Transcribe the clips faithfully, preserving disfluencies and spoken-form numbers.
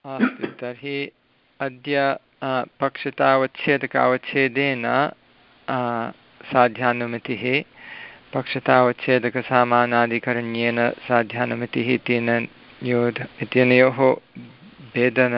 अस्तु, तर्हि अद्य पक्षतावच्छेदकावच्छेदेन साध्यानुमितिः पक्षतावच्छेदकसामानाधिकरण्येन साध्यानुमितिः इत्येन योध इत्यनयोः भेदन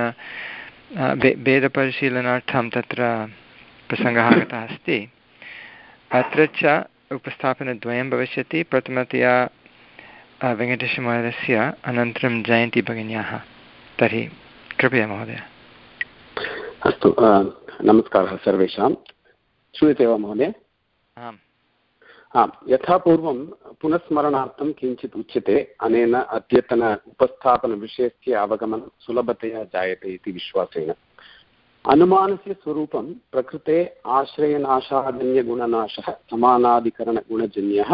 भेदपरिशीलनार्थं तत्र प्रसङ्गः आगतः अस्ति। अत्र च उपस्थापनद्वयं भविष्यति, प्रथमतया वेङ्कटेशमहोदयस्य अनन्तरं जयन्ती भगिन्याः। तर्हि कृपया महोदय। अस्तु, नमस्कारः सर्वेषां। श्रूयते वा महोदय? आम् आम्। यथा पूर्वं पुनस्मरणार्थं किञ्चित् उच्यते, अनेन अद्यतन उपस्थापनविषयस्य अवगमनं सुलभतया जायते इति विश्वासेन। अनुमानस्य स्वरूपं प्रकृते आश्रयनाशाजन्यगुणनाशः समानाधिकरणगुणजन्यः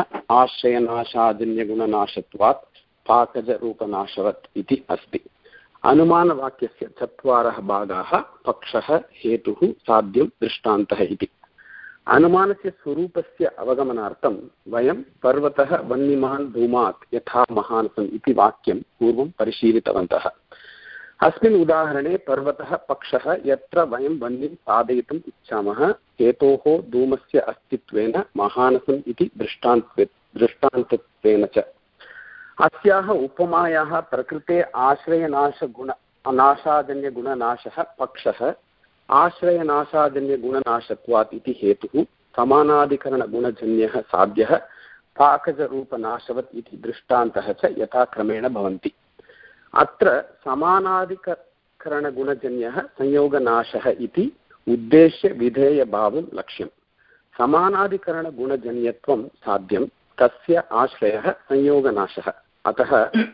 आश्रयनाशाजन्यगुणनाशत्वात् पाकजरूपनाशवत् इति अस्ति। अनुमानवाक्यस्य चत्वारः भागाः पक्षः, हेतुः, साध्यं, दृष्टान्तः इति। अनुमानस्य स्वरूपस्य अवगमनार्थं वयं पर्वतः वह्निमान् धूमात् यथा महानसम् इति वाक्यं पूर्वं परिशीलितवन्तः। अस्मिन् उदाहरणे पर्वतः पक्षः, यत्र वयं वह्निं साधयितुम् इच्छामः, हेतोः धूमस्य अस्तित्वेन महानसम् इति दृष्टान्त्वे दृष्टान्तत्वेन च। अस्याः उपमायाः प्रकृते आश्रयनाशगुण नाशाजन्यगुणनाशः पक्षः, आश्रयनाशाजन्यगुणनाशत्वात् इति हेतुः, समानाधिकरणगुणजन्यः साध्यः, पाकजरूपनाशवत् इति दृष्टान्तः च यथाक्रमेण भवन्ति। अत्र समानाधिकरणगुणजन्यः संयोगनाशः इति उद्देश्य विधेयभावं लक्ष्यम्। समानाधिकरणगुणजन्यत्वं साध्यं, तस्य आश्रयः संयोगनाशः। अतः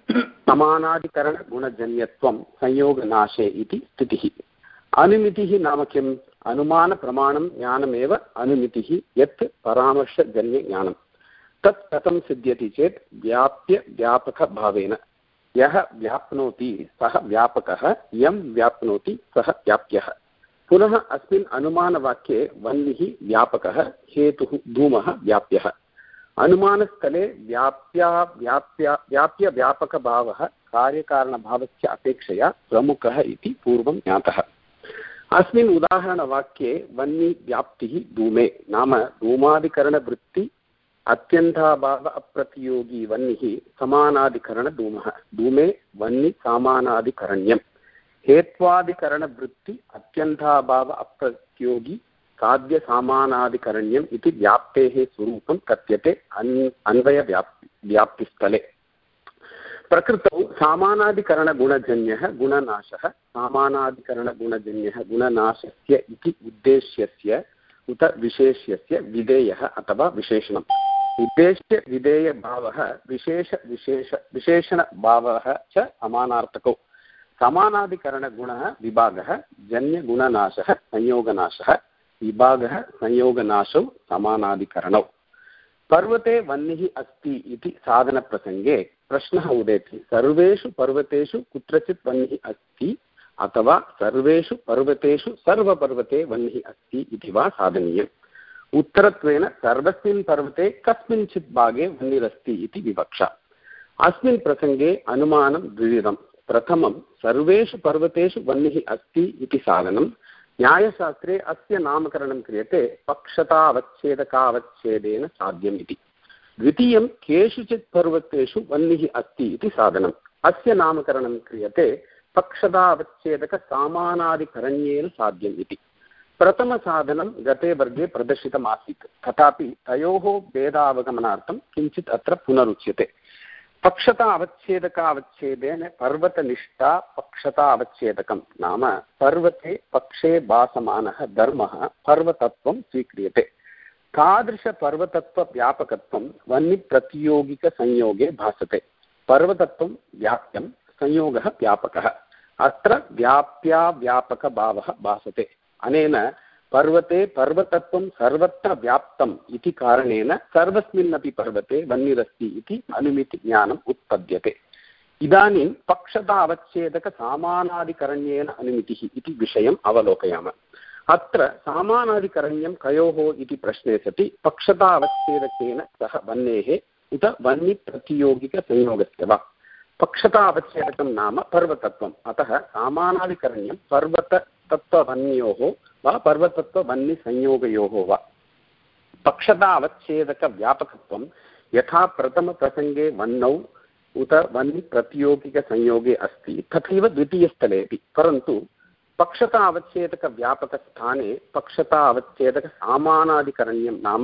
समानाधिकरणगुणजन्यत्वं संयोगनाशे इति स्थितिः। अनुमितिः नाम किम्? अनुमानप्रमाणं ज्ञानमेव अनुमितिः, यत् परामर्शजन्यज्ञानं। तत् कथं सिद्ध्यति चेत् व्याप्य व्यापकभावेन। यः व्याप्नोति सः व्यापकः, यं व्याप्नोति सः व्याप्यः। पुनः अस्मिन् अनुमानवाक्ये वह्निः व्यापकः, हेतुः धूमः व्याप्यः। अनुमानस्थले व्याप्या व्याप्य व्याप्य व्यापकभावः कार्यकारणभावस्य अपेक्षया प्रमुखः इति पूर्वं ज्ञातः। अस्मिन् उदाहरणवाक्ये वह्नि व्याप्तिः धूमे नाम धूमादिकरणवृत्ति अत्यन्ताभाव अप्रतियोगी वह्निः समानाधिकरणधूमः, धूमे वह्नि सामानाधिकरण्यम्। हेत्वादिकरणवृत्ति अत्यन्ताभाव अप्रतियोगी साध्य सामानाधिकरण्यम् इति व्याप्तेः स्वरूपं कथ्यते अन्वयव्याप्ति व्याप्तिस्थले। प्रकृतौ सामानाधिकरणगुणजन्यः गुणनाशः सामानाधिकरणगुणजन्यः गुणनाशस्य इति उद्देश्यस्य उत विशेष्यस्य विधेयः अथवा विशेषणम्। उद्देश्य विधेयभावः विशेष विशेष विशेषणभावः च समानार्थकौ। समानाधिकरणगुणः विभागः, जन्यगुणनाशः संयोगनाशः, विभागः संयोगनाशौ समानाधिकरणौ। पर्वते वह्निः अस्ति इति साधनप्रसङ्गे प्रश्नः उदेति, सर्वेषु पर्वतेषु कुत्रचित् वह्निः अस्ति अथवा सर्वेषु पर्वतेषु सर्वपर्वते वह्निः अस्ति इति वा साधनीयम्। उत्तरत्वेन सर्वस्मिन् पर्वते कस्मिंश्चित् भागे वह्निरस्ति इति विवक्षा। अस्मिन् प्रसङ्गे अनुमानं द्विविधम्। प्रथमं सर्वेषु पर्वतेषु वह्निः अस्ति इति साधनं। न्यायशास्त्रे अस्य नामकरणं क्रियते पक्षतावच्छेदकावच्छेदेन साध्यम् इति। द्वितीयं केषुचित् पर्वतेषु वह्निः अस्ति इति साधनम्। अस्य नामकरणं क्रियते पक्षतावच्छेदकसामानाधिकरण्येन साध्यम् इति। प्रथमसाधनं गते वर्गे प्रदर्शितमासीत्, तथापि तयोः भेदावगमनार्थं किञ्चित् अत्र पुनरुच्यते। पक्षता अवच्छेदकावच्छेदेन पर्वतनिष्ठा पक्षता अवच्छेदकं नाम पर्वते पक्षे भासमानः धर्मः पर्वतत्वं स्वीक्रियते। तादृशपर्वतत्वव्यापकत्वं वह्निप्रतियोगिकसंयोगे भासते। पर्वतत्वं व्याप्यं, संयोगः व्यापकः। अत्र व्याप्या व्यापकभावः भासते। अनेन पर्वते पर्वतत्वं सर्वत्र व्याप्तम् इति कारणेन सर्वस्मिन्नपि पर्वते वह्निरस्ति इति अनुमितिज्ञानम् उत्पद्यते। इदानीं पक्षता अवच्छेदकसामानाधिकरण्येन अनुमितिः इति विषयम् अवलोकयामः। अत्र सामानाधिकरण्यं कयोः इति प्रश्ने सति पक्षता अवच्छेदकेन सह वह्नेः उत वह्निप्रतियोगिकसंयोगस्य वा। पक्षता अवच्छेदकं नाम पर्वतत्वम्। अतः सामानादिकरण्यं पर्वततत्त्ववन्योः वा पर्वतत्त्ववन्निसंयोगयोः वा। पक्षता अवच्छेदकव्यापकत्वं यथा प्रथमप्रसङ्गे वह्नौ उत वह्निप्रतियोगिकसंयोगे अस्ति तथैव द्वितीयस्थलेपि, परन्तु पक्षता अवच्छेदकव्यापकस्थाने पक्षता अवच्छेदकसामानादिकरण्यं नाम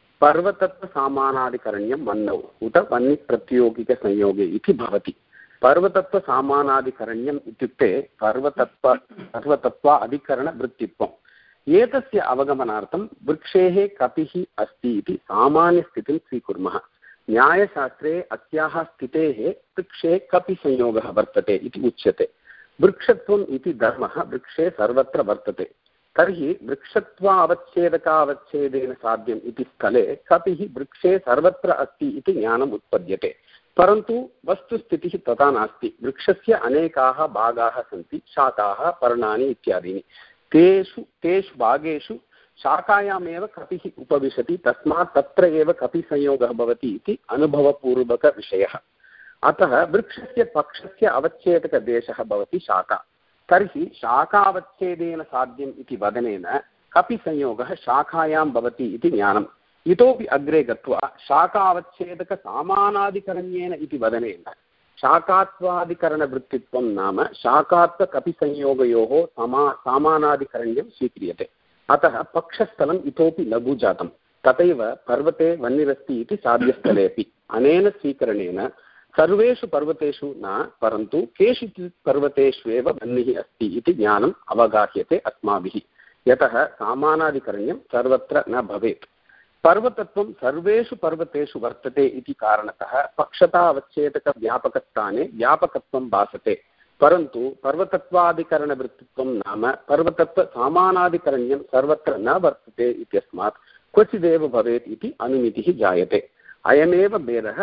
पर्वतत्वसामानादिकरण्यं वह्नौ उत वह्निप्रतियोगिकसंयोगे इति भवति। पर्वतत्वसामानादिकरण्यम् इत्युक्ते पर्वतत्व पर्वतत्व अधिकरणवृत्तित्वम्। एतस्य अवगमनार्थं वृक्षेः कपिः अस्ति इति सामान्यस्थितिं स्वीकुर्मः। न्यायशास्त्रे अस्याः स्थितेः वृक्षे कपिसंयोगः वर्तते इति उच्यते। वृक्षत्वम् इति धर्मः वृक्षे सर्वत्र वर्तते। तर्हि वृक्षत्वावच्छेदकावच्छेदेन साध्यम् इति स्थले कपिः वृक्षे सर्वत्र अस्ति इति ज्ञानम् उत्पद्यते। परन्तु वस्तुस्थितिः तथा नास्ति। वृक्षस्य अनेकाः भागाः सन्ति, शाखाः, पर्णानि इत्यादीनि। तेषु तेषु भागेषु शाखायामेव कपिः उपविशति, तस्मात् तत्र एव कपिसंयोगः भवति इति अनुभवपूर्वकविषयः। अतः वृक्षस्य पक्षस्य अवच्छेदकदेशः भवति शाखा। तर्हि शाखावच्छेदेन साध्यम् इति वदनेन कपिसंयोगः शाखायां भवति इति ज्ञानम्। इतोपि अग्रे गत्वा शाखावच्छेदकसामानादिकरण्येन इति वदनेन शाखात्वादिकरणवृत्तित्वं नाम शाखात्वकपिसंयोगयोः समा सामानादिकरण्यं स्वीक्रियते। अतः पक्षस्थलम् इतोपि लघु जातं। तथैव पर्वते वह्निरस्ति इति साध्यस्थलेऽपि। अनेन स्वीकरणेन सर्वेषु पर्वतेषु न, परन्तु केषुचित् पर्वतेष्वेव वह्निः अस्ति इति ज्ञानम् अवगाह्यते अस्माभिः। यतः सामानादिकरण्यं सर्वत्र न भवेत्। पर्वतत्वं सर्वेषु पर्वतेषु वर्तते इति कारणतः पक्षतावच्छेदकव्यापकस्थाने व्यापकत्वं भासते, परन्तु पर्वतत्वादिकरणवृत्तित्वं नाम पर्वतत्वसामानादिकरण्यं सर्वत्र न वर्तते इत्यस्मात् क्वचिदेव भवेत् इति अनुमितिः जायते। अयमेव भेदः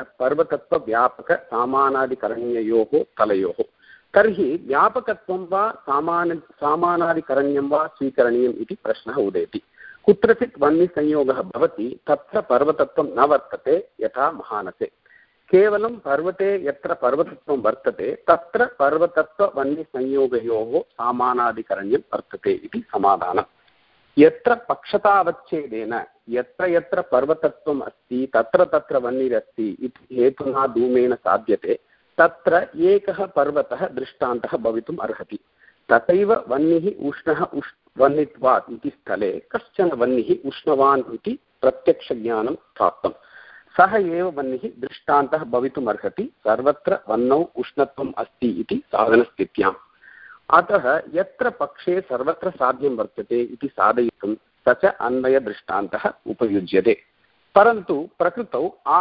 पर्वतत्वव्यापकसामानादिकरण्ययोः तलयोः। तर्हि व्यापकत्वं वा सामान सामानादिकरण्यं वा स्वीकरणीयम् इति प्रश्नः उदेति। कुत्रचित् वह्निसंयोगः भवति, तत्र पर्वतत्वं न वर्तते, यथा महानसे। केवलं पर्वते यत्र पर्वतत्वं वर्तते तत्र पर्वतत्ववह्निसंयोगयोः सामानादिकरण्यं वर्तते इति समाधानम्। यत्र पक्षतावच्छेदेन यत्र यत्र पर्वतत्वम् अस्ति तत्र तत्र वह्निरस्ति इति हेतुना धूमेन साध्यते, तत्र एकः पर्वतः दृष्टान्तः भवितुम् अर्हति। तथैव वह्निः उष्णः उष् वह्नित्वात् इति स्थले कश्चन वह्निः उष्णवान् इति प्रत्यक्षज्ञानं प्राप्तं। सः एव वह्निः दृष्टान्तः भवितुम् अर्हति सर्वत्र वह्नौ उष्णत्वम् अस्ति इति साधनस्थित्याम्। अतः यत्र पक्षे सर्वत्र साध्यं वर्तते इति साधयितुं स च अन्वयदृष्टान्तः उपयुज्यते। परन्तु प्रकृतौ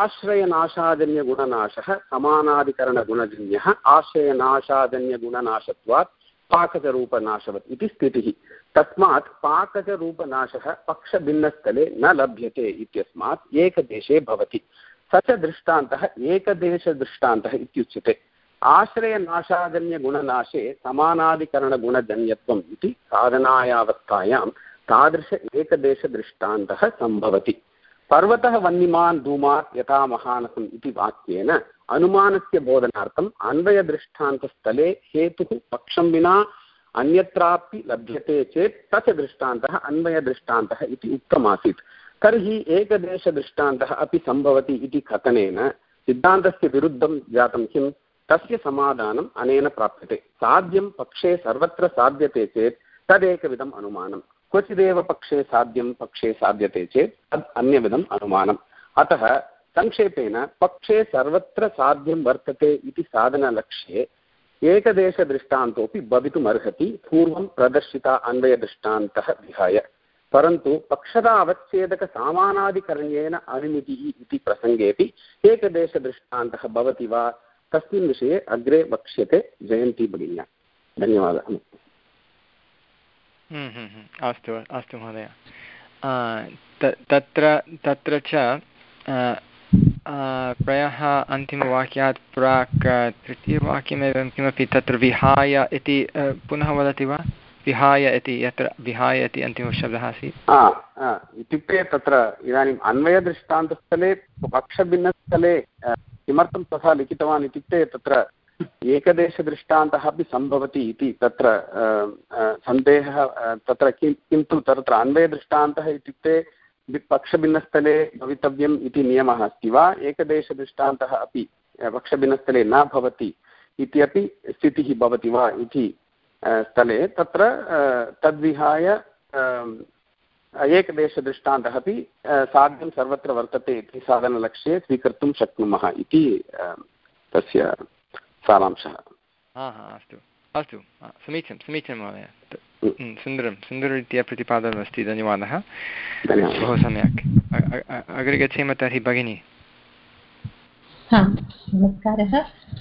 आश्रयनाशाजन्यगुणनाशः समानाधिकरणगुणजन्यः आश्रयनाशाजन्यगुणनाशत्वात् पाकजरूपनाशवत् इति स्थितिः। तस्मात् पाकजरूपनाशः पक्षभिन्नस्थले न लभ्यते इत्यस्मात् एकदेशे भवति। स च दृष्टान्तः एकदेशदृष्टान्तः इत्युच्यते। आश्रयनाशाजन्यगुणनाशे समानाधिकरणगुणजन्यत्वम् इति साधनायावस्थायां तादृश एकदेशदृष्टान्तः सम्भवति। पर्वतः वह्निमान् धूमात् यथा महानसम् इति वाक्येन अनुमानस्य बोधनार्थम् अन्वयदृष्टान्तस्थले हेतुः पक्षं विना अन्यत्रापि लभ्यते चेत् तच्च दृष्टान्तः अन्वयदृष्टान्तः इति उक्तमासीत्। तर्हि एकदेशदृष्टान्तः अपि सम्भवति इति कथनेन सिद्धान्तस्य विरुद्धं जातं किम्? तस्य समाधानम् अनेन प्राप्यते। साध्यं पक्षे सर्वत्र साध्यते चेत् तदेकविधम् अनुमानम्, क्वचिदेव पक्षे साध्यं पक्षे साध्यते चेत् तद् अन्यविधम् अनुमानम्। अतः संक्षेपेण पक्षे सर्वत्र साध्यं वर्तते इति साधनलक्ष्ये एकदेशदृष्टान्तोऽपि भवितुमर्हति पूर्वं प्रदर्शिता अन्वयदृष्टान्तः विहाय। परन्तु पक्षता अवच्छेदकसामानादिकरण्येन अनुमितिः इति प्रसङ्गेपि एकदेशदृष्टान्तः भवति वा, तस्मिन् विषये अग्रे वक्ष्यते जयन्ती भगिन्या। धन्यवादः। अस्तु अस्तु महोदय। तत्र तत्र च प्रायः अन्तिमवाक्यात् प्राक् तृतीयवाक्यमेव किमपि तत्र विहाय इति पुनः वदति वा? विहाय इति यत्र विहाय इति अन्तिमशब्दः आसीत्। इत्युक्ते तत्र इदानीम् अन्वयदृष्टान्तस्थले पक्षभिन्नस्थले किमर्थं तथा लिखितवान् इत्युक्ते तत्र एकदेशदृष्टान्तः अपि सम्भवति इति तत्र सन्देहः तत्र किं किन्तु तत्र अन्वयदृष्टान्तः इत्युक्ते पक्षभिन्नस्थले भवितव्यम् इति नियमः अस्ति वा एकदेशदृष्टान्तः अपि पक्षभिन्नस्थले न भवति इत्यपि स्थितिः भवति वा इति स्थले तत्र तद्विहाय एकदेशदृष्टान्तः अपि साध्यं सर्वत्र वर्तते इति साधनलक्ष्ये स्वीकर्तुं शक्नुमः इति तस्य सारांशः। हा हा अस्तु अस्तु समीचीनं समीचीनं महोदय सुन्दरं सुन्दररीत्या प्रतिपादनमस्ति धन्यवादः बहु सम्यक् अग्रे गच्छेम तर्हि भगिनी। नमस्कारः।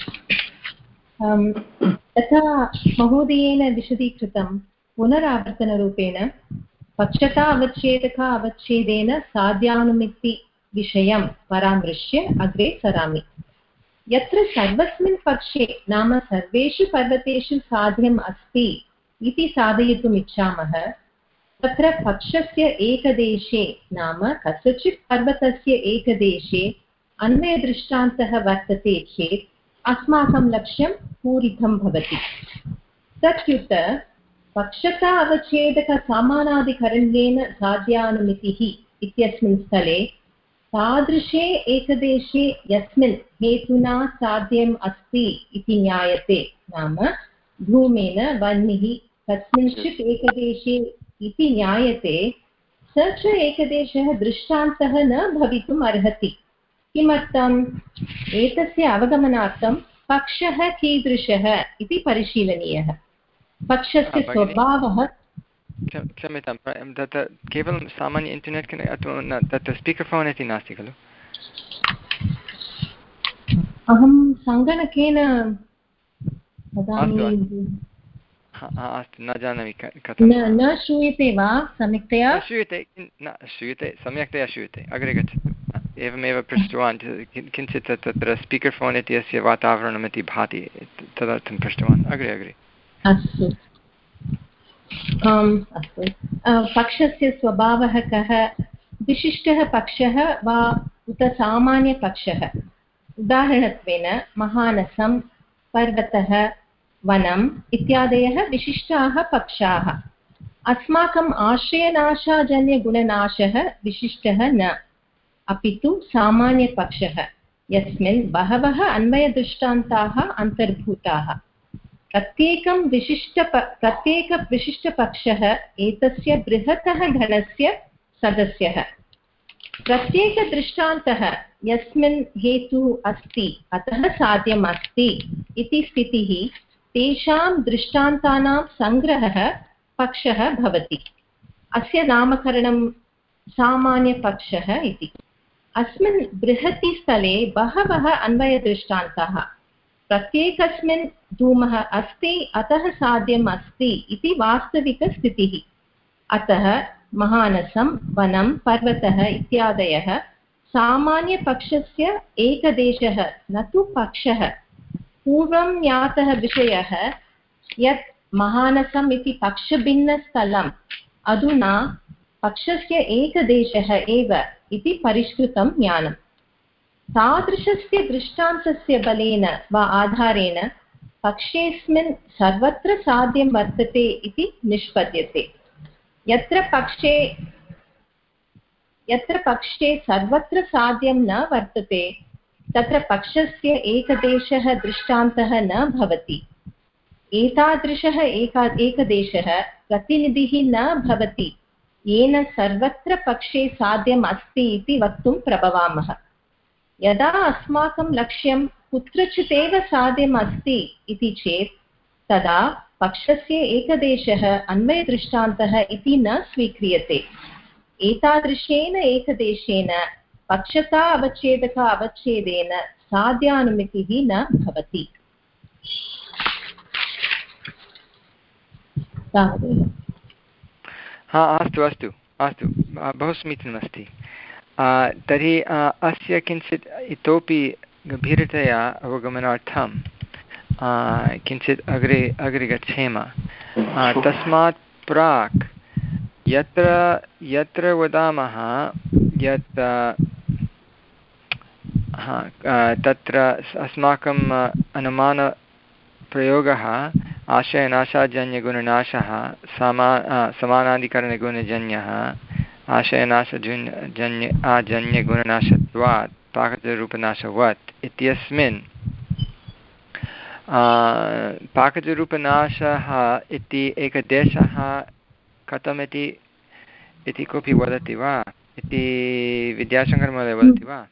तथा महोदयेन विशदीकृतं पुनरावर्तनरूपेण पक्षता अवच्छेदक अवच्छेदेन साध्यानुमितिविषयं परामृश्य अग्रे सरामि। यत्र सर्वस्मिन् पक्षे नाम सर्वेषु पर्वतेषु साध्यम् अस्ति इति साधयितुम् इच्छामः तत्र पक्षस्य एकदेशे नाम कस्यचित् पर्वतस्य एकदेशे अन्वयदृष्टान्तः वर्तते चेत् अस्माकं लक्ष्यं पूरितं भवति। तत्युत पक्षता अवच्छेदकसामानाधिकरण्येन साध्यानुमितिः इत्यस्मिन् स्थले तादृशे एकदेशे यस्मिन् हेतुना साध्यम् अस्ति इति ज्ञायते नाम धूमेन वह्निः कस्मिंश्चित् एकदेशे इति ज्ञायते स च एकदेशः दृष्टान्तः न भवितुम् अर्हति। किमर्थम्? एतस्य अवगमनार्थं पक्षः कीदृशः इति परिशीलनीयः। पक्षस्य स्वभावः क्षम्यतां तत् केवलं सामान्य इण्टर्नेट् कने अथवा न तत्र स्पीकर् फोन् इति नास्ति खलु? अहं सङ्गणकेन अस्तु न जानामि कथं न श्रूयते वा सम्यक्तया? श्रूयते न श्रूयते सम्यक्तया श्रूयते अग्रे गच्छतु। एवमेव पृष्टवान् किञ्चित् तत्र स्पीकर् फोन् इत्यस्य वातावरणमिति भाति तदर्थं पृष्टवान्। अग्रे अग्रे अस्तु अस्तु पक्षस्य स्वभावः कः? विशिष्टः पक्षः वा उत सामान्यपक्षः? उदाहरणत्वेन महानसं पर्वतः वनम् इत्यादयः विशिष्टाः पक्षाः। अस्माकम् आश्रयनाशाजन्यगुणनाशः विशिष्टः न अपि तु सामान्यपक्षः यस्मिन् बहवः अन्वयदृष्टान्ताः अन्तर्भूताः। प्रत्येकं विशिष्ट प्रत्येकविशिष्टपक्षः एतस्य बृहतः गणस्य सदस्यः। प्रत्येकदृष्टान्तः यस्मिन् हेतुः अस्ति अतः साध्यम् अस्ति इति स्थितिः तेषां दृष्टान्तानां सङ्ग्रहः पक्षः भवति। अस्य नामकरणं सामान्यपक्षः इति। अस्मिन् बृहति स्थले बहवः अन्वयदृष्टान्ताः। प्रत्येकस्मिन् धूमः अस्ति अतः साध्यम् अस्ति इति वास्तविकस्थितिः। अतः महानसं वनं पर्वतः इत्यादयः सामान्यपक्षस्य एकदेशः न तु पक्षः। पूर्वं ज्ञातः विषयः यत् महानसम् इति पक्षभिन्नस्थलम् अधुना पक्षस्य एकदेशः एव इति परिष्कृतं ज्ञानम्। तादृशस्य दृष्टान्तस्य बलेन वा आधारेण पक्षेऽस्मिन् सर्वत्र साध्यं वर्तते इति निष्पद्यते। यत्र पक्षे यत्र पक्षे सर्वत्र साध्यं न वर्तते तत्र पक्षस्य एकदेशः दृष्टान्तः न भवति। एतादृशः एका एकदेशः प्रतिनिधिः न भवति येन सर्वत्र पक्षे साध्यम् अस्ति इति वक्तुं प्रभवामः। यदा अस्माकं लक्ष्यं कुत्रचिदेव साध्यम् अस्ति इति चेत् तदा पक्षस्य एकदेशः अन्वयदृष्टान्तः इति न स्वीक्रियते। एतादृशेन एकदेशेन पक्षता अवच्छेदक अवच्छेदेन साध्यानुमितिः न भवति। हा अस्तु अस्तु अस्तु बहु समीचीनमस्ति। तर्हि अस्य किञ्चित् इतोपि गभीरतया अवगमनार्थं किञ्चित् अग्रे अग्रे गच्छेम। तस्मात् प्राक् यत्र यत्र वदामः यत् तत्र अस्माकम् अनुमान प्रयोगः आशयनाशाजन्यगुणनाशः समा समानाधिकरणगुणजन्यः आशयनाशजन्य आजन्यगुणनाशत्वात् पाकजरूपनाशवत् इत्यस्मिन् पाकजरूपनाशः इति एकदेशः कथमिति इति कोऽपि वदति वा इति विद्याशङ्करमहोदय वदति वा?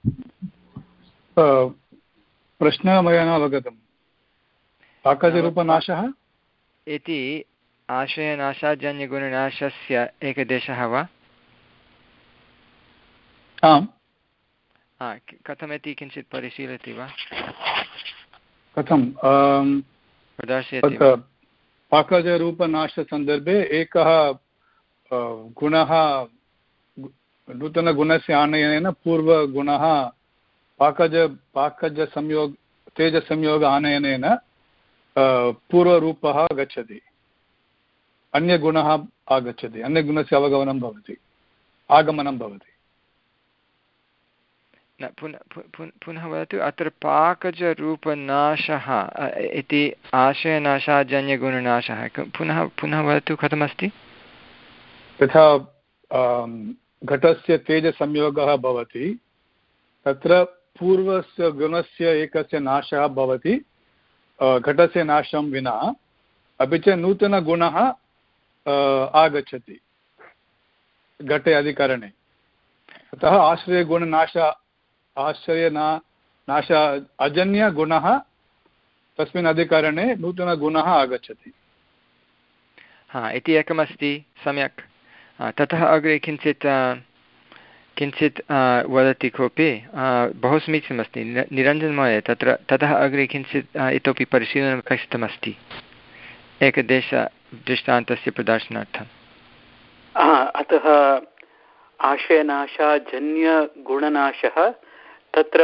प्रश्नः मया न अवगतं। पाकजरूपनाशः इति आशयनाशाजन्यगुणनाशस्य एकदेशः वा? आम्। कथमिति किञ्चित् परिशीलयति वा? कथं प्रदर्शयति? पाकजरूपनाशसन्दर्भे एकः गुणः नूतनगुणस्य आनयनेन पूर्वगुणः पाकज पाकजसंयोग तेजसंयोग आनयनेन पूर्वरूपः गच्छति, अन्यगुणः आगच्छति, अन्यगुणस्य अवगमनं भवति, आगमनं भवति। न पुनः पुनः वदतु। अत्र पाकजरूपनाशः इति आशयनाशाजन्यगुणनाशः पुनः पुनः वदतु कथमस्ति? यथा घटस्य तेजसंयोगः भवति, तत्र पूर्वस्य गुणस्य एकस्य नाशः भवति घटस्य नाशं विना, अपि च नूतनगुणः आगच्छति घटे अधिकरणे। अतः आश्रयगुणनाश आश्रयना नाश अजन्यगुणः तस्मिन् अधिकरणे नूतनगुणः आगच्छति। हा इति एकमस्ति, सम्यक्। ततः अग्रे किञ्चित् किञ्चित् वदति कोऽपि? बहु समीचीनमस्ति निरञ्जनमहोदय। तत्र ततः अग्रे किञ्चित् इतोपि परिशीलनम् अपेक्षितमस्ति एकदेशदृष्टान्तस्य प्रदर्शनार्थम्। अतः आशयनाशाजन्यगुणनाशः तत्र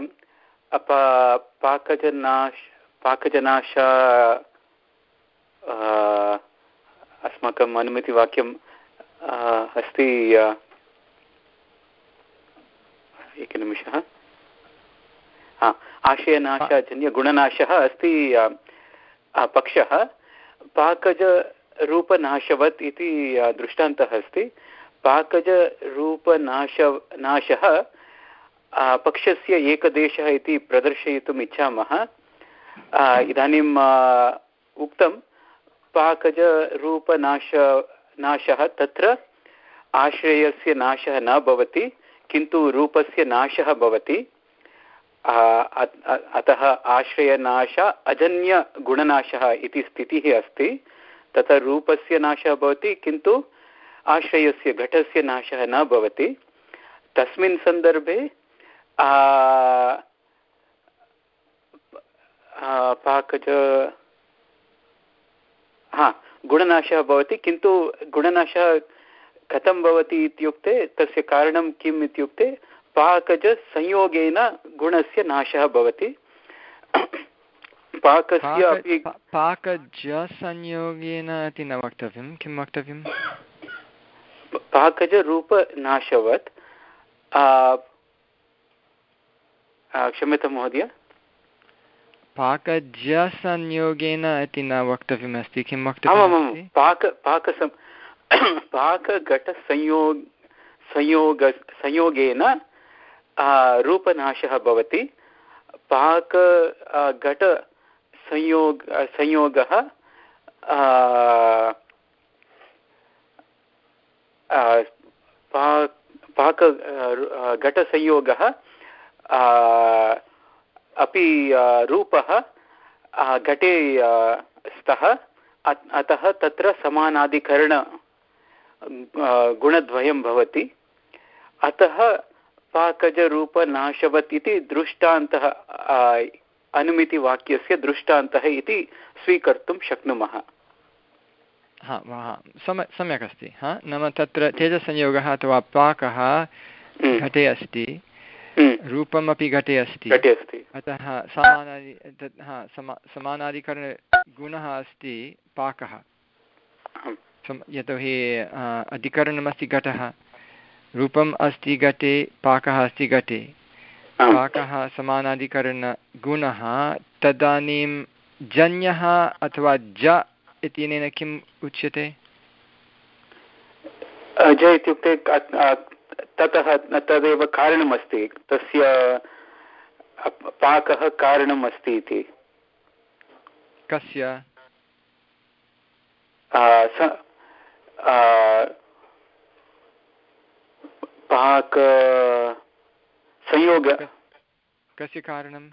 पाकजनाश पाकजनाश अस्माकम् अनुमतिवाक्यम् अस्ति। एकनिमिषः। हा, आशयनाशाजन्यगुणनाशः अस्ति पक्षः। पाकजरूपनाशवत् इति दृष्टान्तः अस्ति। पाकजरूपनाश नाशः पक्षस्य एकदेशः इति प्रदर्शयितुम् इच्छामः। इदानीम् उक्तं पाकजरूपनाश नाशः तत्र आश्रयस्य नाशः न भवति, किन्तु रूपस्य नाशः भवति। अतः आश्रयनाश अजन्यगुणनाशः इति स्थितिः अस्ति। तथा रूपस्य नाशः भवति, किन्तु आश्रयस्य घटस्य नाशः न भवति। तस्मिन् सन्दर्भे पाकज हा गुणनाशः भवति, किन्तु गुणनाशः कथं भवति इत्युक्ते तस्य कारणं किम् इत्युक्ते पाकजसंयोगेन गुणस्य नाशः भवति। पाकस्य अपि पाकजसंयोगेन इति न वक्तव्यं, किं वक्तव्यं? पाकजरूपनाशवत्। क्षम्यतां महोदय, पाकजसंयोगेन इति न वक्तव्यमस्ति, किं वक्तव्यमस्ति? पाक पाकसं पाकघटसंयोग संयोग संयोगेन रूपनाशः भवति। पाक घट संयोग संयोगः पाक घटसंयोगः अपि रूपः घटे स्तः, अतः तत्र समानाधिकरण गुणद्वयं भवति। अतः पाकजरूपनाशवत् इति दृष्टान्तः अनुमितिवाक्यस्य दृष्टान्तः इति स्वीकर्तुं शक्नुमः। हा हा सम्यक् सम्यक् अस्ति। हा नाम तत्र तेजसंयोगः अथवा पाकः घटे अस्ति, रूपमपि घटे अस्ति, अतः समानादि हा समा समानाधिकरणगुणः अस्ति पाकः। यतोहि अधिकरणमस्ति घटः, रूपम् अस्ति घटे, पाकः अस्ति घटे। पाकः समानाधिकरणगुणः, तदानीं जन्यः अथवा ज इत्यनेन किम् उच्यते? ज इत्युक्ते ततः तदेव कारणमस्ति, तस्य पाकः कारणम् अस्ति इति। कस्य? पाक संयोग। कस्य कारणं?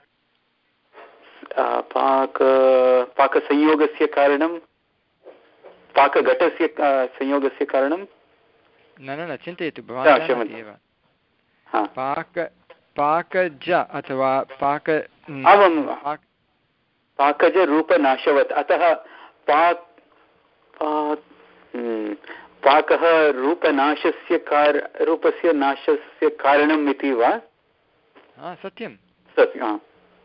पाक पाकसंयोगस्य कारणं, पाकघटस्य संयोगस्य कारणं। न न न चिन्तयतु, भवान् जानाति एव। पाक पाकज अथवा पाक पाकज रूपनाशवत्, अतः पाक पाकः रूपनाशस्य कार रूपस्य नाशस्य कारणम् इति वा? सत्यं सत्यं।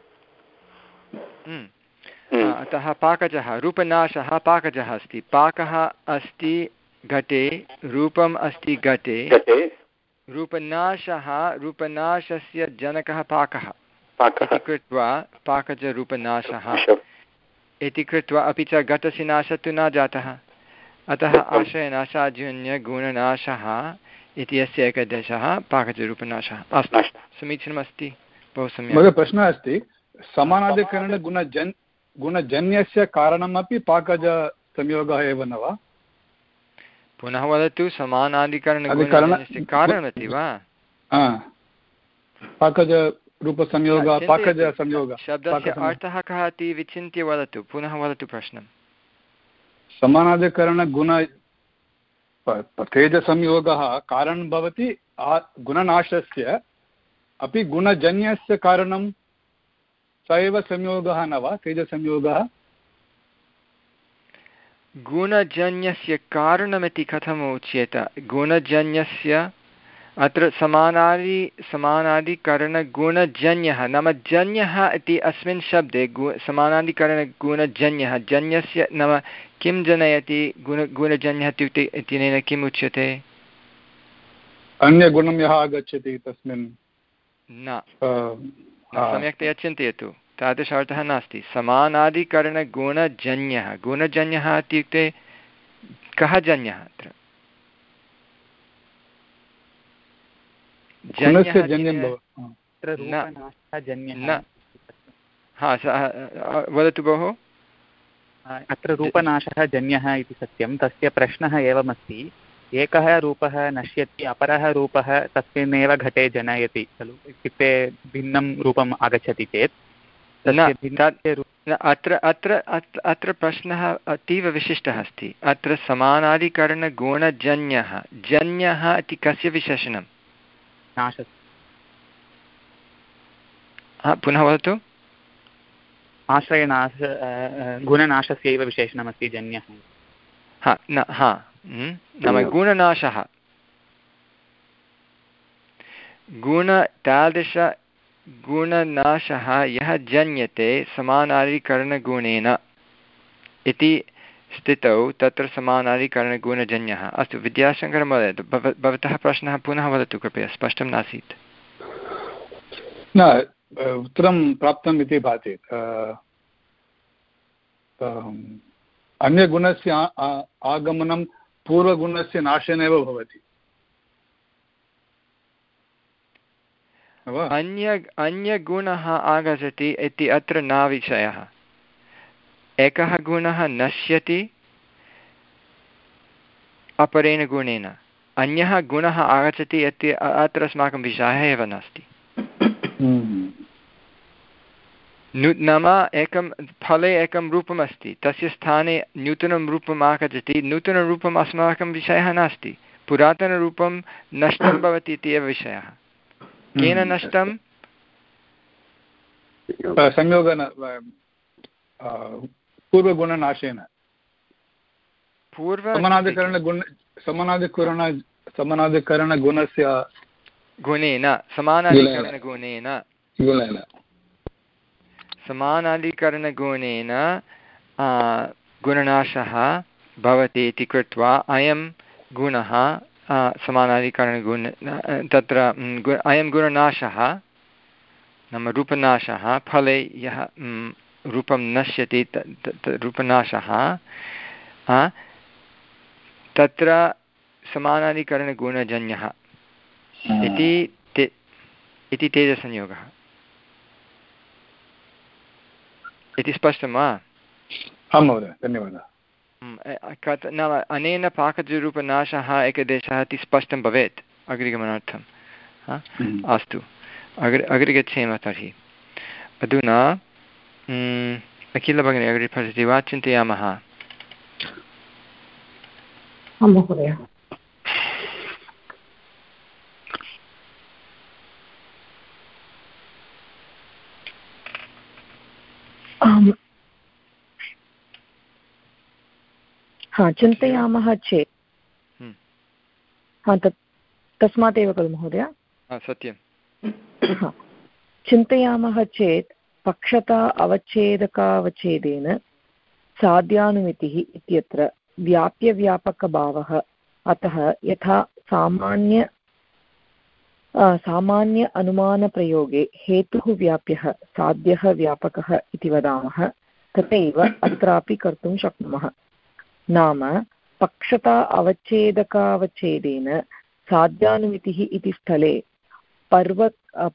अतः पाकजः रूपनाशः पाकजः अस्ति। पाकः अस्ति घटे, रूपम् अस्ति घटे, रूपनाशः रूपनाशस्य जनकः पाकः इति कृत्वा पाकजरूपनाशः इति कृत्वा, अपि च घटस्य नाशः तु न जातः, अतः आश्रयनाशाजन्यगुणनाशः इति अस्य एकदेशः पाकजरूपनाशः। अस्तु, समीचीनमस्ति, बहु सम्यक्। प्रश्नः अस्ति, समानाधिकरणगुणजन् गुणजन्यस्य कारणमपि पाकजसंयोगः एव न वा? पुनः वदतु, समानाधिकरणगुणजन्यस्य कारणमस्ति वा? पाकजरूपसंयोगः, पाकजसंयोगः। शब्दस्य अर्थः कः इति विचिन्त्य वदतु, पुनः वदतु प्रश्नं। समानाधिकरणगुण तेजसंयोगः कारणं भवति गुणनाशस्य, अपि गुणजन्यस्य कारणं स एव संयोगः न वा? तेजसंयोगः गुणजन्यस्य कारणमिति कथम् उच्येत? गुणजन्यस्य अत्र समानादि समानादिकरणगुणजन्यः नाम जन्यः इति अस्मिन् शब्दे गु समानादिकरणगुणजन्यः, जन्यस्य नाम किं जनयति? गुण गुणजन्यः इत्युक्ते इत्यनेन किम् उच्यते? अन्यगुणं यः आगच्छति तस्मिन् न, सम्यक्तया चिन्तयतु, तादृश अर्थः नास्ति। समानादिकरणगुणजन्यः, गुणजन्यः इत्युक्ते कः जन्यः? अत्र वदतु भोः। अत्र रूपनाशः जन्यः इति सत्यं, तस्य प्रश्नः एवमस्ति, एकः रूपः नश्यति, अपरः रूपः तस्मिन्नेव घटे जनयति खलु, इत्युक्ते भिन्नं रूपम् आगच्छति चेत् अत्र अत्र अत्र प्रश्नः अतीव विशिष्टः अस्ति। अत्र समानादिकरणगुणजन्यः, जन्यः इति कस्य विशेषणं? नाशः। पुनः वदतु। आश्रयनाश गुणनाशस्यैव विशेषणमस्ति जन्यः। हा न हा नाम गुणनाशः, गुण तादृशगुणनाशः यः जन्यते समानादिकरणगुणेन इति स्थितौ, तत्र समानादिकरणगुणजन्यः। अस्तु, विद्याशङ्करमहोदय, भवतः प्रश्नः पुनः वदतु कृपया, स्पष्टं नासीत्। न, उत्तरं प्राप्तम् इति भाति। अन्यगुणस्य आगमनं पूर्वगुणस्य नाशेनैव भवति। अन्य अन्यगुणः आगच्छति इति अत्र न विषयः। एकः गुणः नश्यति अपरेण गुणेन, अन्यः गुणः आगच्छति इति अत्र अस्माकं विषयः एव नास्ति। नाम एकं फले एकं रूपम् अस्ति, तस्य स्थाने नूतनं रूपम् आगच्छति, नूतनरूपम् अस्माकं विषयः नास्ति, पुरातनरूपं नष्टं भवति इति एव विषयः। केन नष्टं? संयोगेन, पूर्वगुणनाशेन। पूर्व समानादिकरणगुण समानादिकरण समानादिकरणगुणस्य गुणेन समानादिकरणगुणेन गुणेन समानादिकरणगुणेन गुणनाशः भवति इति कृत्वा अयं गुणः समानादिकरणगुण तत्र अयं गुणनाशः नाम रूपनाशः फले यः रूपं नश्यति रूपनाशः तत्र समानाधिकरणगुणजन्यः इति ते इति तेजसंयोगः इति स्पष्टं वा? आं महोदय, धन्यवादः। नाम अनेन पाकजरूपनाशः एकदेशः इति स्पष्टं भवेत् अग्रिगमनार्थं। अस्तु, अग्रे अग्रे गच्छेम तर्हि। अधुना अखिलभगिनी अग्रे पठति वा चिन्तयामः? महोदय, हा चिन्तयामः चेत् हा तत् तस्मात् एव खलु महोदय? सत्यं। चिन्तयामः चेत् पक्षता अवच्छेदकावच्छेदेन साध्यानुमितिः इत्यत्र व्याप्यव्यापकभावः अतः यथा सामान्य सामान्य अनुमानप्रयोगे हेतुः व्याप्यः साध्यः व्यापकः इति वदामः तथैव अत्रापि कर्तुं शक्नुमः। नाम पक्षता अवच्छेदकावच्छेदेन साध्यानुमितिः इति स्थले पर्व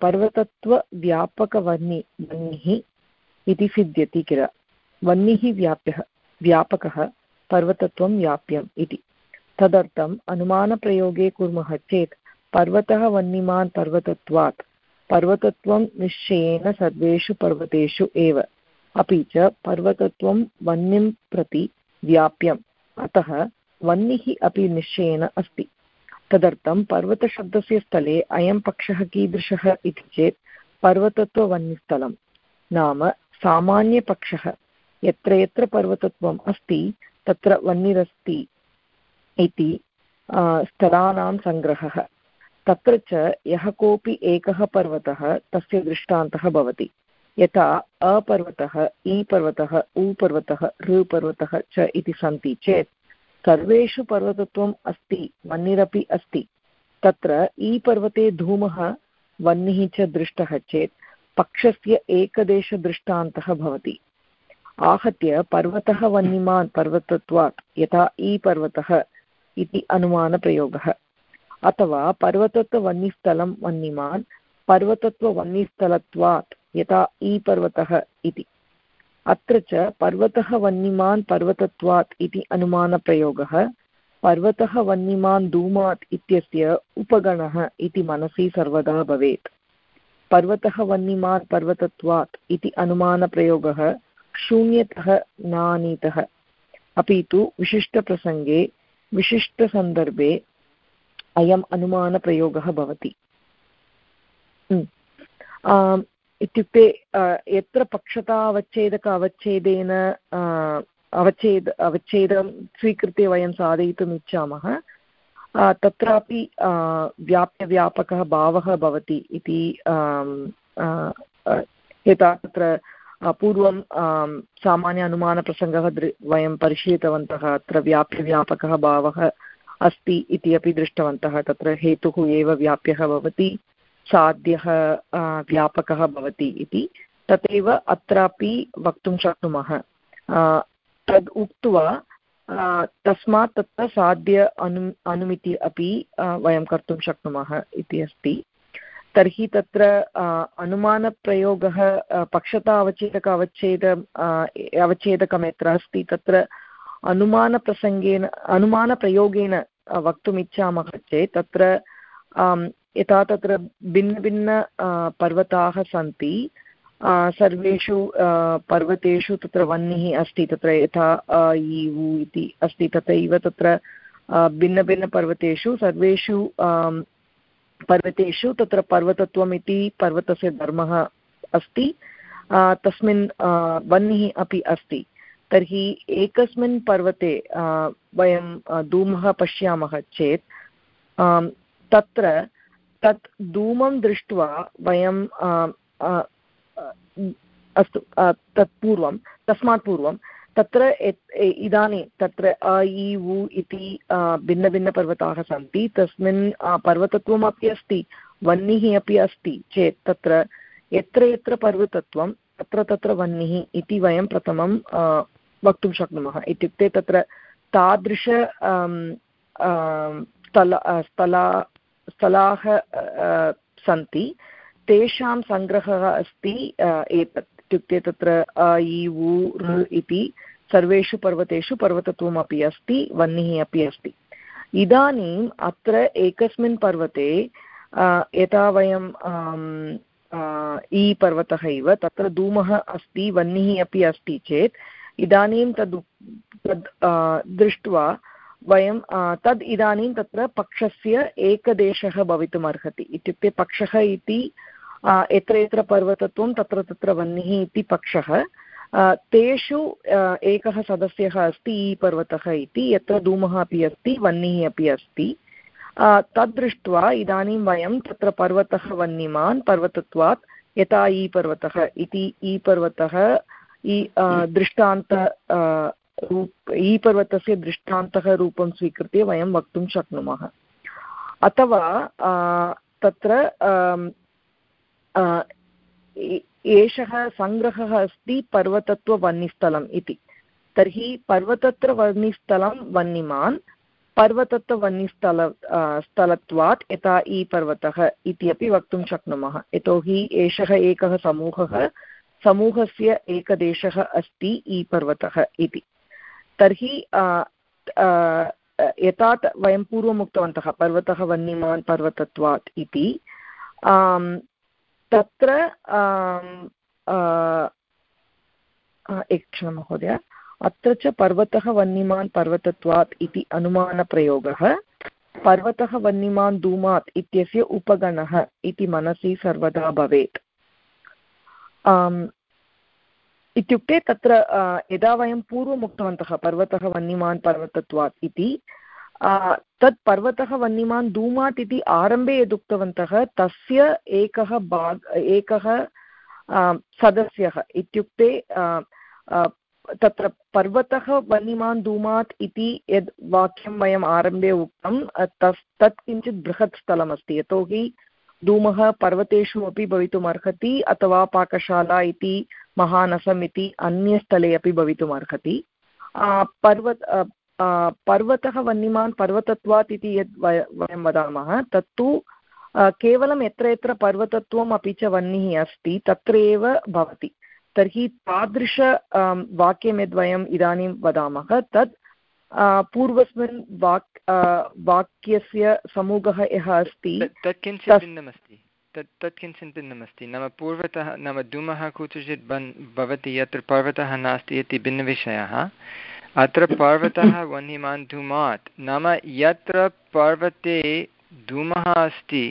पर्वतत्वव्यापकवह्नि वह्निः इति सिद्ध्यति किल। वह्निः व्याप्यः व्यापकः पर्वतत्वं व्याप्यम् इति। तदर्थम् अनुमानप्रयोगे कुर्मः चेत् पर्वतः वह्निमान् पर्वतत्वात् पर्वतत्वं निश्चयेन सर्वेषु पर्वतेषु एव, अपि च पर्वतत्वं वह्निं प्रति व्याप्यम्, अतः वह्निः अपि निश्चयेन अस्ति। तदर्थं पर्वतशब्दस्य स्थले अयं पक्षः कीदृशः इति चेत् पर्वतत्ववह्निस्थलं। नाम सामान्यपक्षः यत्र यत्र पर्वतत्वम् अस्ति तत्र वह्निरस्ति इति स्थलानां सङ्ग्रहः। तत्र च यः कोऽपि एकः पर्वतः तस्य दृष्टान्तः भवति। यथा अपर्वतः, ई पर्वतः, उ पर्वतः, ऋ पर्वतः च इति सन्ति चेत् सर्वेषु पर्वतत्वम् अस्ति, वह्निरपि अस्ति। तत्र ई पर्वते धूमः वह्निः च दृष्टः चेत् पक्षस्य एकदेशदृष्टान्तः भवति। आहत्य पर्वतः वह्निमान् पर्वतत्वात् यथा ई पर्वतः इति अनुमानप्रयोगः, अथवा पर्वतत्ववह्निस्थलं वह्निमान् पर्वतत्ववह्निस्थलत्वात् यथा ई पर्वतः इति। अत्र च पर्वतः वह्निमान् पर्वतत्वात् इति अनुमानप्रयोगः पर्वतः वह्निमान् धूमात् इत्यस्य उपगणः इति मनसि सर्वदा भवेत्। पर्वतः वह्निमान् पर्वतत्वात् इति अनुमानप्रयोगः शून्यतः नानीतः, अपि तु विशिष्टप्रसङ्गे विशिष्टसन्दर्भे अयम् अनुमानप्रयोगः भवति। इत्युक्ते यत्र पक्षतावच्छेदक अवच्छेदेन अवच्छेद अवच्छेदं स्वीकृत्य वयं साधयितुम् इच्छामः तत्रापि व्याप्यव्यापकः भावः भवति इति यथा तत्र पूर्वं सामान्य अनुमानप्रसङ्गः दृ वयं परिशीलितवन्तः। अत्र व्याप्यव्यापकः भावः अस्ति इति अपि दृष्टवन्तः। तत्र हेतुः एव व्याप्यः भवति, साध्यः व्यापकः भवति इति। तथैव अत्रापि वक्तुं शक्नुमः। तद् उक्त्वा तस्मात् तत्र साध्य अनु अनुमिति अपि वयं कर्तुं शक्नुमः इति अस्ति। तर्हि तत्र अनुमानप्रयोगः पक्षता अवच्छेदक अवच्छेद अवच्छेदकं यत्र अस्ति तत्र अनुमानप्रसङ्गेन अनुमानप्रयोगेन वक्तुम् इच्छामः चेत् तत्र यथा तत्र भिन्नभिन्न पर्वताः सन्ति, सर्वेषु पर्वतेषु तत्र वह्निः अस्ति। तत्र यथा अ इ उ इति अस्ति तथैव तत्र भिन्नभिन्नपर्वतेषु सर्वेषु पर्वतेषु तत्र पर्वतत्वम् इति पर्वतस्य धर्मः अस्ति, तस्मिन् वह्निः अपि अस्ति। तर्हि एकस्मिन् पर्वते वयं धूमः पश्यामः चेत् तत्र तत् धूमं दृष्ट्वा वयं अस्तु तत् पूर्वं तस्मात् पूर्वं तत्र इदानीं तत्र अ इ उ इति भिन्नभिन्नपर्वताः सन्ति, तस्मिन् पर्वतत्वमपि अस्ति, वह्निः अपि अस्ति चेत् तत्र यत्र यत्र पर्वतत्वं तत्र तत्र वह्निः इति वयं प्रथमं वक्तुं शक्नुमः। इत्युक्ते तत्र तादृश स्थल स्थला स्थलाः सन्ति, तेषां सङ्ग्रहः अस्ति एतत्। इत्युक्ते तत्र अ इ उ ऋ इति सर्वेषु पर्वतेषु पर्वतत्वमपि अस्ति, वह्निः अपि अस्ति। इदानीम् अत्र एकस्मिन् पर्वते यथा वयं ई पर्वतः इव तत्र धूमः अस्ति, वह्निः अपि अस्ति चेत् इदानीं तद् तद् दृष्ट्वा वयं तद् इदानीं तत्र पक्षस्य एकदेशः भवितुम् अर्हति। इत्युक्ते पक्षः इति यत्र यत्र पर्वतत्वं तत्र तत्र वह्निः इति पक्षः, तेषु एकः सदस्यः अस्ति ई पर्वतः इति, यत्र धूमः अपि अस्ति, वह्निः अपि अस्ति। तद्दृष्ट्वा इदानीं वयं तत्र पर्वतः वह्निमान् पर्वतत्वात् यथा ई पर्वतः इति ई पर्वतः ई दृष्टान्त रूप ई पर्वतस्य दृष्टान्तः रूपं स्वीकृत्य वयं वक्तुं शक्नुमः। अथवा तत्र एषः सङ्ग्रहः अस्ति पर्वतत्ववह्निस्थलम् इति, तर्हि पर्वतत्ववह्निस्थलं वह्निमान् पर्वतत्ववह्निस्थल स्थलत्वात् यथा ई पर्वतः इति अपि वक्तुं शक्नुमः। यतोहि एषः एकः समूहः, समूहस्य एकदेशः अस्ति ई पर्वतः इति। तर्हि यथा वयं पूर्वम् उक्तवन्तः पर्वतः वह्निमान् पर्वतत्वात् इति, तत्र एकक्षणं महोदय, अत्र च पर्वतः वह्निमान् पर्वतत्वात् इति अनुमानप्रयोगः पर्वतः वह्निमान् धूमात् इत्यस्य उपगणः इति मनसि सर्वदा भवेत्। इत्युक्ते तत्र यदा वयं पूर्वम् उक्तवन्तः पर्वतः वह्निमान् पर्वतत्वात् इति, तत् पर्वतः वह्निमान् धूमात् इति आरम्भे यदुक्तवन्तः तस्य एकः भाग एकः सदस्यः, इत्युक्ते तत्र पर्वतः वह्निमान् धूमात् इति यद् वाक्यं वयम् आरम्भे उक्तं तस् तत् किञ्चित् बृहत् स्थलमस्ति। यतोहि धूमः पर्वतेषु अपि भवितुम् अर्हति, अथवा पाकशाला इति महानसम् इति अन्यस्थले अपि भवितुम् अर्हति। पर्वत पर्वतः वह्निमान् पर्वतत्वात् इति यद् वयं वदामः तत्तु केवलं यत्र यत्र पर्वतत्वम् अपि च वह्निः अस्ति तत्र एव भवति। तर्हि तादृश वाक्यं यद् वयम् इदानीं वदामः तत् पूर्वस्मिन् वाक् वाक्यस्य समूहः यः अस्ति तत् किञ्चित् भिन्नमस्ति। तत् तत् किञ्चित् भिन्नमस्ति। नाम पूर्वतः नाम धूमः कुत्रचित् बन् भवति यत्र पर्वतः नास्ति इति भिन्नविषयः। अत्र पर्वतः वह्निमान् धूमात् नाम यत्र पर्वते धूमः अस्ति,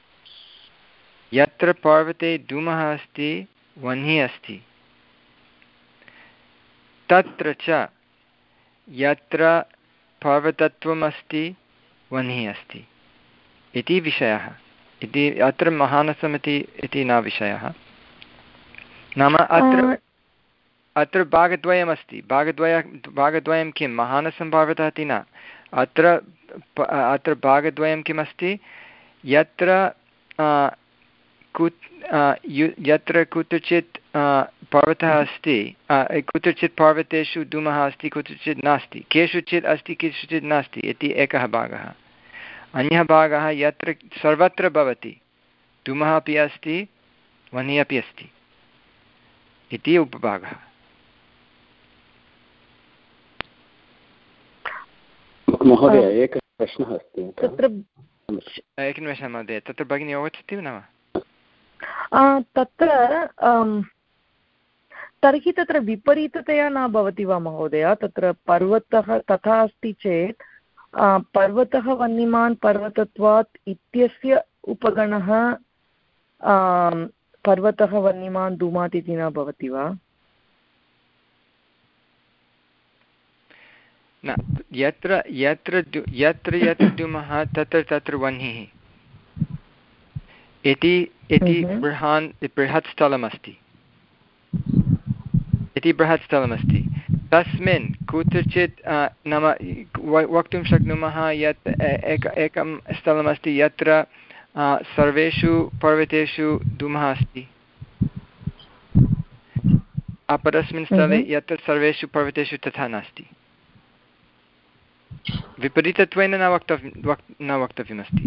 यत्र पर्वते धूमः अस्ति वह्निः अस्ति, तत्र च यत्र पर्वतत्वम् अस्ति वह्निः अस्ति इति विषयः। इति अत्र महानसमिति इति न विषयः। नाम अत्र अत्र भागद्वयमस्ति। भागद्वय भागद्वयं किं महानसं पर्वतः इति न, अत्र अत्र भागद्वयं किमस्ति, यत्र कुत् यत्र कुत्रचित् पर्वतः अस्ति, कुत्रचित् पर्वतेषु धूमः अस्ति, कुत्रचित् नास्ति, केषुचित् अस्ति केषुचित् नास्ति इति एकः भागः। अन्यः भागः यत्र सर्वत्र भवति, धूमः अपि अस्ति वह्निः अपि अस्ति इति उपभागः। महोदय एकः प्रश्नः अस्ति तत्र। एकनिमेषः महोदय, तत्र भगिनी अवगच्छति वा न? तत्र तर्हि तत्र विपरीततया न भवति वा महोदय? तत्र पर्वतः तथा अस्ति चेत् पर्वतः वह्निमान् पर्वतत्वात् इत्यस्य उपगणः पर्वतः वह्निमान् धूमात् इति न भवति वा? न, यत्र यत्र यत्र यत्र धूमः तत्र तत्र वह्निः इति इति बृहान् बृहत् स्थलमस्ति इति बृहत् स्थलमस्ति तस्मिन् कुत्रचित् नाम वक्तुं शक्नुमः यत् एक एकं स्थलमस्ति यत्र सर्वेषु पर्वतेषु धूमः अस्ति, अपरस्मिन् स्थले यत्र सर्वेषु पर्वतेषु तथा नास्ति। विपरीतत्वेन न वक्तव्यं वक् न वक्तव्यमस्ति।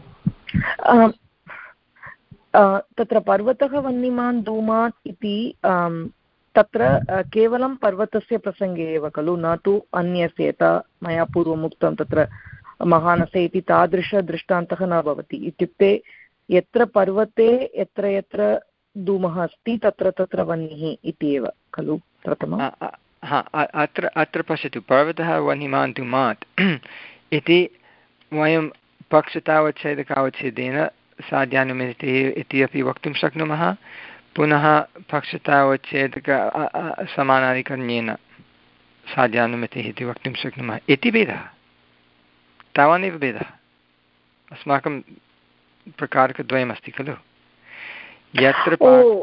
तत्र पर्वतः वह्निमान् धूमात् इति तत्र केवलं पर्वतस्य प्रसङ्गे एव खलु, न तु अन्यस्य। यथा मया पूर्वम् उक्तं तत्र महानसे इति तादृशदृष्टान्तः न भवति। इत्युक्ते यत्र पर्वते यत्र यत्र धूमः अस्ति तत्र तत्र वह्निः इति एव खलु प्रथमम्। हा, अत्र अत्र पश्यतु, पर्वतः वह्निमान् धूमात् इति वयं पक्षतावच्छेदकावच्छेदेन साध्यानुमितिः इति अपि वक्तुं शक्नुमः। पुनः पक्षतावच्छेदक समानाधिकरण्येन साध्यानुमितिः इति वक्तुं शक्नुमः इति भेदः। तावानेव भेदः। अस्माकं प्रकारकद्वयमस्ति खलु। यत्र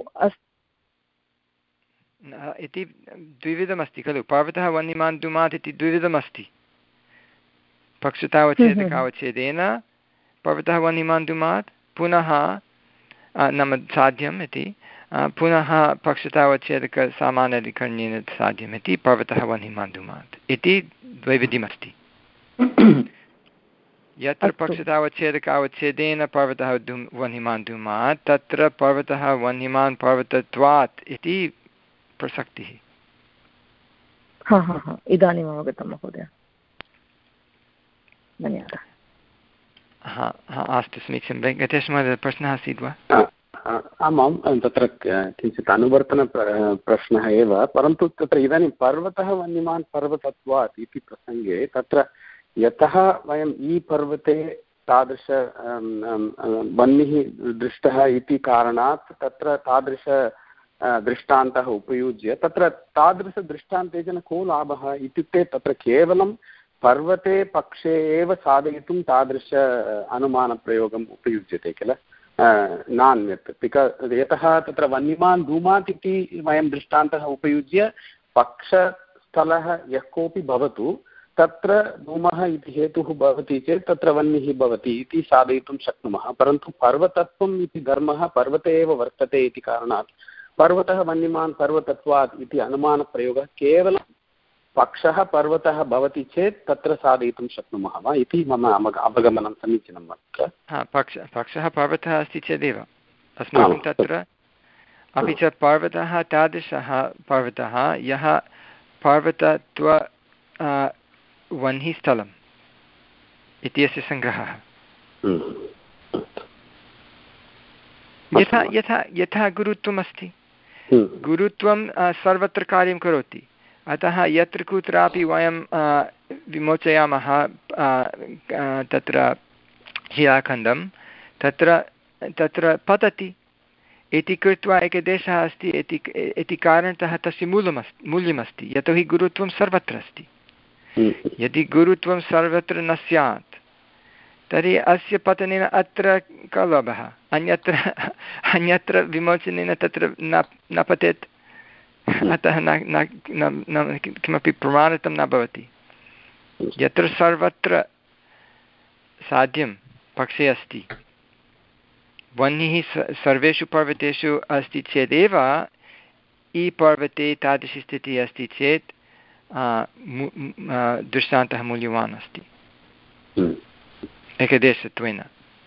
इति द्विविधमस्ति खलु। पर्वतः वह्निमान् धूमात् इति द्विविधमस्ति। पक्षतावच्छेदकावच्छेदेन पर्वतः वह्निमान् धूमात्, पुनः नाम साध्यम् इति, पुनः पक्षतावच्छेदकसामानाधिकरण्येन साध्यम् इति पर्वतः वह्निमान् धूमात् इति द्वैविध्यमस्ति। यत्र पक्षतावच्छेदकावच्छेदेन पर्वतः धूम वह्निमान् धूमात् तत्र पर्वतः वह्निमान् पर्वतत्वात् इति प्रसक्तिः। हा हा हा इदानीम् अवगतं महोदय, धन्यवादः। हा हा अस्तु, समीचीनं। वेङ्कटेश महोदय, प्रश्नः आसीत् वा? आमां, तत्र किञ्चित् अनुवर्तन प्रश्नः एव, परन्तु तत्र इदानीं पर्वतः वह्निमान् पर्वतत्वात् इति प्रसङ्गे तत्र यतः वयम् ई पर्वते तादृश वह्निः दृष्टः इति कारणात् तत्र तादृश दृष्टान्तः उपयुज्य तत्र तादृशदृष्टान्तेन को लाभः इत्युक्ते तत्र केवलं पर्वते पक्षे एव साधयितुं तादृश अनुमानप्रयोगम् उपयुज्यते किल, नान्यत्। बिकास् यतः तत्र वह्निमान् धूमात् इति वयं दृष्टान्तः उपयुज्य पक्षस्थलः यः कोऽपि भवतु तत्र धूमः इति हेतुः भवति चेत् तत्र वह्निः भवति इति साधयितुं शक्नुमः। परन्तु पर्वतत्वम् इति धर्मः पर्वते एव वर्तते इति कारणात् पर्वतः वह्निमान् पर्वतत्वात् इति अनुमानप्रयोगः केवलं पक्षः पर्वतः भवति चेत् तत्र साधयितुं शक्नुमः वा इति मम अवगमनं समीचीनं वा? हा, पक्ष पक्षः पर्वतः अस्ति चेदेव अस्माकं तत्र, अपि च पर्वतः तादृशः पर्वतः यः पर्वतत्व वह्निस्थलम् इत्यस्य सङ्ग्रहः। यथा यथा यथा गुरुत्वम् अस्ति, गुरुत्वं सर्वत्र कार्यं करोति, अतः यत्र कुत्रापि वयं विमोचयामः तत्र शिलाखण्डं तत्र तत्र पतति इति कृत्वा एकः देशः अस्ति इति इति कारणतः तस्य मूल्यमस्ति मूल्यमस्ति यतोहि गुरुत्वं सर्वत्र अस्ति। यदि गुरुत्वं सर्वत्र न स्यात् तर्हि अस्य पतनेन अत्र कः लाभः? अन्यत्र अन्यत्र विमोचनेन तत्र न न पतेत्, अतः न न किमपि प्रमाणितं न भवति। यत्र सर्वत्र साध्यं पक्षे अस्ति, वह्निः सर्वेषु पर्वतेषु अस्ति चेदेव ई पर्वते तादृशी स्थितिः अस्ति चेत् दृष्टान्तः मूल्यवान् अस्ति एकदेशत्वेन।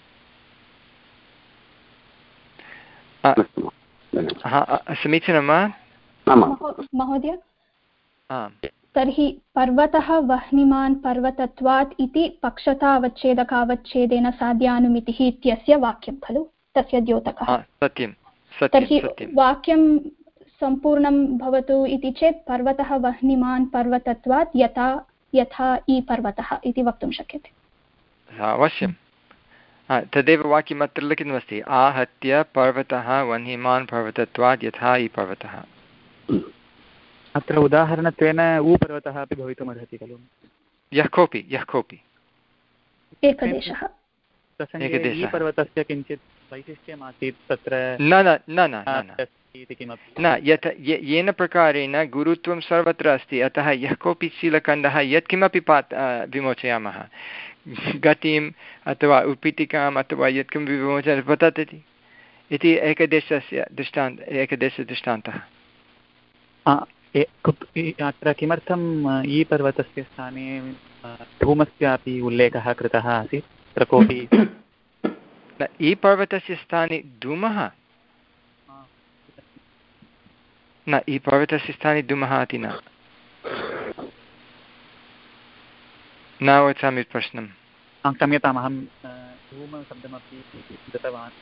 समीचीनं वा महोदय? तर्हि पर्वतः वह्निमान् पर्वतत्वात् इति पक्षतावच्छेदकावच्छेदेन साध्यानुमितिः इत्यस्य वाक्यं खलु, तस्य द्योतकः। सत्यं। तर्हि वाक्यं सम्पूर्णं भवतु इति चेत् पर्वतः वह्निमान् पर्वतत्वात् यथा यथा ई पर्वतः इति वक्तुं शक्यते। अवश्यं तदेव वाक्यम् अत्र लिखितमस्ति, आहत्य पर्वतः वह्निमान् पर्वतत्वात् यथा ई पर्वतः। अत्र उदाहरणत्वेन ऊ पर्वतः अपि भवितुमर्हति खलु। यः कोऽपि यः कोऽपि एकदेशः ई पर्वतस्य किञ्चित् वैशिष्ट्यमासीत् तत्र न न न न न यत् येन प्रकारेण गुरुत्वं सर्वत्र अस्ति, अतः यः कोऽपि शीलखण्डः यत्किमपि पात् विमोचयामः, गतिम् अथवा उत्पीठिकाम् अथवा यत्किं विमोचनं पतति इति एकदेशस्य दृष्टान्त एकदेशदृष्टान्तः। अत्र किमर्थम् ई पर्वतस्य स्थाने धूमस्यापि उल्लेखः कृतः आसीत्? तत्र कोऽपि ई पर्वतस्य स्थाने धूमः न, ई पर्वतस्य स्थाने धूमः इति न नावगच्छामि प्रश्नं। क्षम्यताम्, अहं धूमशब्दमपि दत्तवान्।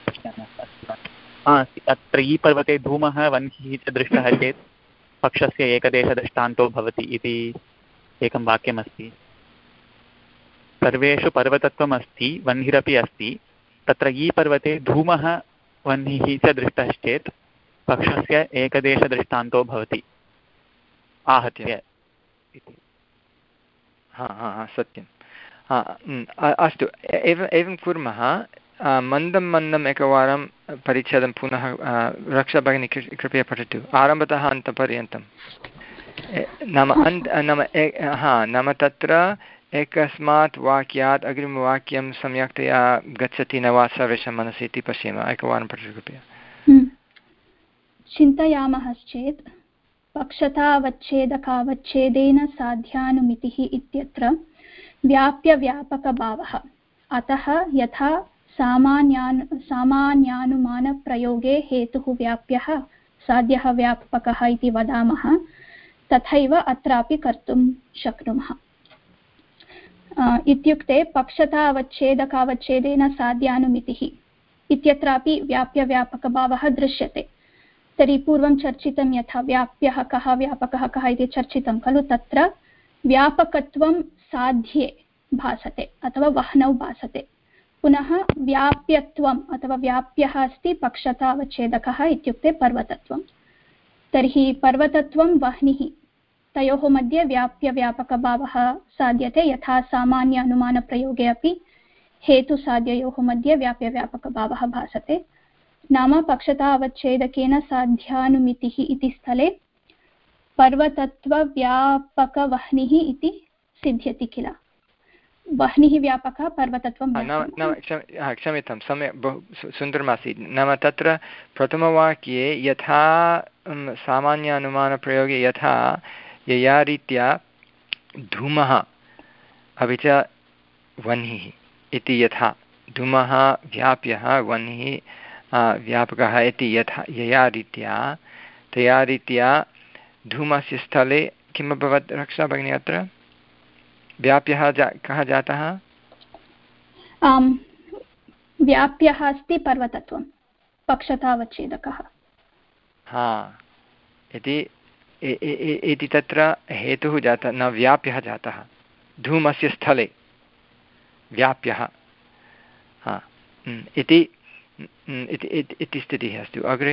अत्र ई पर्वते धूमः वह्निः च दृष्टः चेत् पक्षस्य एकदेशदृष्टान्तो भवति इति एकं वाक्यमस्ति। सर्वेषु पर्वतत्वम् अस्ति, वह्निरपि अस्ति, तत्र ई पर्वते धूमः वह्निः च दृष्टश्चेत् पक्षस्य एकदेशदृष्टान्तो भवति आहत्य इति। हा हा हा सत्यं। हा अस्तु, एवम् एवं कुर्मः। मन्दं मन्दम् एकवारं परिच्छेदं पुनः रक्षा भगिनी कृपया पठतु आरम्भतः अन्तपर्यन्तं। नाम अन्त नाम हा नाम तत्र एकस्मात् वाक्यात् अग्रिमवाक्यं सम्यक्तया गच्छति न वा सर्वेषां मनसि इति पश्येम। एकवारं पठतु कृपया। चिन्तयामश्चेत् पक्षतावच्छेदकावच्छेदेन साध्यानुमितिः इत्यत्र व्याप्यव्यापकभावः। अतः यथा सामान्यानु सामान्यानुमानप्रयोगे हेतुः व्याप्यः साध्यः व्यापकः इति वदामः, तथैव अत्रापि कर्तुं शक्नुमः। इत्युक्ते पक्षतावच्छेदकावच्छेदेन साध्यानुमितिः इत्यत्रापि व्याप्यव्यापकभावः दृश्यते। तर्हि पूर्वं चर्चितं यथा व्याप्यः कः व्यापकः कः इति चर्चितं खलु, तत्र व्यापकत्वं साध्ये भासते अथवा वह्नौ भासते। पुनः व्याप्यत्वम् अथवा व्याप्यः अस्ति पक्षतावच्छेदकः इत्युक्ते पर्वतत्वं। तर्हि पर्वतत्वं वह्निः तयोः मध्ये व्याप्यव्यापकभावः साध्यते, यथा सामान्य अनुमानप्रयोगे अपि हेतुसाध्ययोः मध्ये व्याप्यव्यापकभावः भासते। नाम पक्षतावच्छेदकेन साध्यानुमितिः इति स्थले पर्वतत्वव्यापकवह्निः इति सिद्ध्यति किल। वह्निः व्यापकः, पर्वतत्वं क्षम्यतां, सम्यक्, बहु सुन्दरमासीत्। नाम तत्र प्रथमवाक्ये यथा सामान्य अनुमानप्रयोगे यथा यया रीत्या धूमः अपि च वह्निः इति, यथा धूमः व्याप्यः वह्निः व्यापकः इति यथा यया रीत्या, तया रीत्या धूमस्य स्थले किम् अभवत् रक्षा भगिनी? अत्र व्याप्यः जा कः जातः? व्याप्यः अस्ति पर्वतत्वं, पक्षतावच्छेदकः। हा इति इति तत्र हेतुः जातः, न व्याप्यः जातः, धूमस्य स्थले व्याप्यः हा इति इति स्थितिः अस्ति। अग्रे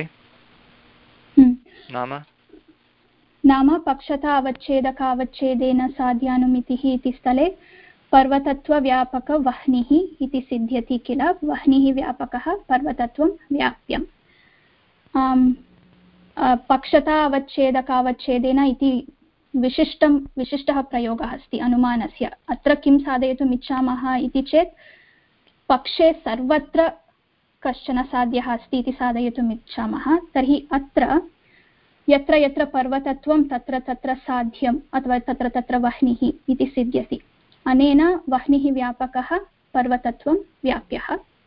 नाम नाम पक्षतावच्छेदकावच्छेदेन साध्यानुमितिः इति स्थले पर्वतत्वव्यापकवह्निः इति सिद्ध्यति किल। वह्निः व्यापकः, पर्वतत्वं व्याप्यम्। पक्षतावच्छेदकावच्छेदेन इति विशिष्टं विशिष्टः प्रयोगः अस्ति अनुमानस्य। अत्र किं साधयितुम् इच्छामः इति चेत् पक्षे सर्वत्र कश्चन साध्यः अस्ति इति साधयितुम् इच्छामः। तर्हि अत्र यत्र यत्र पर्वतत्वं तत्र तत्र साध्यम् अथवा तत्र तत्र वह्निः इति सिद्ध्यति। अनेन वह्निः व्यापकः, पर्वतत्वं व्याप्यः।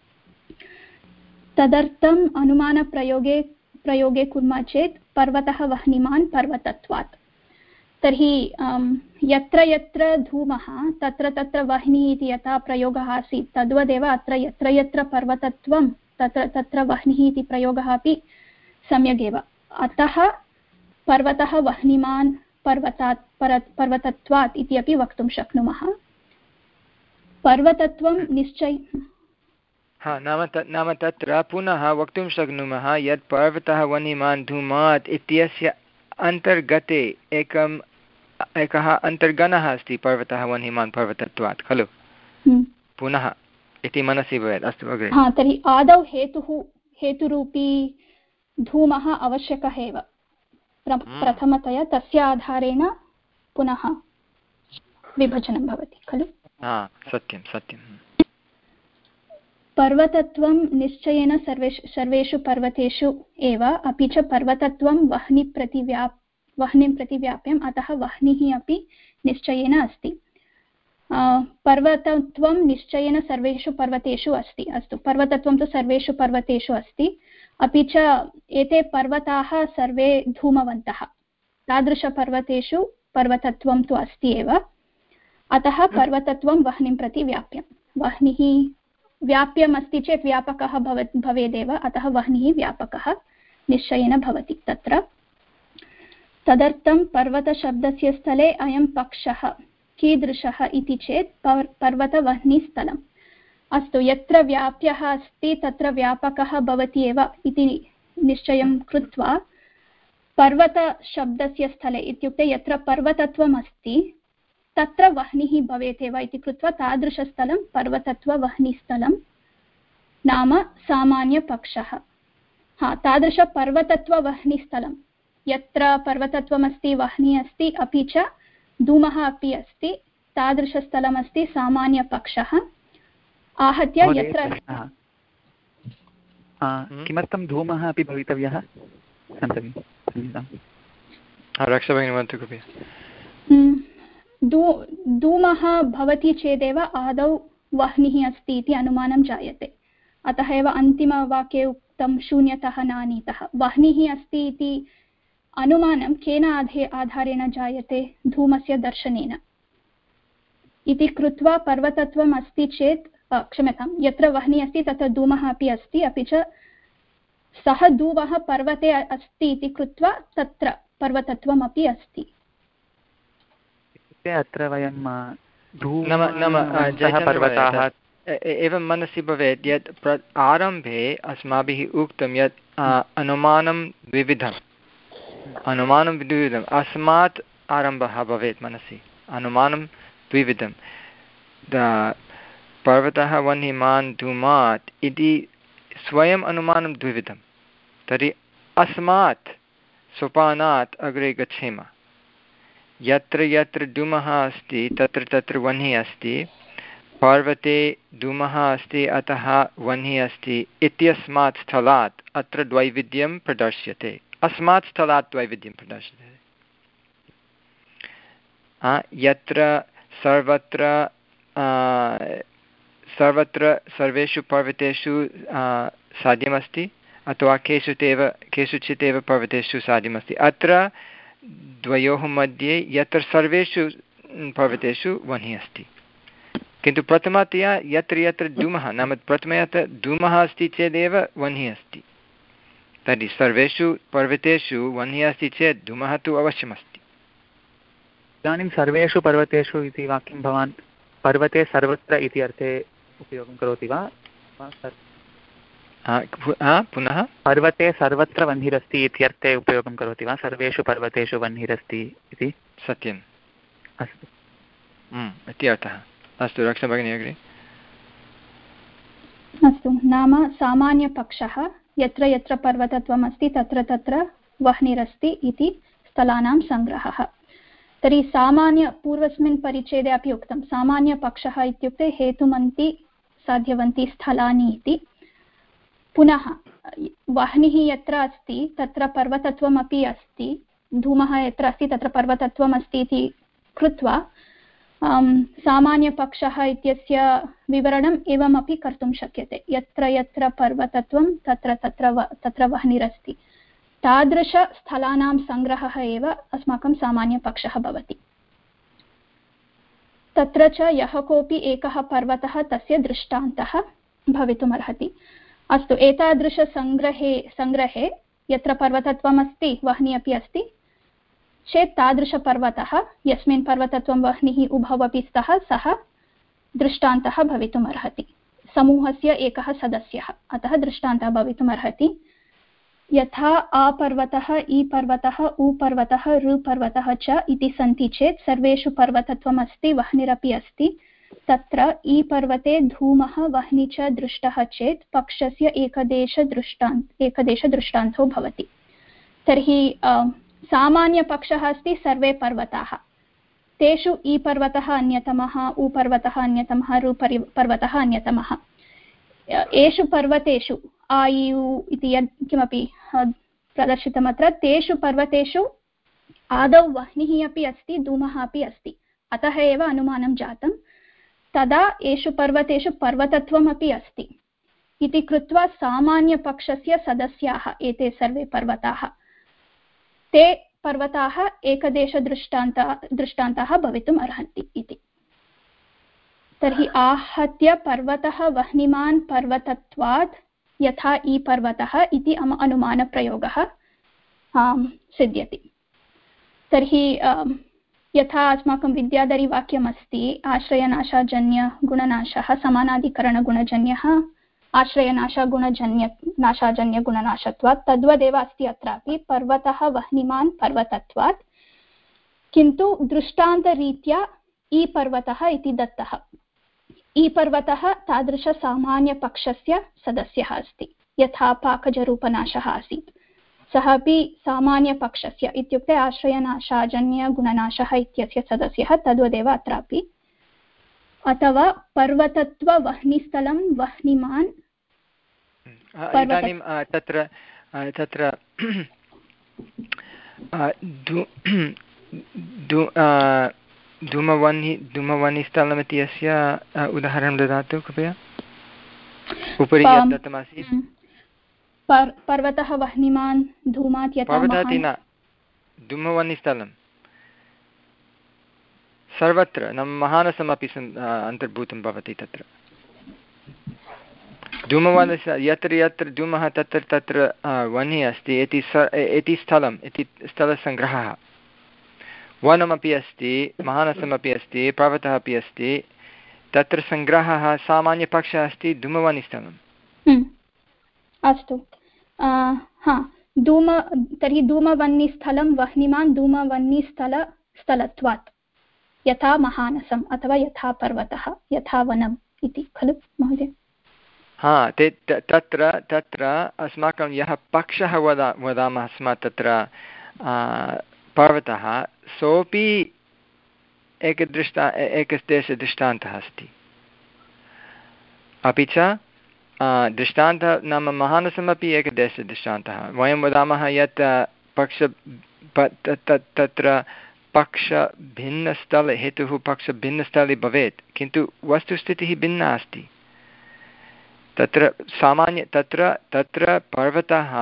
तदर्थम् अनुमानप्रयोगे प्रयोगे कुर्मः चेत् पर्वतः वह्निमान् पर्वतत्वात्। तर्हि यत्र यत्र धूमः तत्र तत्र वह्निः इति यथा प्रयोगः आसीत्, तद्वदेव अत्र यत्र यत्र पर्वतत्वं तत्र तत्र वह्निः इति प्रयोगः अपि सम्यगेव। अतः पर्वतः वह्निमान् पर्वतात् पर्वतत्वात् इति अपि वक्तुं शक्नुमः। पर्वतत्वं निश्चय हा नाम तत् नाम तत्र पुनः वक्तुं शक्नुमः यत् पर्वतः वह्निमान् धूमात् इत्यस्य अन्तर्गते एकम् एकः अन्तर्गणः अस्ति, पर्वतः वह्निमान् पर्वतत्वात् खलु। पुनः इति मनसि भवेत्। अस्तु अग्रे। हा तर्हि आदौ हेतुः हेतुरूपी धूमः आवश्यकः एव प्रथमतया, तस्य आधारेण पुनः विभजनं भवति खलु। हा सत्यं सत्यं। पर्वतत्वं निश्चयेन सर्वेषु सर्वेषु पर्वतेषु एव, अपि च पर्वतत्वं वह्निप्रति व्याप् वह्निं प्रति व्याप्यम्, अतः वह्निः अपि निश्चयेन अस्ति। पर्वतत्वं निश्चयेन सर्वेषु पर्वतेषु अस्ति। अस्तु, पर्वतत्वं तु सर्वेषु पर्वतेषु अस्ति, अपि च एते पर्वताः सर्वे धूमवन्तः, तादृशपर्वतेषु पर्वतत्वं तु अस्ति एव, अतः पर्वतत्वं वह्निं प्रति व्याप्यं। वह्निः व्याप्यम् अस्ति चेत् व्यापकः भव भवेदेव, अतः वह्निः व्यापकः निश्चयेन भवति तत्र। तदर्थं पर्वतशब्दस्य स्थले अयं पक्षः कीदृशः इति चेत् पर् पर्वतवह्निस्थलम्। अस्तु, यत्र व्याप्यः अस्ति तत्र व्यापकः भवति एव इति निश्चयं कृत्वा पर्वतशब्दस्य स्थले इत्युक्ते यत्र पर्वतत्वम् अस्ति तत्र वह्निः भवेत् एव इति कृत्वा तादृशस्थलं पर्वतत्ववह्निस्थलं नाम सामान्यपक्षः। हा, तादृशपर्वतत्ववह्निस्थलं यत्र पर्वतत्वमस्ति, वह्निः अस्ति, अपि च धूमः अपि अस्ति, तादृशस्थलमस्ति सामान्यपक्षः। आहत्य यत्र किमर्थं धूमः अपि भवितव्यः? धूमः भवति चेदेव आदौ वह्निः अस्ति इति अनुमानं जायते, अतः एव अन्तिमवाक्ये उक्तं शून्यतः नानीतः। वह्निः अस्ति इति अनुमानं केन आधे आधारेण जायते? धूमस्य दर्शनेन इति कृत्वा पर्वतत्वम् अस्ति चेत्, क्षम्यतां, यत्र वह्निः अस्ति तत्र धूमः अपि अस्ति, अपि च सः धूमः पर्वते अस्ति इति कृत्वा तत्र पर्वतत्वमपि अस्ति। अत्र वयं पर्वताः एवं मनसि भवेत् यत् आरम्भे अस्माभिः उक्तं यत् अनुमानं द्विविधम्, अनुमानं द्विविधम्, अस्मात् आरम्भः भवेत् मनसि, अनुमानं द्विविधं। पर्वतः वह्निमान् धूमात् इति स्वयम् अनुमानं द्विविधं, तर्हि अस्मात् सोपानात् अग्रे गच्छेम। यत्र यत्र धूमः अस्ति तत्र तत्र वह्निः अस्ति, पर्वते धूमः अस्ति अतः वह्निः अस्ति इत्यस्मात् स्थलात् अत्र द्वैविध्यं प्रदर्श्यते, अस्मात् स्थलात् द्वैविध्यं प्रदर्श्यते। यत्र सर्वत्र सर्वत्र सर्वेषु पर्वतेषु साध्यमस्ति अथवा केषुचित् एव केषुचित् एव पर्वतेषु साध्यमस्ति, अत्र द्वयोः मध्ये यत्र सर्वेषु पर्वतेषु वह्निः अस्ति। किन्तु प्रथमतया यत्र यत्र धूमः, नाम प्रथमतया धूमः अस्ति चेदेव वह्निः अस्ति, तर्हि सर्वेषु पर्वतेषु वह्निः अस्ति चेत् धूमः तु अवश्यमस्ति। इदानीं सर्वेषु पर्वतेषु इति वाक्यं भवान् पर्वते सर्वत्र इति अर्थे उपयोगं करोति वा? पुनः पर्वते सर्वत्र वह्निरस्ति इत्यर्थे उपयोगं करोति वा? सर्वेषु पर्वतेषु वह्निरस्ति इति? सत्यम्, अस्तु इति अर्थः। अस्तु, रक्षा भगिनी अग्रे। अस्तु, नाम सामान्यपक्षः यत्र यत्र पर्वतत्वम् अस्ति तत्र तत्र वह्निरस्ति इति स्थलानां सङ्ग्रहः। तर्हि सामान्य, पूर्वस्मिन् परिच्छेदे अपि उक्तं, सामान्यपक्षः इत्युक्ते हेतुमन्ति साध्यवन्ति स्थलानि इति। पुनः वह्निः यत्र अस्ति तत्र पर्वतत्वमपि अस्ति, धूमः यत्र अस्ति तत्र पर्वतत्वम् अस्ति इति कृत्वा सामान्यपक्षः इत्यस्य विवरणम् एवमपि कर्तुं शक्यते, यत्र यत्र पर्वतत्वं तत्र तत्र तत्र वह्निरस्ति, तादृशस्थलानां सङ्ग्रहः एव अस्माकं सामान्यपक्षः भवति। तत्र च यः कोऽपि एकः पर्वतः तस्य दृष्टान्तः भवितुमर्हति। अस्तु, एतादृशसङ्ग्रहे सङ्ग्रहे यत्र पर्वतत्वम् अस्ति, वह्निः अपि अस्ति चेत् तादृशपर्वतः, यस्मिन् पर्वतत्वं वह्निः उभौ अपि स्तः, सः दृष्टान्तः भवितुमर्हति, समूहस्य एकः सदस्यः, अतः दृष्टान्तः भवितुमर्हति। यथा आ पर्वतः, ई पर्वतः, उ पर्वतः, ऋ पर्वतः च इति सन्ति चेत् सर्वेषु पर्वतत्वम् अस्ति, वह्निरपि अस्ति, तत्र ई पर्वते धूमः वह्नि च दृष्टः चेत् पक्षस्य एकदेशदृष्टान्त एकदेशदृष्टान्तो भवति। तर्हि सामान्यपक्षः अस्ति सर्वे पर्वताः, तेषु ई पर्वतः अन्यतमः, उ पर्वतः अन्यतमः, ऋ पर्वतः अन्यतमः। एषु पर्वतेषु आ इ उ इति यत् किमपि प्रदर्शितमत्र, तेषु पर्वतेषु आदौ वह्निः अपि अस्ति धूमः अपि अस्ति, अतः एव अनुमानं जातं। तदा एषु पर्वतेषु पर्वतत्वमपि अस्ति इति कृत्वा सामान्यपक्षस्य सदस्याः एते सर्वे पर्वताः, ते पर्वताः एकदेशदृष्टान्तः दृष्टान्तः भवितुम् अर्हन्ति इति। तर्हि आहत्य पर्वतः वह्निमान् पर्वतत्वात् यथा ई पर्वतः इति अनुमानप्रयोगः सिद्ध्यति। तर्हि यथा अस्माकं विद्याधरीवाक्यमस्ति आश्रयनाशाजन्यगुणनाशः समानाधिकरणगुणजन्यः आश्रयनाशगुणजन्य नाशाजन्यगुणनाशत्वात्, तद्वदेव अस्ति अत्रापि पर्वतः वह्निमान् पर्वतत्वात्, किन्तु दृष्टान्तरीत्या ई पर्वतः इति दत्तः। ई पर्वतः तादृशसामान्यपक्षस्य सदस्यः अस्ति, यथा पाकजरूपनाशः आसीत्, सः अपि सामान्यपक्षस्य इत्युक्ते आश्रयनाशाजन्यगुणनाशः इत्यस्य सदस्यः, तद्वदेव अत्रापि। अथवा पर्वतत्ववह्निस्थलं वह्निमान्, इदानीं तत्र तत्र धूमवह्नि धूमवह्निस्थलमिति अस्य उदाहरणं ददातु कृपया। उपरि यत् दत्तमासीत् पर्वतः वह्निमान् धूमात् यथा पर्वतः न धूमवह्निस्थलं सर्वत्र नाम महानसमपि अन्तर्भूतं भवति तत्र। धूमवन् यत्र यत्र धूमः तत्र तत्र वह्निः अस्ति इति स इति स्थलम् इति स्थलसङ्ग्रहः। वनमपि अस्ति, महानसमपि अस्ति, पर्वतः अपि अस्ति, तत्र सङ्ग्रहः सामान्यपक्षः अस्ति धूमवह्निस्थलम्। अस्तु, हा धूम तर्हि धूमवह्निस्थलं वह्निमान् धूमवह्निस्थल स्थलत्वात् यथा महानसम् अथवा यथा पर्वतः यथा वनम् इति खलु महोदय? हा ते तत्र तत्र अस्माकं यः पक्षः वदा वदामः स्म तत्र पर्वतः, सोऽपि एकदृष्टा एकदेशदृष्टान्तः अस्ति। अपि च दृष्टान्तः नाम महानसमपि एकदेशदृष्टान्तः। वयं वदामः यत् पक्ष तत्र पक्षभिन्नस्थले हेतुः पक्षभिन्नस्थले भवेत्, किन्तु वस्तुस्थितिः भिन्ना अस्ति। तत्र सामान्य तत्र तत्र पर्वतः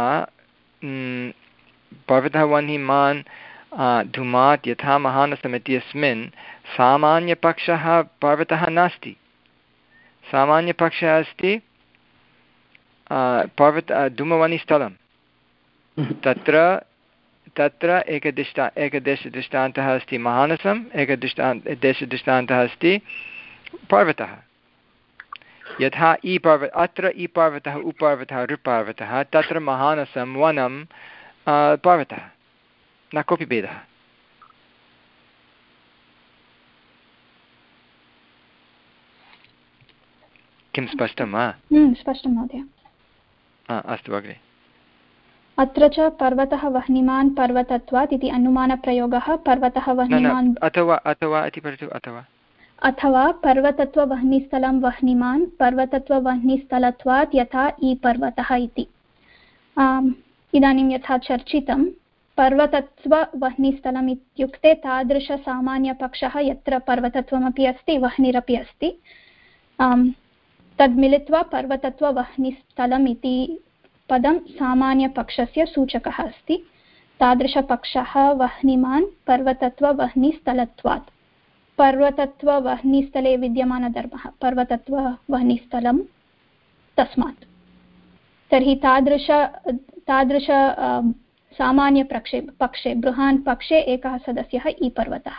पर्वतः वह्निमान् धूमात् यथा महानसम् इत्यस्मिन् सामान्यपक्षः पर्वतः नास्ति। सामान्यपक्षः अस्ति पर्वत धूमवह्निस्थलं। तत्र तत्र एकदृष्टा एकदेशदृष्टान्तः अस्ति महानसम्, एकदृष्टान्त देशदृष्टान्तः अस्ति पर्वतः। यथा ई पर्वत अत्र ई पर्वतः उपर्वतः ऋपर्वतः, तत्र महानसं वनं पर्वतः, न कोऽपि भेदः। किं स्पष्टं वा? स्पष्टं महोदय। अस्तु अग्रे। अत्र च पर्वतः वह्निमान् पर्वतत्वात् इति अनुमानप्रयोगः पर्वतः वह्निमान् अथवा अथवा इति पठतु। अथवा अथवा पर्वतत्ववह्निस्थलं वह्निमान् पर्वतत्ववह्निस्थलत्वात् यथा ई पर्वतः इति। इदानीं यथा चर्चितं पर्वतत्ववह्निस्थलम् इत्युक्ते तादृशसामान्यपक्षः यत्र पर्वतत्वमपि अस्ति वह्निरपि अस्ति, तद् मिलित्वा पर्वतत्ववह्निस्थलम् इति पदं सामान्यपक्षस्य सूचकः अस्ति। तादृशपक्षः वह्निमान् पर्वतत्ववह्निस्थलत्वात्, पर्वतत्ववह्निस्थले विद्यमानधर्मः पर्वतत्ववह्निस्थलं तस्मात्। तर्हि तादृश तादृश सामान्यपक्षे पक्षे बृहान् पक्षे एकः सदस्यः ई पर्वतः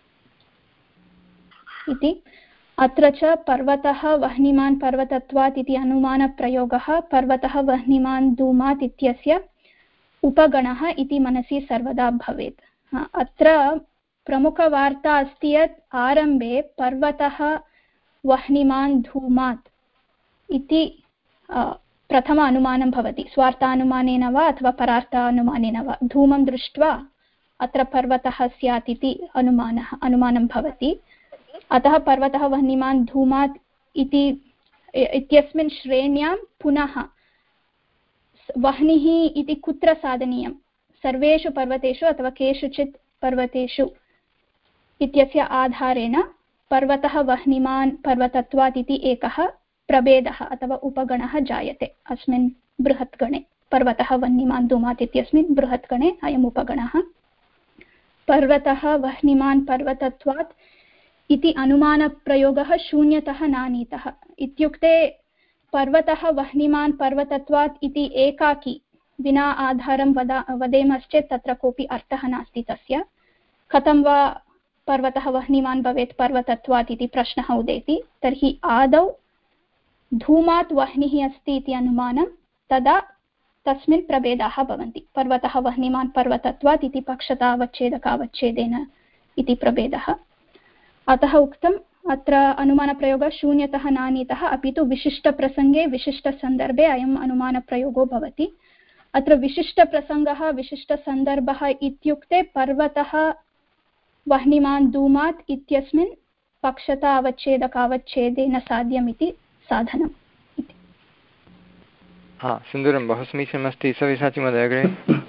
इति। अत्र च पर्वतः वह्निमान् पर्वतत्वात् इति अनुमानप्रयोगः पर्वतः वह्निमान् धूमात् इत्यस्य उपगणः इति मनसि सर्वदा भवेत्। अत्र प्रमुखवार्ता अस्ति यत् आरम्भे पर्वतः वह्निमान् धूमात् इति प्रथम अनुमानं भवति, स्वार्थानुमानेन वा अथवा परार्थानुमानेन वा। धूमं दृष्ट्वा अत्र पर्वतः स्यात् इति अनुमानः अनुमानं भवति। अतः पर्वतः वह्निमान् धूमात् इति इत्यस्मिन् श्रेण्यां पुनः वह्निः इति कुत्र साधनीयं, सर्वेषु पर्वतेषु अथवा केषुचित् पर्वतेषु इत्यस्य आधारेण पर्वतः वह्निमान् पर्वतत्वात् इति एकः प्रभेदः अथवा उपगणः जायते अस्मिन् बृहत्गणे। पर्वतः वह्निमान् धूमात् इत्यस्मिन् बृहत्गणे अयम् उपगणः। पर्वतः वह्निमान् पर्वतत्वात् इति अनुमानप्रयोगः शून्यतः नानीतः। इत्युक्ते पर्वतः वह्निमान् पर्वतत्वात् इति एकाकी विना आधारं वदा वदेमश्चेत् तत्र कोऽपि अर्थः नास्ति तस्य। कथं वा पर्वतः वह्निमान् भवेत् पर्वतत्वात् इति प्रश्नः उदेति। तर्हि आदौ धूमात् वह्निः अस्ति इति अनुमानं, तदा तस्मिन् प्रभेदाः भवन्ति। पर्वतः वह्निमान् पर्वतत्वात् इति पक्षतावच्छेदकावच्छेदेन इति प्रभेदः। अतः उक्तम् अत्र अनुमानप्रयोगः शून्यतः नानीतः, अपि तु विशिष्टप्रसङ्गे विशिष्टसन्दर्भे अयम् अनुमानप्रयोगो भवति। अत्र विशिष्टप्रसङ्गः विशिष्टसन्दर्भः इत्युक्ते पर्वतः वह्निमान् धूमात् इत्यस्मिन् पक्षता अवच्छेदकावच्छेदेन साध्यम् इति साधनम् इति। हा, सुन्दरं, बहु समीचीनमस्ति। सव्यसाची महोदय अग्रे।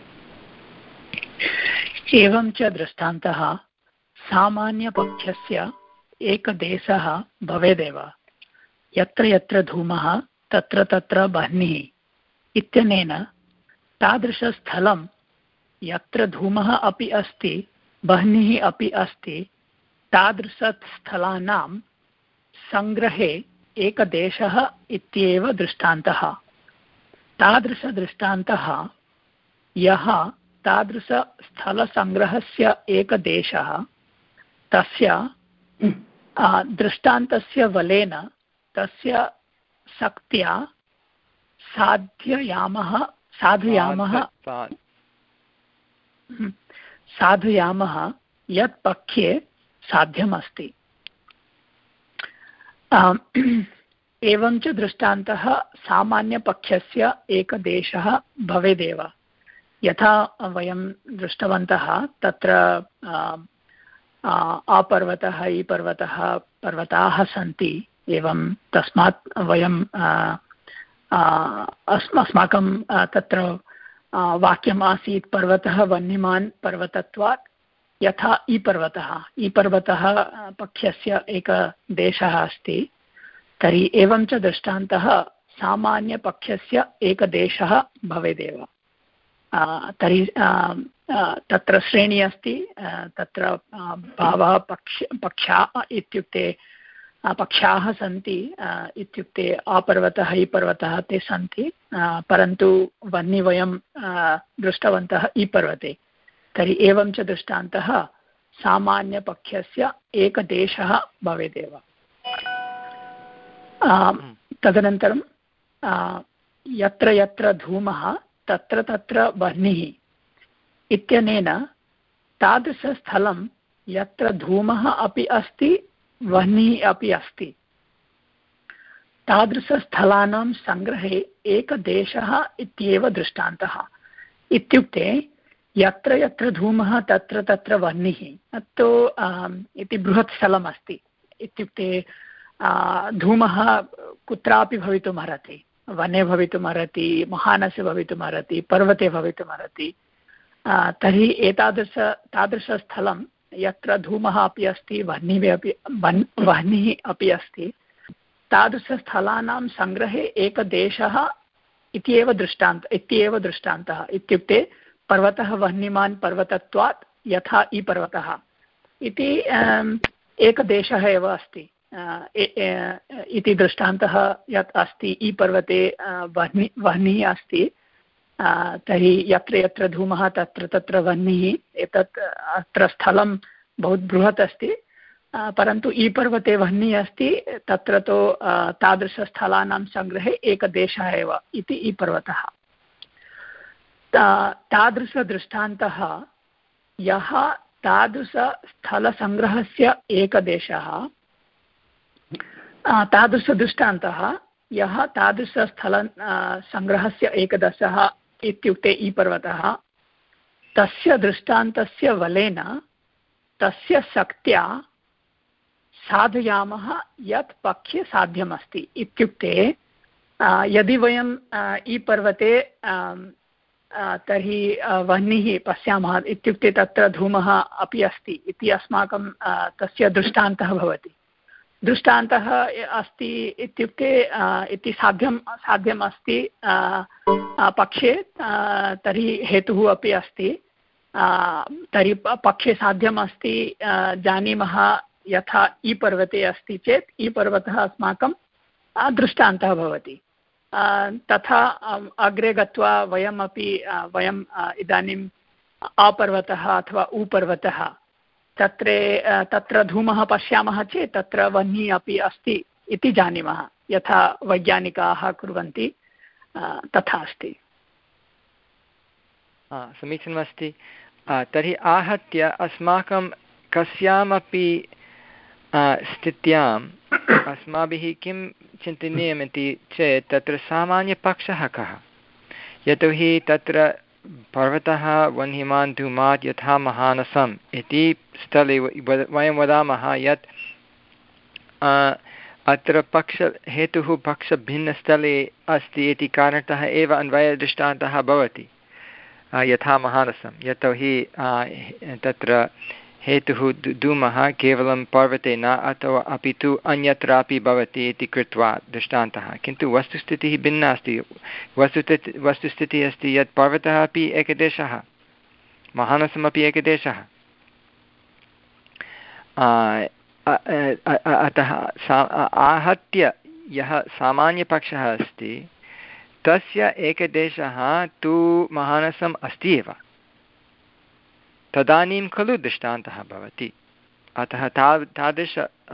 एवं च दृष्टान्तः सामान्यपक्षस्य एकदेशः भवेदेव, यत्र यत्र धूमः तत्र तत्र वह्निः इत्यनेन तादृशस्थलं यत्र धूमः अपि अस्ति वह्निः अपि अस्ति तादृशस्थलानां सङ्ग्रहे एकदेशः इत्येव दृष्टान्तः। तादृशदृष्टान्तः यः तादृशस्थलसङ्ग्रहस्य एकदेशः तस्य दृष्टान्तस्य बलेन तस्य शक्त्या साधयामः साधयामः साधयामः यत् पक्षे साध्यमस्ति। एवं च दृष्टान्तः सामान्यपक्षस्य एकदेशः भवेदेव, यथा वयं दृष्टवन्तः तत्र अपर्वतः इपर्वतः पर्वताः सन्ति। एवं तस्मात् वयं अस्माकं तत्र वाक्यम् आसीत् पर्वतः वह्निमान् पर्वतत्वात् यथा इपर्वतः इपर्वतः पक्षस्य एकः देशः अस्ति। तर्हि एवं च दृष्टान्तः सामान्यपक्षस्य एकदेशः भवेदेव। तर्हि तत्र श्रेणी अस्ति, तत्र बहवः पक्ष पक्षाः इत्युक्ते पक्षाः सन्ति, इत्युक्ते अपर्वतः इपर्वतः ते सन्ति, परन्तु वह्नि वयं दृष्टवन्तः इपर्वते। तर्हि एवं च दृष्टान्तः सामान्यपक्षस्य एकदेशः भवेदेव। तदनन्तरं यत्र यत्र धूमः तत्र तत्र वह्निः इत्यनेन तादृशस्थलं यत्र धूमः अपि अस्ति वह्निः अपि अस्ति तादृशस्थलानां सङ्ग्रहे एकदेशः इत्येव दृष्टान्तः। इत्युक्ते यत्र यत्र धूमः तत्र तत्र वह्निः तु इति बृहत् स्थलमस्ति। इत्युक्ते धूमः कुत्रापि भवितुमर्हति, वने भवितुमर्हति, महानसे भवितुमर्हति, पर्वते भवितुमर्हति। तर्हि एतादृश तादृशस्थलं यत्र धूमः अपि अस्ति वह्निः अपि वह्निः अपि अस्ति तादृशस्थलानां सङ्ग्रहे एकदेशः इत्येव दृष्टान्त इत्येव दृष्टान्तः। इत्युक्ते पर्वतः वह्निमान् पर्वतत्वात् यथा इपर्वतः इति एकदेशः एव अस्ति इति दृष्टान्तः यत् अस्ति। इपर्वते वह्नि वह्निः अस्ति, तर्हि यत्र यत्र धूमः तत्र तत्र वह्निः। एतत् अत्र स्थलं बहु बृहत् अस्ति, परन्तु इपर्वते वह्निः अस्ति, तत्र तु तादृशस्थलानां सङ्ग्रहे एकदेशः एव इति इपर्वतः। तादृशदृष्टान्तः यः तादृशस्थलसङ्ग्रहस्य एकदेशः तादृशदृष्टान्तः यः तादृशस्थल सङ्ग्रहस्य एकदशः इत्युक्ते इपर्वतः तस्य दृष्टान्तस्य बलेन तस्य शक्त्या साधयामः यत् पक्षे साध्यमस्ति। इत्युक्ते यदि वयं इपर्वते तर्हि वह्निः पश्यामः इत्युक्ते तत्र धूमः अपि अस्ति इति अस्माकं तस्य दृष्टान्तः भवति। दृष्टान्तः अस्ति इत्युक्ते इति साध्यं साध्यम् अस्ति पक्षे, तर्हि हेतुः अपि अस्ति। तर्हि पक्षे साध्यम् अस्ति, जानीमः यथा ई पर्वते अस्ति चेत् ई पर्वतः अस्माकं दृष्टान्तः भवति। तथा अग्रे गत्वा वयमपि वयम् इदानीम् अपर्वतः अथवा उपर्वतः तत्र तत्र धूमः पश्यामः चेत् तत्र वह्निः अपि अस्ति इति जानीमः, यथा वैज्ञानिकाः कुर्वन्ति तथा अस्ति। समीचीनमस्ति। तर्हि आहत्य अस्माकं कस्यामपि स्थित्याम् अस्माभिः किं चिन्तनीयमिति चेत् तत्र सामान्यपक्षः कः। यतोहि तत्र पर्वतः वह्निमान् धूमात् यथा महानसम् इति स्थले वयं वदामः यत् अत्र पक्ष हेतुः पक्षभिन्नस्थले अस्ति इति कारणतः एव अन्वयदृष्टान्तः भवति यथा महानसं। यतोहि तत्र हेतुः धूमः केवलं पर्वते न अथवा अपि तु अन्यत्रापि भवति इति कृत्वा दृष्टान्तः। किन्तु वस्तुस्थितिः भिन्ना अस्ति। वस्तुस्थितिः वस्तुस्थितिः अस्ति यत् पर्वतः अपि एकदेशः, महानसमपि एकदेशः। अतः आहत्य यः सामान्यपक्षः अस्ति तस्य एकदेशः तु महानसम् अस्ति एव, तदानीं खलु दृष्टान्तः भवति। अतः ता तादृश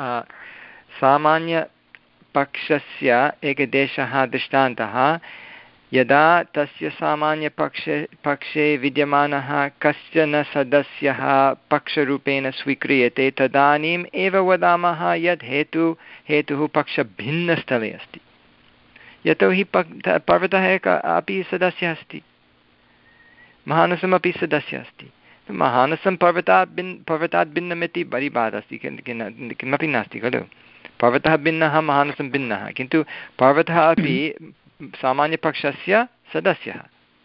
सामान्यपक्षस्य एकदेशः दृष्टान्तः यदा तस्य सामान्यपक्षे पक्षे विद्यमानः कश्चन सदस्यः पक्षरूपेण स्वीक्रियते तदानीम् एव वदामः यत् हेतु हेतुः पक्षभिन्नस्थले अस्ति। यतोहि पर्वतः एकः अपि सदस्यः अस्ति, महानसमपि सदस्यः अस्ति। महानसं पर्वतात् भिन् पर्वतात् भिन्नमिति बलिबाध अस्ति, किमपि नास्ति खलु। पर्वतः भिन्नः, महानसं भिन्नः, किन्तु पर्वतः अपि सामान्यपक्षस्य सदस्यः,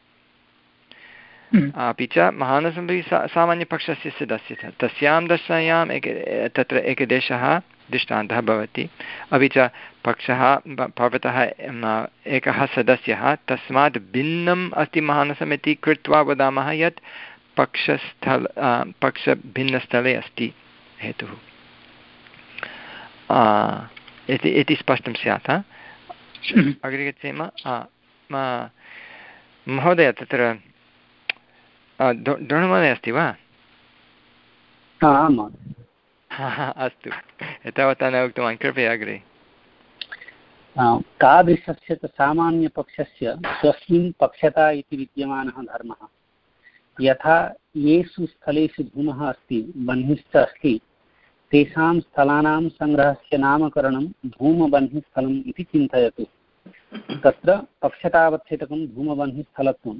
अपि च महानसमपि सा सामान्यपक्षस्य सदस्यः। तस्यां दशायाम् एक तत्र एकदेशः दृष्टान्तः भवति। अपि च पक्षः पर्वतः एकः सदस्यः, तस्मात् भिन्नम् अस्ति महानसमिति कृत्वा वदामः यत् पक्षस्थल पक्षभिन्नस्थले अस्ति हेतुः इति इति स्पष्टं स्यात्। अग्रे गच्छेम। महोदय तत्र द्रोणमहोदय अस्ति वा? अस्तु, एतावता न उक्तवान्, कृपया अग्रे। तादृशस्य सामान्यपक्षस्य स्वस्मिन् पक्षता इति विद्यमानः धर्मः। यथा येषु स्थलेषु धूमः अस्ति, बह्निश्च अस्ति, तेषां स्थलानां सङ्ग्रहस्य नामकरणं धूमबह्निस्थलम् इति चिन्तयतु। तत्र पक्षतावच्छेदकं धूमबह्निस्थलत्वं,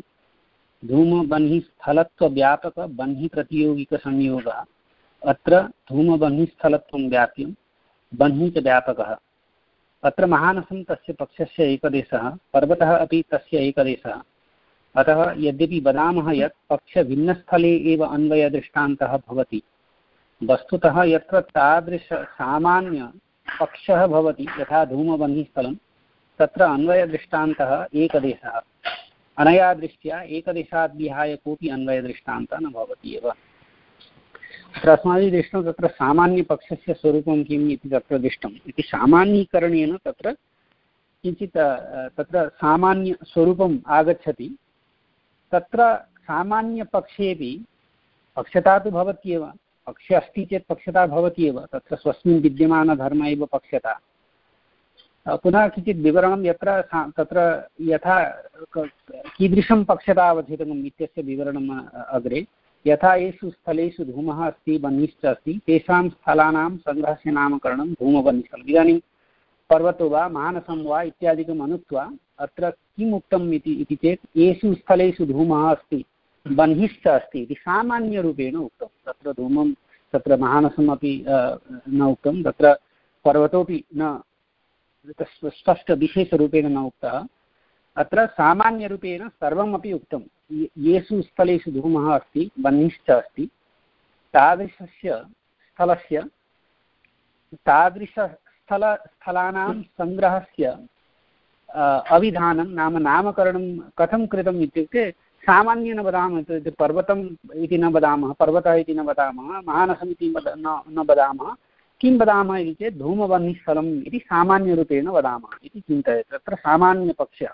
धूमबह्निस्थलत्वव्यापकबह्निप्रतियोगिकसंयोगः। अत्र धूमबह्निस्थलत्वं व्याप्यं, बह्नि च व्यापकः। अत्र महानसं तस्य पक्षस्य एकदेशः, पर्वतः अपि तस्य एकदेशः। अतः यद्यपि वदामः यत् पक्षभिन्नस्थले एव अन्वयदृष्टान्तः भवति, वस्तुतः यत्र तादृशसामान्यपक्षः भवति यथा धूमबह्निस्थलं, तत्र अन्वयदृष्टान्तः एकदेशः। अनया दृष्ट्या एकदेशात् विहाय कोऽपि अन्वयदृष्टान्तः न भवति एव। तत्र अस्माभिः दृष्टं तत्र सामान्यपक्षस्य स्वरूपं किम् इति तत्र दृष्टम् इति सामान्यीकरणेन तत्र किञ्चित् तत्र सामान्यस्वरूपम् आगच्छति। तत्र सामान्यपक्षेपि पक्षता तु भवत्येव, पक्षे अस्ति चेत् पक्षता भवति एव, तत्र स्वस्मिन् विद्यमानधर्म एव पक्षता। पुनः किञ्चित् विवरणं यत्र तत्र यथा कीदृशं पक्षतावच्छेदकम् इत्यस्य विवरणम् अग्रे। यथा येषु स्थलेषु धूमः अस्ति, बह्निश्च अस्ति, तेषां स्थलानां सङ्ग्रहस्य नामकरणं धूमबह्निस्थलम्। इदानीं पर्वतो वा महानसं वा इत्यादिकम् अनुक्त्वा अत्र किम् उक्तम् इति चेत् येषु स्थलेषु धूमः अस्ति, बह्निश्च अस्ति इति सामान्यरूपेण उक्तं। तत्र धूमं तत्र महानसमपि न उक्तं, तत्र पर्वतोपि न स्पष्टविशेषरूपेण न उक्तः। अत्र सामान्यरूपेण सर्वमपि उक्तं येषु स्थलेषु धूमः अस्ति बह्निश्च अस्ति तादृशस्य स्थलस्य तादृशस्थल स्थलानां सङ्ग्रहस्य अविधानं नाम नामकरणं कथं कृतम् इत्युक्ते सामान्येन वदामः इत्युक्ते पर्वतम् इति न वदामः, पर्वतः इति न वदामः, महानसम् इति न वदामः, किं वदामः इति चेत् धूमवह्निस्थलम् इति सामान्यरूपेण वदामः इति चिन्तयति। तत्र सामान्यपक्षः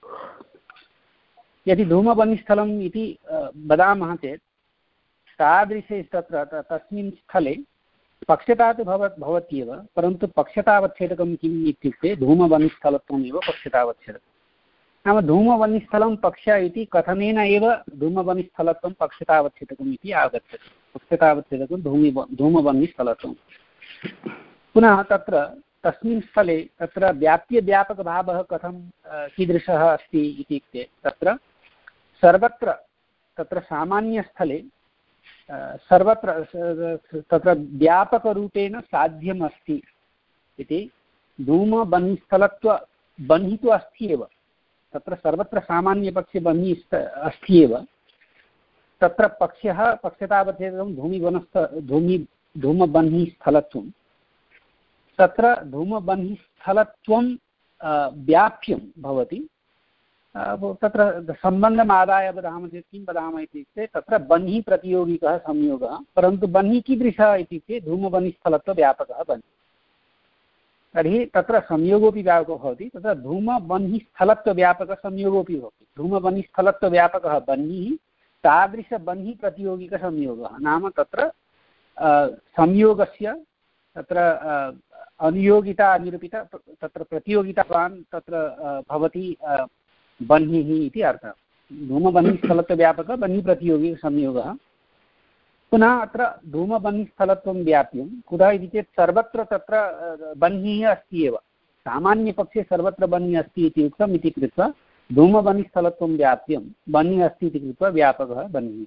यदि धूमवह्निस्थलम् इति वदामः चेत् तादृशे तत्र तस्मिन् स्थले पक्षता तु भव भवत्येव, परन्तु पक्षतावच्छेदकं किम् इत्युक्ते धूमवह्निस्थलत्वमेव पक्षतावच्छेदकं। नाम धूमवह्निस्थलं पक्ष इति कथनेन एव धूमवह्निस्थलत्वं पक्षतावच्छेदकम् इति आगच्छति। पक्षतावच्छेदकं धूमि धूमवह्निस्थलत्वं। पुनः तत्र तस्मिन् स्थले तत्र व्याप्यव्यापकभावः कथं कीदृशः अस्ति इत्युक्ते तत्र सर्वत्र तत्र सामान्यस्थले सर्वत्र तत्र व्यापकरूपेण साध्यम् अस्ति इति धूमबह्निस्थलत्व बह्निः तु अस्ति एव, तत्र सर्वत्र सामान्यपक्षे बह्निः अस्ति एव, तत्र पक्षः पक्षतावच्छेदकं धूमिवनस्थ धूमि धूमबह्निस्थलत्वं, तत्र धूमबह्निस्थलत्वं व्याप्यं भवति। तत्र सम्बन्धम् आदाय वदामः चेत् किं वदामः इत्युक्ते तत्र बह्निः प्रतियोगिकः संयोगः, परन्तु बह्निः कीदृशः इत्युक्ते धूमबह्निस्थलत्वव्यापकः बह्निः। तर्हि तत्र संयोगोऽपि व्यापकः भवति, तत्र धूमबह्निस्थलत्वव्यापकसंयोगोऽपि भवति। धूमबह्निस्थलत्वव्यापकः बह्निः तादृशबह्निः प्रतियोगिकसंयोगः, नाम तत्र संयोगस्य तत्र अनुयोगिता निरूपिता तत्र प्रतियोगितावान् तत्र भवति बह्निः इति अर्थः। धूमबह्निस्थलत्वव्यापकः बह्निप्रतियोगिकसंयोगः। पुनः अत्र धूमबह्निस्थलत्वं व्याप्यं कुतः इति चेत् सर्वत्र तत्र बह्निः अस्ति एव, सामान्यपक्षे सर्वत्र बह्निः अस्ति इति उक्तम् इति कृत्वा धूमबह्निस्थलत्वं व्याप्यं बह्निः अस्ति इति कृत्वा व्यापकः बह्निः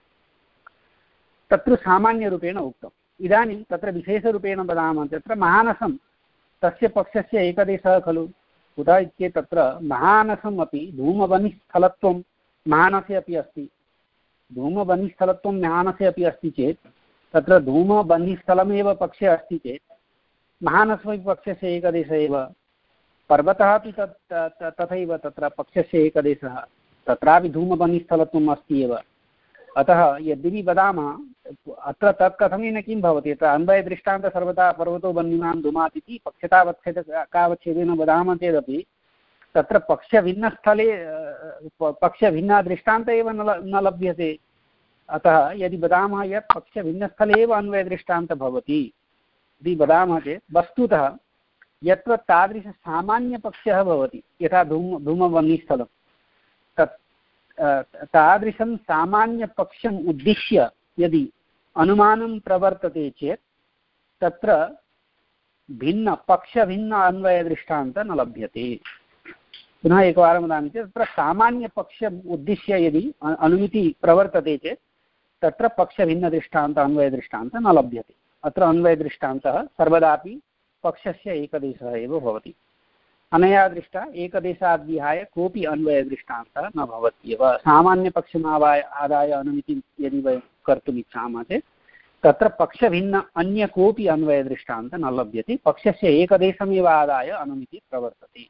तत्र सामान्यरूपेण उक्तम्। इदानीं तत्र विशेषरूपेण वदामः तत्र महानसं तस्य पक्षस्य एकदेशः खलु, कुतः इत्येतत् तत्र महानसम् अपि धूमबह्निस्थलत्वं महानसे अपि अस्ति। धूमबह्निस्थलत्वं महानसे अपि अस्ति चेत् तत्र धूमबह्निस्थलमेव पक्षे अस्ति चेत् महानसमपि पक्षस्य एकदेशः एव, पर्वतः अपि तत् तथैव तत्र पक्षस्य एकदेशः, तत्रापि धूमबह्निस्थलत्वम् अस्ति एव। अतः यद्यपि वदामः अत्र तत् कथनेन किं भवति, अत्र अन्वयदृष्टान्तः सर्वदा पर्वतो बह्निमान् धूमात् इति पक्षतावच्छेदकावच्छेदेन वदामः चेदपि तत्र पक्षभिन्नस्थले पक्षभिन्नः दृष्टान्तः एव न लभ्यते। अतः यदि वदामः यत् पक्षभिन्नस्थले एव अन्वयदृष्टान्तः भवति इति वदामः चेत् वस्तुतः यत्र तादृशसामान्यपक्षः भवति, यथा धूम धूमबह्निस्थलं, तत् तादृशं सामान्यपक्षम् उद्दिश्य यदि अनुमानं प्रवर्तते चेत् तत्र भिन्न पक्षभिन्न अन्वयदृष्टान्तः न लभ्यते। पुनः एकवारं वदामि चेत् तत्र सामान्यपक्षम् उद्दिश्य यदि अनुमितिः प्रवर्तते चेत् तत्र पक्षभिन्नदृष्टान्तः अन्वयदृष्टान्तः न लभ्यते। अत्र अन्वयदृष्टान्तः सर्वदापि पक्षस्य एकदेशः एव भवति। अनया दृष्टा एकदेशात् विहाय कोऽपि अन्वयदृष्टान्तः न भवत्येव। सामान्यपक्षमादाय आदाय अनुमितिं यदि वयं कर्तुम् इच्छामः चेत् तत्र पक्षभिन्न अन्य कोऽपि अन्वयदृष्टान्तः न लभ्यते, पक्षस्य एकदेशमेव आदाय अनुमितिः प्रवर्तते।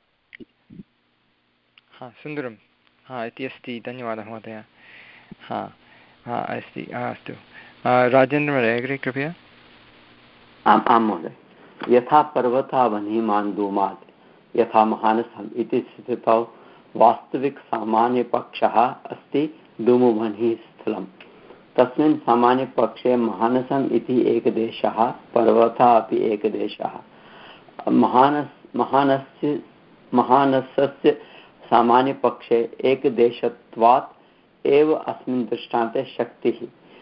हा, सुन्दरं। हा इति अस्ति, धन्यवादः महोदय। हा हा अस्ति, अस्तु राजेन्द्रमहोदय अग्रे कृपया। आम् आं महोदय। यथा पर्वतः बह्निमान् धूमात् यथा महानसम् इति स्थितौ वास्तविकसामान्यपक्षः अस्ति धूमबह्निस्थलं। तस्मिन् सामान्यपक्षे महानसम् इति एकदेशः, पर्वतः अपि एकदेशः। महानस महानस्य महानसस्य सामान्यपक्षे एकदेशत्वात् एव अस्मिन् दृष्टान्ते शक्तिः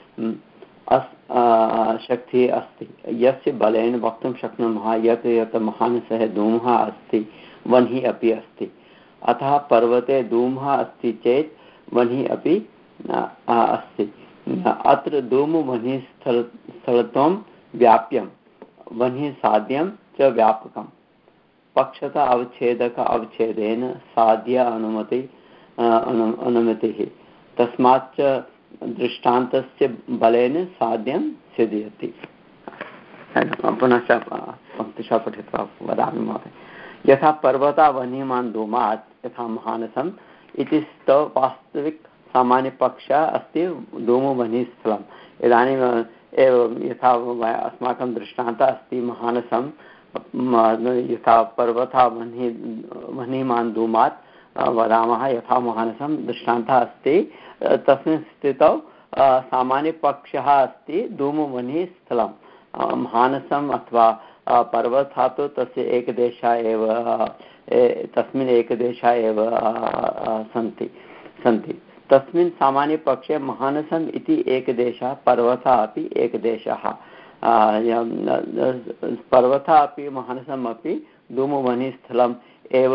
अस् शक्तिः अस्ति, यस्य बलेन वक्तुं शक्नुमः यत् यत् महानसः धूमः अस्ति वह्निः अपि अस्ति। अतः पर्वते धूमः अस्ति चेत् वह्निः अपि अस्ति। अत्र धूमवह्निस्थल स्थलत्वं व्याप्यं वह्निः साध्यं च व्यापकं पक्षता अवच्छेदक अवच्छेदेन साध्य अनुमति अनुमतिः तस्माच्च दृष्टान्तस्य बलेन साध्यं सिद्ध्यति। पुनश्च पङ्क्तिशः पठित्वा वदामि महोदय। यथा पर्वता वह्निमान् धूमात् यथा महानसम् इति स्तव वास्तविक सामान्यपक्षः अस्ति धूमवह्निस्थलम्। इदानीम् एव यथा अस्माकं दृष्टान्तः अस्ति महानसं यथा पर्वता वह्नि वह्निमान् धूमात् वदामः यथा महानसं दृष्टान्तः अस्ति तस्मिन् स्थितौ सामान्यपक्षः अस्ति धूमवह्निस्थलं। महानसम् अथवा पर्वतः तु तस्य एकदेशः एव तस्मिन् एकदेशः एव सन्ति सन्ति तस्मिन् सामान्यपक्षे महानसम् इति एकदेशः पर्वतः अपि एकदेशः पर्वतः अपि महानसम् अपि धूमवह्निस्थलम् एव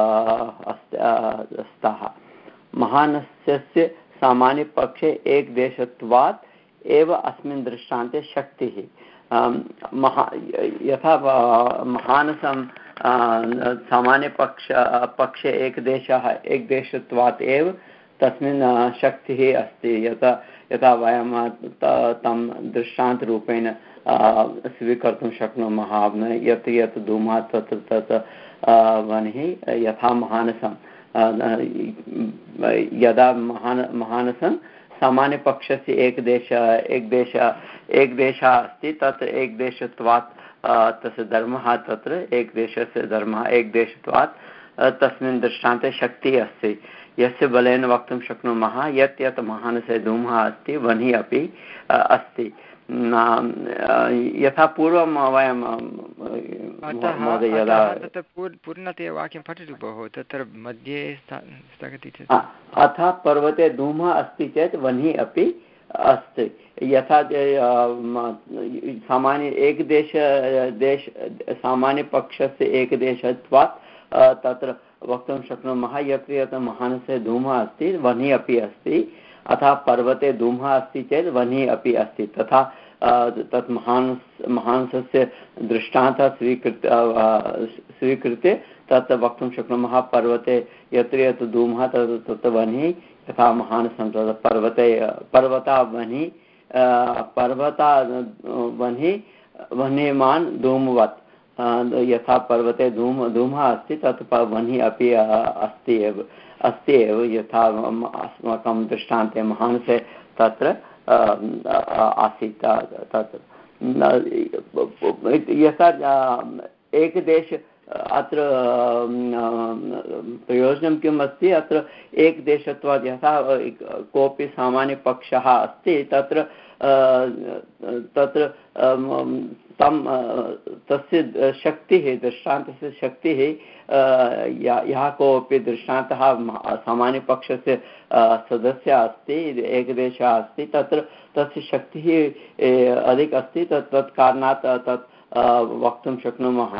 स्तः। महानसस्य सामान्यपक्षे एकदेशत्वात् एव अस्मिन् दृष्टान्ते शक्तिः महा यथा महानसं सामान्यपक्ष पक्षे एकदेशः एकदेशत्वात् एव तस्मिन् शक्तिः अस्ति। यथा यथा वयं तं दृष्टान्तरूपेण स्वीकर्तुं शक्नुमः यत् यत् धूमः तत् तत् वह्निः यथा महानसं यदा महान महानसं सामान्यपक्षस्य एकदेश एकदेश एकदेशः अस्ति तत्र एकदेशत्वात् तस्य धर्मः तत्र एकदेशस्य धर्मः एकदेशत्वात् तस्मिन् दृष्टान्ते शक्तिः अस्ति यस्य बलेन वक्तुं शक्नुमः यत् यत् महानसे धूमः अस्ति वह्निः अपि अस्ति। यथा पूर्वं वयं महोदय यदा पूर्णतया वाक्यं पठतु भोः तत्र मध्ये स्थगति चेत् अतः पर्वते धूमः अस्ति चेत् वह्निः अपि अस्ति। यथा सामान्य एकदेश देश सामान्यपक्षस्य एकदेशत्वात् तत्र वक्तुं शक्नुमः यत्र यत्र महानसे धूमः अस्ति वह्निः अपि अस्ति अतः पर्वते धूमः अस्ति चेत् वह्निः अपि अस्ति। तथा तत् महानस महानसस्य दृष्टान्तः स्वीकृत्य स्वीकृत्य तत् वक्तुं शक्नुमः पर्वते यत्र यत्र धूमः तत्र तत्र वह्निः यथा महानसं तत् पर्वते पर्वता वह्निः पर्वता वह्निः वह्निमान् धूमवत् यथा पर्वते धूम धूमः अस्ति तत् वह्निः अपि अस्ति एव अस्ति एव यथा अस्माकं दृष्टान्ते महानसे तत्र आसीत् तत् यथा एकदेश अत्र प्रयोजनं किम् अस्ति अत्र एकदेशत्वात् यथा कोऽपि सामान्यपक्षः अस्ति तत्र तत्र तं तस्य शक्तिः दृष्टान्तस्य शक्तिः यः कोऽपि दृष्टान्तः सामान्यपक्षस्य सदस्यः अस्ति एकदेशः अस्ति तत्र तस्य शक्तिः अधिक अस्ति तत् तत् कारणात् तत् वक्तुं शक्नुमः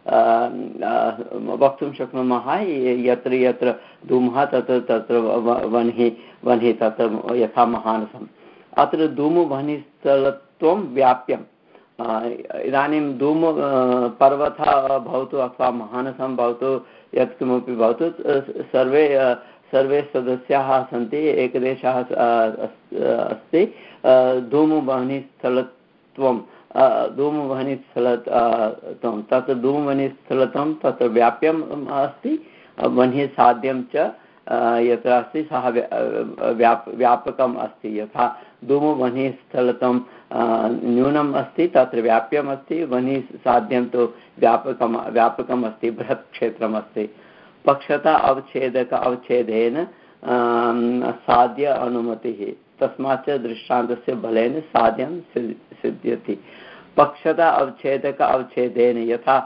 वक्तुं शक्नुमः यत्र यत्र धूमः तत्र तत्र वह्निः वह्निः तत्र यथा महानसम् अत्र धूमवह्निस्थलत्वं व्याप्यम्। इदानीं धूम पर्वतः भवतु अथवा महानसं भवतु यत्किमपि भवतु सर्वे सर्वे सदस्याः सन्ति एकदेशः अस्ति धूमवह्निस्थलत्वं धूमवह्निस्थलत्वं तत्र धूमवह्निस्थलत्वं तत्र व्याप्यम् अस्ति वह्निः साध्यं च यत्र अस्ति सः व्याप व्यापकम् अस्ति। यथा धूमवह्निस्थलत्वं न्यूनम् अस्ति तत्र व्याप्यम् अस्ति वह्निः साध्यं तु व्यापकं व्यापकम् अस्ति बृहत् क्षेत्रम् अस्ति। पक्षता अवच्छेदक अवच्छेदेन साध्य अनुमतिः तस्माच्च दृष्टान्तस्य बलेन साध्यं सिद्ध्यति। पक्षता अवच्छेदक अवच्छेदेन यथा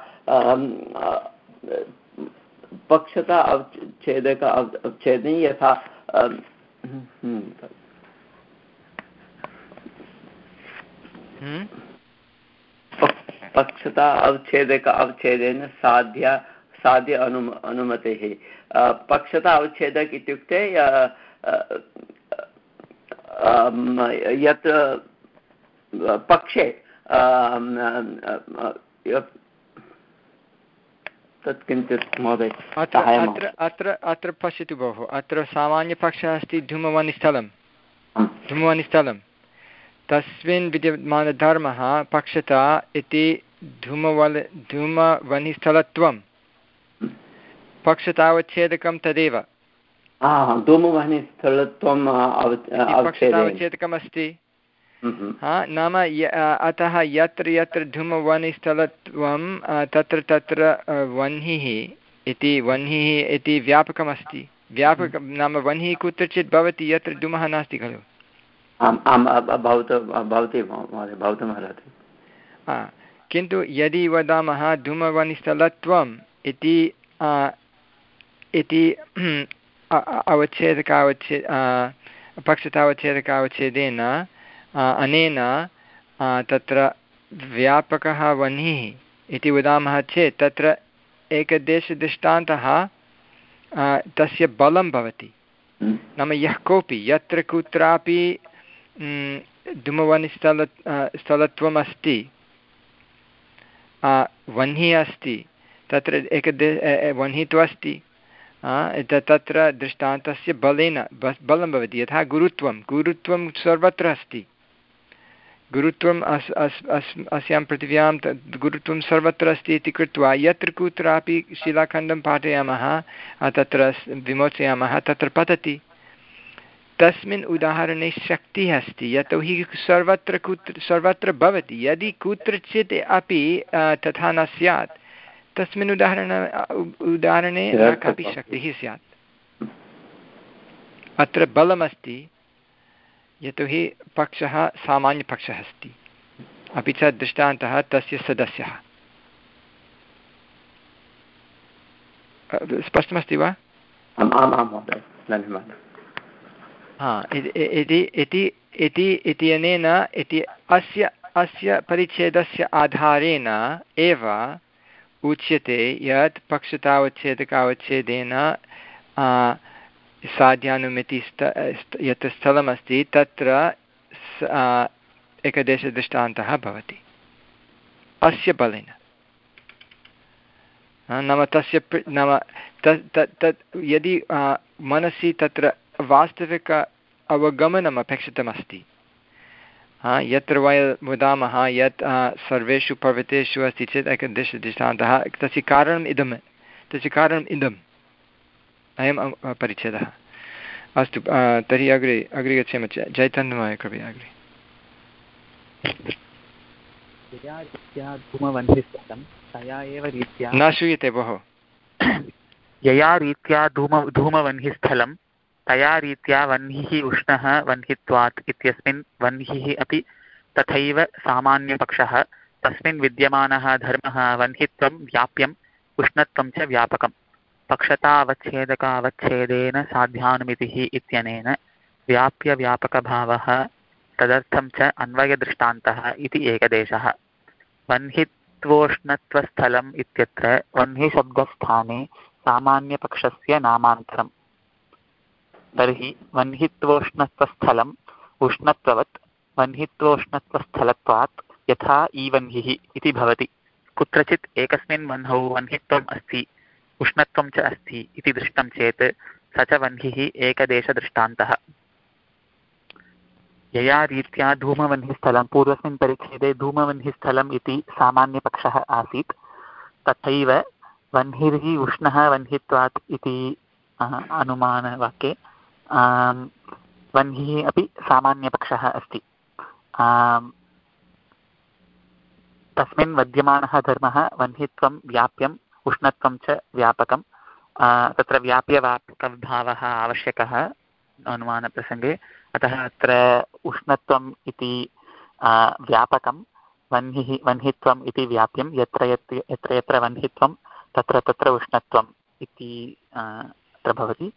पक्षता अवच्छेदक अवच्छेदेन यथा पक्षता अवच्छेदक अवच्छेदेन साध्य साध्य अनुम अनुमतिः। पक्षता अवच्छेदक इत्युक्ते यत् पक्षे तत् किञ्चित् महोदय अत्र अत्र अत्र पश्यतु भोः, अत्र सामान्यपक्षः अस्ति धूमवनिस्थलं, धूमवनिस्थलं तस्मिन् विद्यमानधर्मः पक्षता इति धूमवल धूमवनिस्थलत्वं पक्षतावच्छेदकं तदेव धूमवनिस्थलत्वं पक्षतावच्छेदकम् अस्ति। हा नाम अतः यत्र यत्र धूमवनिस्थलत्वं तत्र तत्र वह्निः इति वह्निः इति व्यापकमस्ति। व्यापकं नाम वह्निः कुत्रचित् भवति यत्र धूमः नास्ति खलु। किन्तु यदि वदामः धूमवनिस्थलत्वम् इति इति अवच्छेदकावच्छे पक्षतावच्छेदकावच्छेदेन अनेन तत्र व्यापकः वह्निः इति वदामः चेत् तत्र एकदेशदृष्टान्तः तस्य बलं भवति। नाम यः कोऽपि यत्र कुत्रापि धूमवनिस्थल स्थलत्वम् अस्ति, वह्निः अस्ति, तत्र एकदे वह्निः तु अस्ति, तत्र दृष्टान्तस्य बलेन बलं भवति। यथा गुरुत्वं गुरुत्वं सर्वत्र अस्ति, गुरुत्वम् अस् अस् अस् अस्यां पृथिव्यां गुरुत्वं सर्वत्र अस्ति इति कृत्वा यत्र कुत्रापि शिलाखण्डं पाठयामः तत्र विमोचयामः तत्र पतति। तस्मिन् उदाहरणे शक्तिः अस्ति, यतोहि सर्वत्र कुत्र सर्वत्र भवति। यदि कुत्रचित् अपि तथा न स्यात् तस्मिन् उदाहरण उदाहरणे न कापि शक्तिः स्यात्। अत्र बलमस्ति यतोहि पक्षः सामान्यपक्षः अस्ति, अपि च दृष्टान्तः तस्य सदस्यः। स्पष्टमस्ति वा? हा इति इत्यनेन इति अस्य अस्य परिच्छेदस्य आधारेण एव उच्यते यत् पक्षतावच्छेदकावच्छेदेन साध्यानुमिति यत् स्थलमस्ति तत्र एकदेशदृष्टान्तः भवति अस्य बलेन। नाम तस्य नाम तत् तत् यदि मनसि तत्र वास्तविक अवगमनम् अपेक्षितमस्ति, यत्र वयं वदामः यत् सर्वेषु पर्वतेषु अस्ति चेत् एकदेशदृष्टान्तः, तस्य कारणम् इदं तस्य कारणम् इदम् अयं परिच्छेदः। अस्तु तर्हि अग्रे अग्रे गच्छेम। चैतन्यमहोदय कृपया अग्रे। न श्रूयते भोः। यया रीत्या धूम धूमवह्निस्थलं तया रीत्या वह्निः उष्णः वह्नित्वात् इत्यस्मिन् वह्निः अपि तथैव सामान्यपक्षः तस्मिन् विद्यमानः धर्मः वह्नित्वं व्याप्यम् उष्णत्वं च व्यापकम् पक्षतावच्छेदकावच्छेदेन साध्यानुमितिः इत्यनेन व्याप्यव्यापकभावः तदर्थं च अन्वयदृष्टान्तः इति एकदेशः। वह्नित्वोष्णत्वस्थलम् इत्यत्र वह्निशब्दस्थाने सामान्यपक्षस्य नामान्तरम्। तर्हि वह्नित्वोष्णत्वस्थलम् उष्णत्ववत् वह्नित्वोष्णत्वस्थलत्वात् यथा ईवह्निः इति भवति। कुत्रचित् एकस्मिन् वह्नौ वह्नित्वम् अस्ति उष्णत्वं च अस्ति इति दृष्टं चेत् स च वह्निः एकदेशदृष्टान्तः। यया रीत्या धूमवह्निस्थलं, पूर्वस्मिन् परिच्छेदे धूमवह्निस्थलम् इति सामान्यपक्षः आसीत्, तथैव वह्निः उष्णः वह्नित्वात् इति अनुमानवाक्ये वह्निः अपि सामान्यपक्षः अस्ति। तस्मिन् विद्यमानः धर्मः वह्नित्वं व्याप्यम् उष्णत्वं च व्यापकं। तत्र व्याप्यव्यापकभावः आवश्यकः अनुमानप्रसङ्गे, अतः अत्र उष्णत्वम् इति व्यापकं, वह्निः वह्नित्वम् इति व्याप्यं। यत्र यत्र यत्र यत्र वह्नित्वं तत्र तत्र उष्णत्वम् इति अत्र भवति।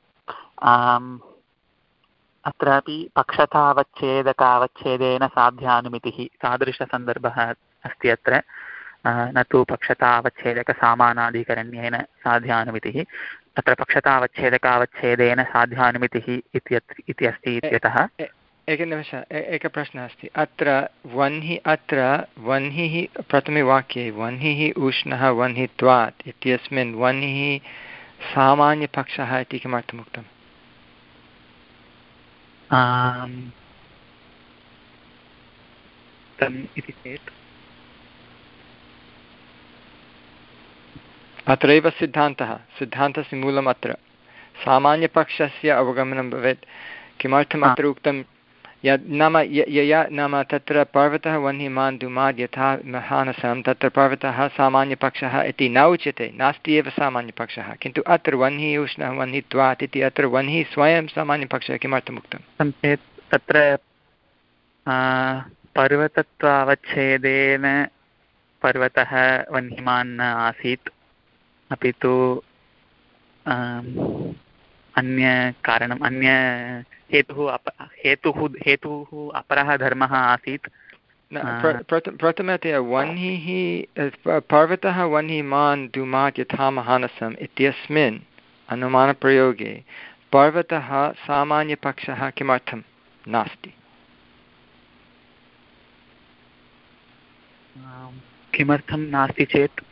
अत्रापि पक्षतावच्छेदकावच्छेदेन साध्यानुमितिः तादृशसन्दर्भः अस्ति अत्र, न तु पक्षतावच्छेदकसामानाधिकरण्येन साध्यानुमितिः। अत्र पक्षतावच्छेदकावच्छेदेन साध्यानुमितिः इति अस्ति इत्यतः एकनिमिषः एकः प्रश्नः अस्ति अत्र वह्निः अत्र वह्निः प्रथमे वाक्ये वह्निः उष्णः वह्नित्वात् इत्यस्मिन् वह्निः सामान्यपक्षः इति किमर्थम् उक्तम्? इति चेत् अत्रैव सिद्धान्तः सिद्धान्तस्य मूलम् अत्र सामान्यपक्षस्य अवगमनं भवेत्। किमर्थम् अत्र उक्तं यद् नाम यया नाम तत्र पर्वतः वह्निमान् धूमाद् यथा महानसं तत्र पर्वतः सामान्यपक्षः इति न उच्यते, नास्ति एव सामान्यपक्षः, किन्तु अत्र वह्निः उष्णः वह्नित्वात् इति अत्र वह्निः स्वयं सामान्यपक्षः किमर्थम् उक्तं चेत् तत्र पर्वतत्वावच्छेदेन पर्वतः वह्निमान् न आसीत्, अपि तु अन्य कारणम् अन्य हेतुः अप हेतुः हेतुः अपरः धर्मः आसीत्। प्रथमतया वह्निः पर्वतः वह्निमान् धूमात् यथा महानसम् इत्यस्मिन् अनुमानप्रयोगे पर्वतः सामान्यपक्षः किमर्थं नास्ति? किमर्थं नास्ति चेत्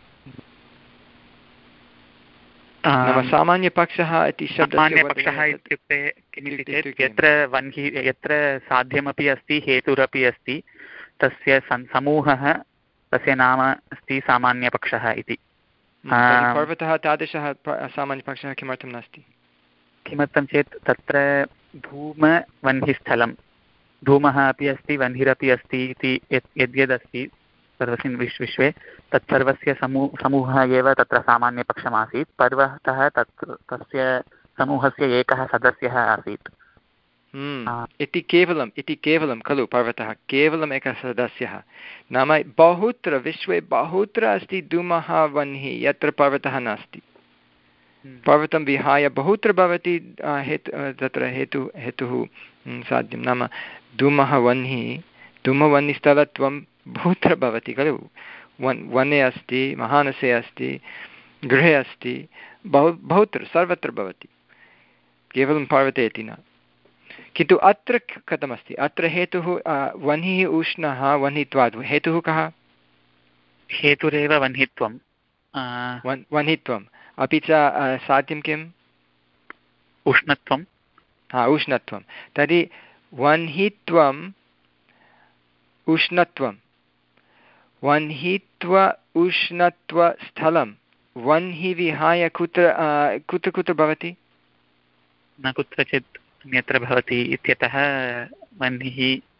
नाम सामान्यपक्षः इति सामान्यपक्षः इत्युक्ते किमिति चेत् यत्र वह्निः यत्र साध्यमपि अस्ति हेतुरपि अस्ति तस्य समूहः तस्य नाम अस्ति सामान्यपक्षः इति। पर्वतः तादृशः सामान्यपक्षः किमर्थं नास्ति? किमर्थं चेत् तत्र धूमवह्निस्थलं धूमः अपि अस्ति वह्निरपि अस्ति इति यद्यदस्ति सर्वस्मिन् विश्व विश्वे तत्सर्वस्य समू समूहः एव तत्र सामान्यपक्षमासीत्। पर्वतः तत् तस्य समूहस्य एकः सदस्यः आसीत् इति केवलम् इति केवलं खलु पर्वतः केवलम् एकः सदस्यः, नाम बहुत्र विश्वे बहुत्र अस्ति धूमः वह्निः यत्र पर्वतः नास्ति। पर्वतं विहाय बहुत्र भवति हेतु तत्र हेतु हेतुः साध्यं, नाम धूमः वह्निः धूमवह्निस्थलत्वं बहुत्र भवति खलु, वन् वने अस्ति, महानसे अस्ति, गृहे अस्ति, बहु बहुत्र सर्वत्र भवति, केवलं पर्वते इति न। किन्तु अत्र कथमस्ति? अत्र हेतुः वह्निः उष्णः वह्नित्वात्, हेतुः कः? हेतुरेव वह्नित्वं वह्नित्वम्, अपि च साध्यं किम्? उष्णत्वं। हा उष्णत्वं। तर्हि वह्नित्वम् उष्णत्वं वह्नित्व उष्णत्वस्थलं वह्निः विहाय कुत्र कुत्र कुत्र भवति? न कुत्रचित् अन्यत्र भवति इत्यतः वह्निः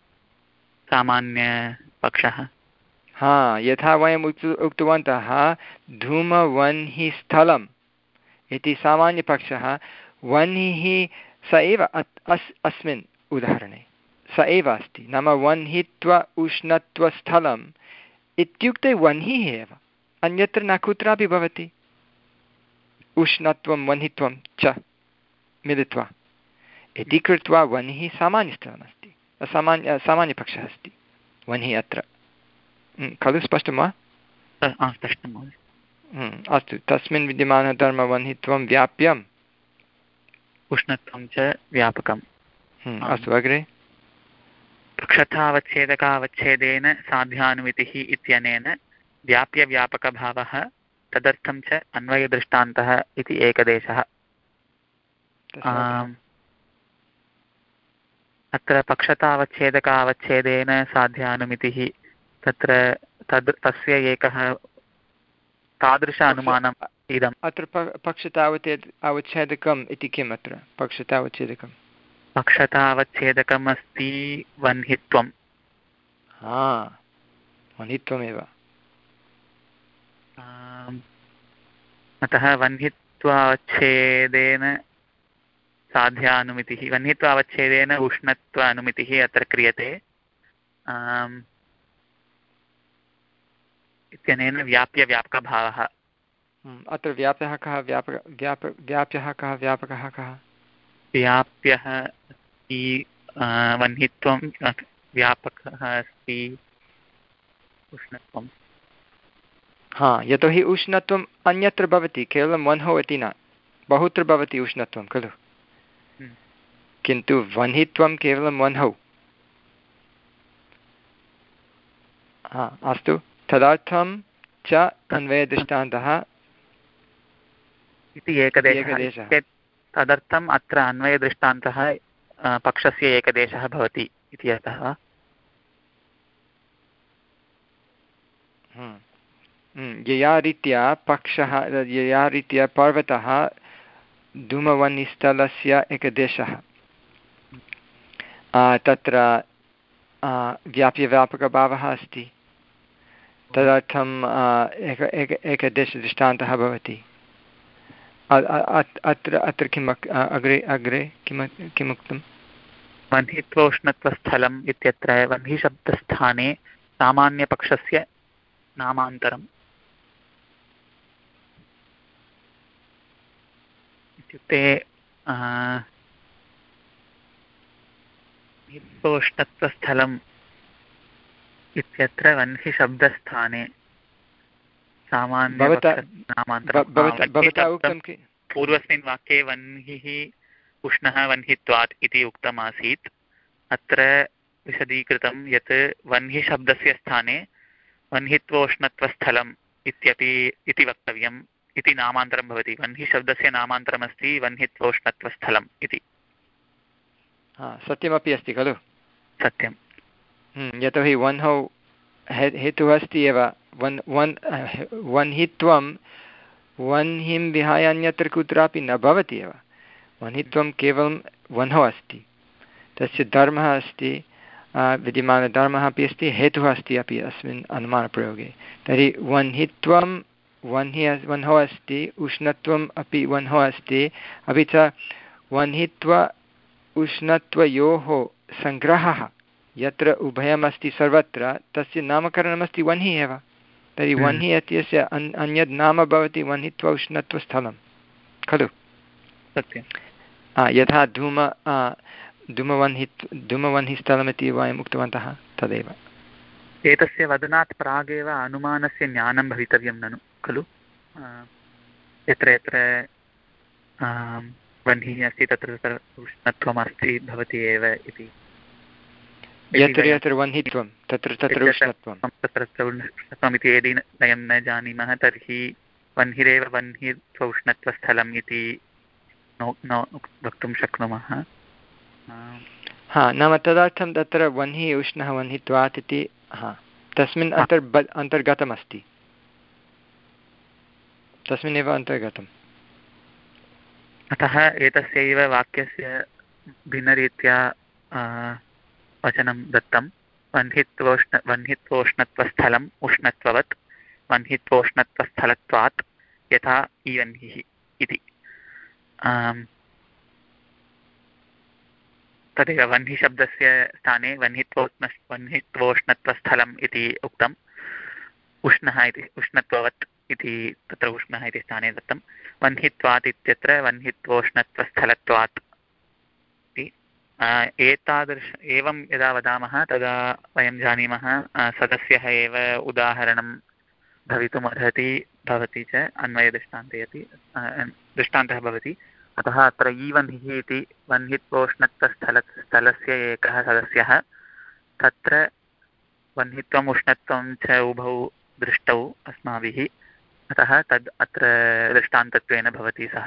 सामान्यपक्षः। हा यथा वयम् उक्तवन्तः धूमवह्निस्थलम् इति सामान्यपक्षः, वह्निः स एव अस् अस्मिन् उदाहरणे स एव अस्ति, नाम वह्नित्व उष्णत्वस्थलम् इत्युक्ते वह्निः एव, अन्यत्र न कुत्रापि भवति। उष्णत्वं वह्नित्वं च मिलित्वा इति कृत्वा वह्निः सामान्यस्थलमस्ति, सामान्य सामान्यपक्षः अस्ति वह्निः अत्र। खलु स्पष्टं वा? स्पष्टं महोदय। अस्तु, तस्मिन् विद्यमानधर्मवह्नित्वं व्याप्यम् उष्णत्वं च व्यापकम्। अस्तु अग्रे। पक्षतावच्छेदकावच्छेदेन साध्यानुमितिः इत्यनेन व्याप्यव्यापकभावः तदर्थं च अन्वयदृष्टान्तः इति एकदेशः। अत्र पक्षतावच्छेदकावच्छेदेन साध्यानुमितिः तत्र तद् तस्य एकः तादृश अनुमानम् इदम्। अत्र पक्षतावच्छे अवच्छेदकम् इति किम्? अत्र पक्षतावच्छेदकं पक्षतावच्छेदकम् अस्ति वह्नित्वं। हा वह्नित्वमेव। अतः वह्नित्वावच्छेदेन साध्यानुमितिः वह्नित्वावच्छेदेन उष्णत्व अनुमितिः अत्र क्रियते इत्यनेन व्याप्यव्यापकभावः। अत्र व्याप्यः कः? व्यापक व्याप व्याप्यः कः? व्यापकः कः? व्याप्यः अस्ति वह्नित्वं, व्यापकः अस्ति उष्णत्वं। हा यतोहि उष्णत्वम् अन्यत्र भवति, केवलं वह्नौ इति न, बहुत्र भवति उष्णत्वं खलु, किन्तु वह्नित्वं केवलं वह्नौ हा अस्तु तदर्थं च अन्वयदृष्टान्तः इति एकदेशः तदर्थम् अत्र अन्वयदृष्टान्तः पक्षस्य एकदेशः भवति इति अर्थः वा? यया रीत्या पक्षः यया रीत्या पर्वतः धूमवह्निस्थलस्य एकदेशः तत्र व्याप्यव्यापकभावः अस्ति तदर्थम् एक एक एकदेशदृष्टान्तः भवति। अत्र अत्र किम् अग्रे अग्रे किम् किमुक्तं? वह्नित्वोष्णत्वस्थलम् इत्यत्र वह्निशब्दस्थाने सामान्यपक्षस्य नामान्तरम् इत्युक्ते वह्नित्वोष्णत्वस्थलम् इत्यत्र वह्निशब्दस्थाने सामान्यपक्षनामान्तरं पूर्वस्मिन् वाक्ये वह्निः उष्णः वह्नित्वात् इति उक्तमासीत्। अत्र विशदीकृतं यत् वह्निशब्दस्य स्थाने वह्नित्वोष्णत्वस्थलम् इत्यपि इति वक्तव्यम् इति नामान्तरं भवति। वह्निशब्दस्य नामान्तरमस्ति वह्नित्वोष्णत्वस्थलम् इति। सत्यमपि अस्ति खलु? सत्यं। यतोहि वह्नौ हेतुः अस्ति एव। वन् वन् वह्नित्वं वह्निं विहाय अन्यत्र कुत्रापि न भवति एव। वह्नित्वं केवलं वह्नौ अस्ति, तस्य धर्मः अस्ति, विद्यमानधर्मः अपि अस्ति, हेतुः अस्ति अपि अस्मिन् अनुमानप्रयोगे। तर्हि वह्नित्वं वह्नि वह्नौ अस्ति, उष्णत्वम् अपि वह्नौ अस्ति, अपि च वह्नित्व उष्णत्वयोः सङ्ग्रहः यत्र उभयमस्ति सर्वत्र तस्य नामकरणमस्ति वह्निः एव। तर्हि वह्निः इत्यस्य अन् अन्यद् नाम भवति वह्नित्व उष्णत्वस्थलं खलु? सत्यं। यथा धूम धूमवह्नि धूमवह्निस्थलमिति वयम् उक्तवन्तः तदेव। एतस्य वदनात् प्रागेव अनुमानस्य ज्ञानं भवितव्यं ननु खलु? यत्र यत्र वह्निः अस्ति तत्र तत्र उष्णत्वमस्ति भवति एव इति। यत्र यत्र वह्नित्वं तत्र तत्र उष्णत्वं तत्र तत्र उष्णत्वम् इति यदि वयं न जानीमः तर्हि वह्निरेव वह्नित्वोष्णत्वस्थलम् इति न वक्तुं शक्नुमः। हा नाम तदर्थं तत्र वह्निः उष्णः वह्नित्वात् इति हा तस्मिन् अन्तर् अन्तर्गतमस्ति, तस्मिन्नेव अन्तर्गतम्। अतः एतस्यैव वाक्यस्य भिन्नरीत्या वचनं दत्तं। वह्नित्वोष्ण वह्नित्वोष्णत्वस्थलम् उष्णत्ववत् वह्नित्वोष्णत्वस्थलत्वात् यथा ईवह्निः इति। तदेव वह्निशब्दस्य स्थाने वह्नित्वोष्ण वह्नित्वोष्णत्वस्थलम् इति उक्तम्। उष्णः इति उष्णत्ववत् इति तत्र उष्णः इति स्थाने दत्तं। वह्नित्वात् इत्यत्र वह्नित्वोष्णत्वस्थलत्वात् इति। एतादृश एवं यदा वदामः तदा वयं जानीमः सदस्यः एव उदाहरणं भवितुमर्हति भवति च अन्वयदृष्टान्ते अपि दृष्टान्तः भवति। अतः अत्र ईवह्निः इति वह्नित्वोष्णत्वस्थल स्थलस्य एकः सदस्यः तत्र वह्नित्वम् उष्णत्वं च उभौ दृष्टौ अस्माभिः, अतः तद् अत्र दृष्टान्तत्वेन भवति सः।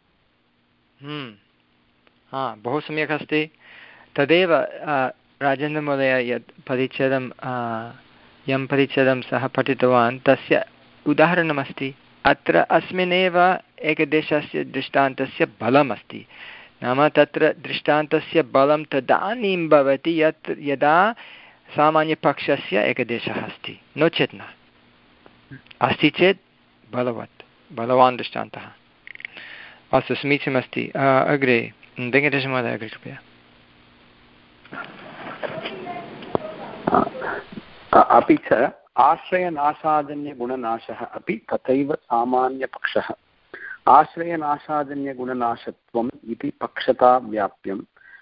हा बहु सम्यक् अस्ति। तदेव राजेन्द्रमहोदय यत् परिच्छेदं यं परिच्छेदं सः पठितवान् तस्य उदाहरणमस्ति। अत्र अस्मिन्नेव एकदेशस्य दृष्टान्तस्य बलमस्ति। नाम तत्र दृष्टान्तस्य बलं तदानीं भवति यत् यदा सामान्यपक्षस्य एकदेशः अस्ति, नो चेत् न। अस्ति चेत् बलवत् बलवान् दृष्टान्तः। अस्तु समीचीनमस्ति। अग्रे वेङ्कटेशमहोदय अग्रे कृपया। अपि च आश्रयनाशाजन्यगुणनाशः अपि तथैव सामान्यपक्षः। आश्रयनाशाजन्यगुणनाशत्वम् इति पक्षता व्याप्यं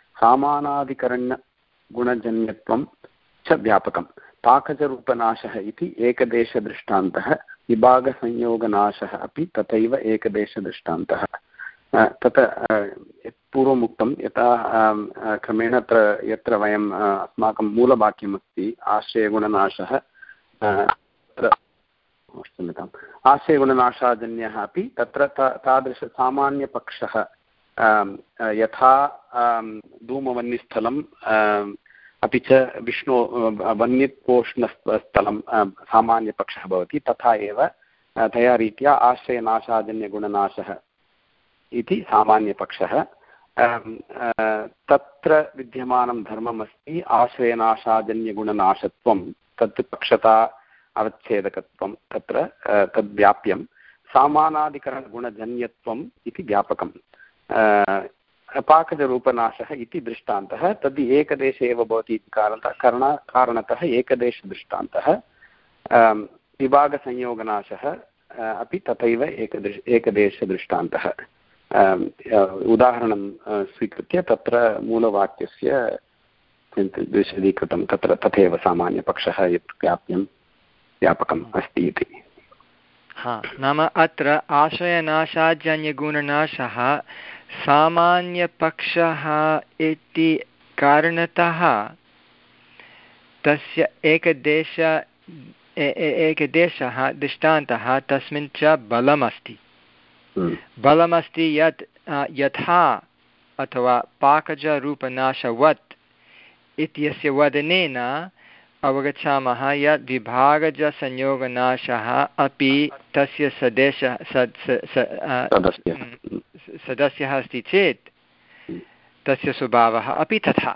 सामानाधिकरण्यगुणजन्यत्वं च व्यापकं। पाकजरूपनाशः इति एकदेशदृष्टान्तः, विभागसंयोगनाशः अपि तथैव एकदेशदृष्टान्तः। तत् पूर्वमुक्तं यथा क्रमेण अत्र यत्र वयम् अस्माकं मूलवाक्यमस्ति आश्रयगुणनाशः क्षम्यताम् आश्रयगुणनाशाजन्यः अपि तत्र तादृशसामान्यपक्षः यथा धूमवह्निस्थलं अपि च विष्णु वह्निपोष्णस्थलं सामान्यपक्षः भवति तथा एव तया रीत्या आश्रयनाशाजन्यगुणनाशः इति सामान्यपक्षः तत्र विद्यमानं धर्मम् अस्ति आश्रयनाशाजन्यगुणनाशत्वं तत् पक्षता अवच्छेदकत्वं तत्र तद्व्याप्यं सामानाधिकरणगुणजन्यत्वम् इति व्यापकम् अपाकजरूपनाशः इति दृष्टान्तः तद् एकदेशे एव भवति इति कारणतः करण कारणतः एकदेशदृष्टान्तः विभागसंयोगनाशः अपि तथैव एकदेश एकदेशदृष्टान्तः उदाहरणं स्वीकृत्य तत्र मूलवाक्यस्य विशदीकृतं तत्र तथैव सामान्यपक्षः यत् व्याप्यं व्यापकम् अस्ति इति हा नाम अत्र आश्रयनाशाजन्यगुणनाशः सामान्यपक्षः इति कारणतः तस्य एकदेश एकदेशः दृष्टान्तः तस्मिन् च बलमस्ति बलमस्ति यत् यथा अथवा पाकजरूपनाशवत् इत्यस्य वदनेन अवगच्छामः यत् विभागजसंयोगनाशः अपि तस्य सदेशः सदस्यः अस्ति चेत् तस्य स्वभावः अपि तथा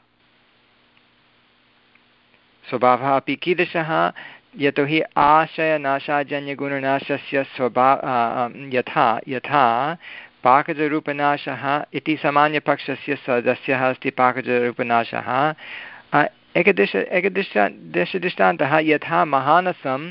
स्वभावः अपि कीदृशः यतोहि आशयनाशाजन्यगुणनाशस्य स्वभाव यथा यथा पाकजरूपनाशः इति सामान्यपक्षस्य सदस्यः अस्ति पाकजरूपनाशः एकदेश एकदेश देशदृष्टान्तः यथा महानसं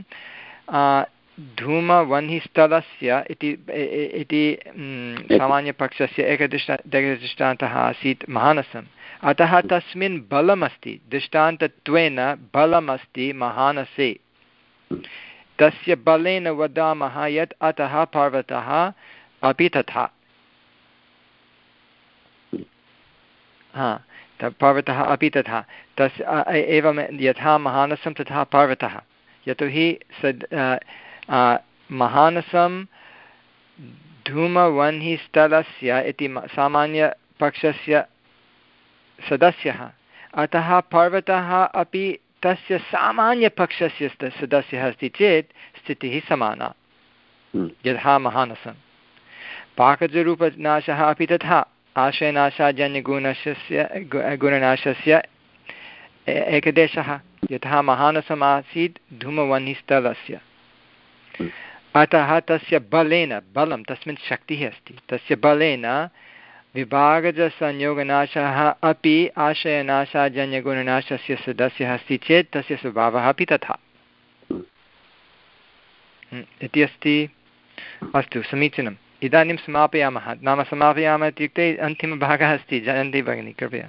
धूमवह्निस्थलस्य इति इति सामान्यपक्षस्य एकदृष्टा एकदृष्टान्तः आसीत् महानसम् अतः तस्मिन् बलमस्ति दृष्टान्तत्वेन बलमस्ति महानसे तस्य बलेन वदामः यत् अतः पर्वतः अपि तथा हा पर्वतः अपि तथा तस्य एवं यथा महानसं तथा पर्वतः यतोहि सद् महानसं धूमवह्निस्थलस्य इति सामान्यपक्षस्य सदस्यः अतः पर्वतः अपि तस्य सामान्यपक्षस्य सदस्यः अस्ति चेत् स्थितिः समाना यथा महानसं पाकजरूपनाशः अपि तथा आशयनाशाजन्यगुणस्य गुणनाशस्य एकदेशः यथा महानसम् आसीत् धूमवह्निस्थलस्य अतः तस्य बलेन बलं तस्मिन् शक्तिः अस्ति तस्य बलेन विभागजसंयोगनाशः अपि आशयनाशाजन्यगुणनाशस्य सदस्यः अस्ति चेत् तस्य स्वभावः अपि तथा इति अस्ति। अस्तु समीचीनम् इदानीं समापयामः नाम समापयामः इत्युक्ते अन्तिमभागः अस्ति जयन्ती भगिनी कृपया।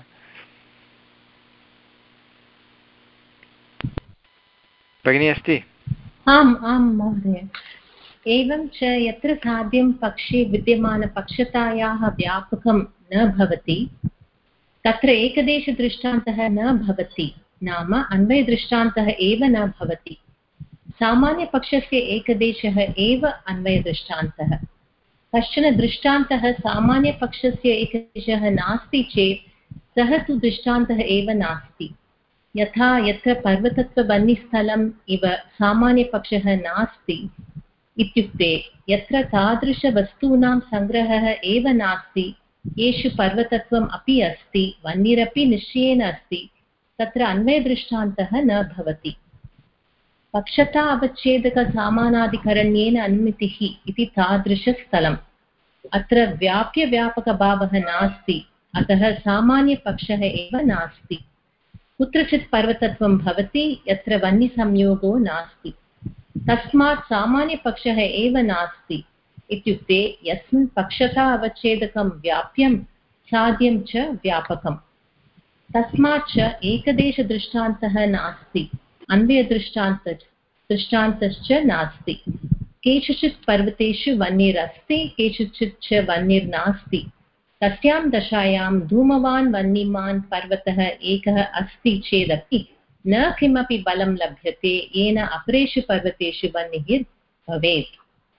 भगिनी अस्ति? आम् आं महोदय। एवं च यत्र साध्यं पक्षे विद्यमानपक्षतायाः व्यापकं न भवति तत्र एकदेशदृष्टान्तः न भवति नाम अन्वयदृष्टान्तः एव न भवति। सामान्यपक्षस्य एकदेशः एव अन्वयदृष्टान्तः। कश्चन दृष्टान्तः सामान्यपक्षस्य एकदेशः नास्ति चेत् सः तु दृष्टान्तः एव नास्ति। यथा यत्र पर्वतत्ववह्निस्थलम् इव सामान्यपक्षः नास्ति इत्युक्ते यत्र तादृशवस्तूनां सङ्ग्रहः एव नास्ति येषु पर्वतत्वम् अपि अस्ति वह्निरपि निश्चयेन अस्ति तत्र अन्वयदृष्टान्तः न भवति। पक्षता अवच्छेदकसामानाधिकरण्येन अनुमितिः इति तादृशस्थलम्। अत्र व्याप्यव्यापकभावः नास्ति अतः सामान्यपक्षः एव नास्ति। कुत्रचित् पर्वतत्वं भवति यत्र वह्निसंयोगो नास्ति तस्मात् सामान्यपक्षः एव नास्ति इत्युक्ते यस्मिन् पक्षता अवच्छेदकं व्याप्यं साध्यं च व्यापकम् तस्मात् च एकदेशदृष्टान्तः नास्ति अन्वयदृष्टान्त दृष्टान्तश्च नास्ति। केषुचित् पर्वतेषु वह्निरस्ति केषुचित् च वह्निर्नास्ति। तस्यां दशायां धूमवान् वह्निमान् पर्वतः एकः अस्ति चेदपि न किमपि बलं लभ्यते येन अपरेषु पर्वतेषु वह्निः भवेत्।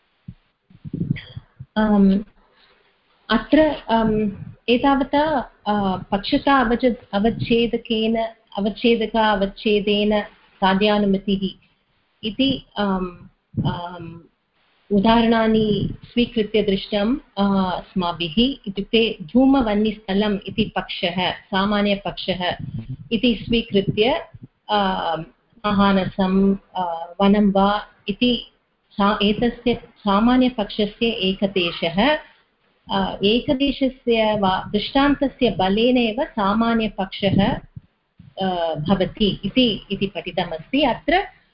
अत्र एतावता पक्षता अवच अवच्छेदकेन अवच्छेदक अवच्छेदेन साध्यानुमतिः इति उदाहरणानि स्वीकृत्य दृष्टम् अस्माभिः। इत्युक्ते धूमवह्निस्थलम् इति पक्षः सामान्यपक्षः इति स्वीकृत्य महानसं वनं वा इति एतस्य सामान्यपक्षस्य एकदेशः एकदेशस्य वा दृष्टान्तस्य बलेन एव सामान्यपक्षः भवति इति इति पठितमस्ति। अत्र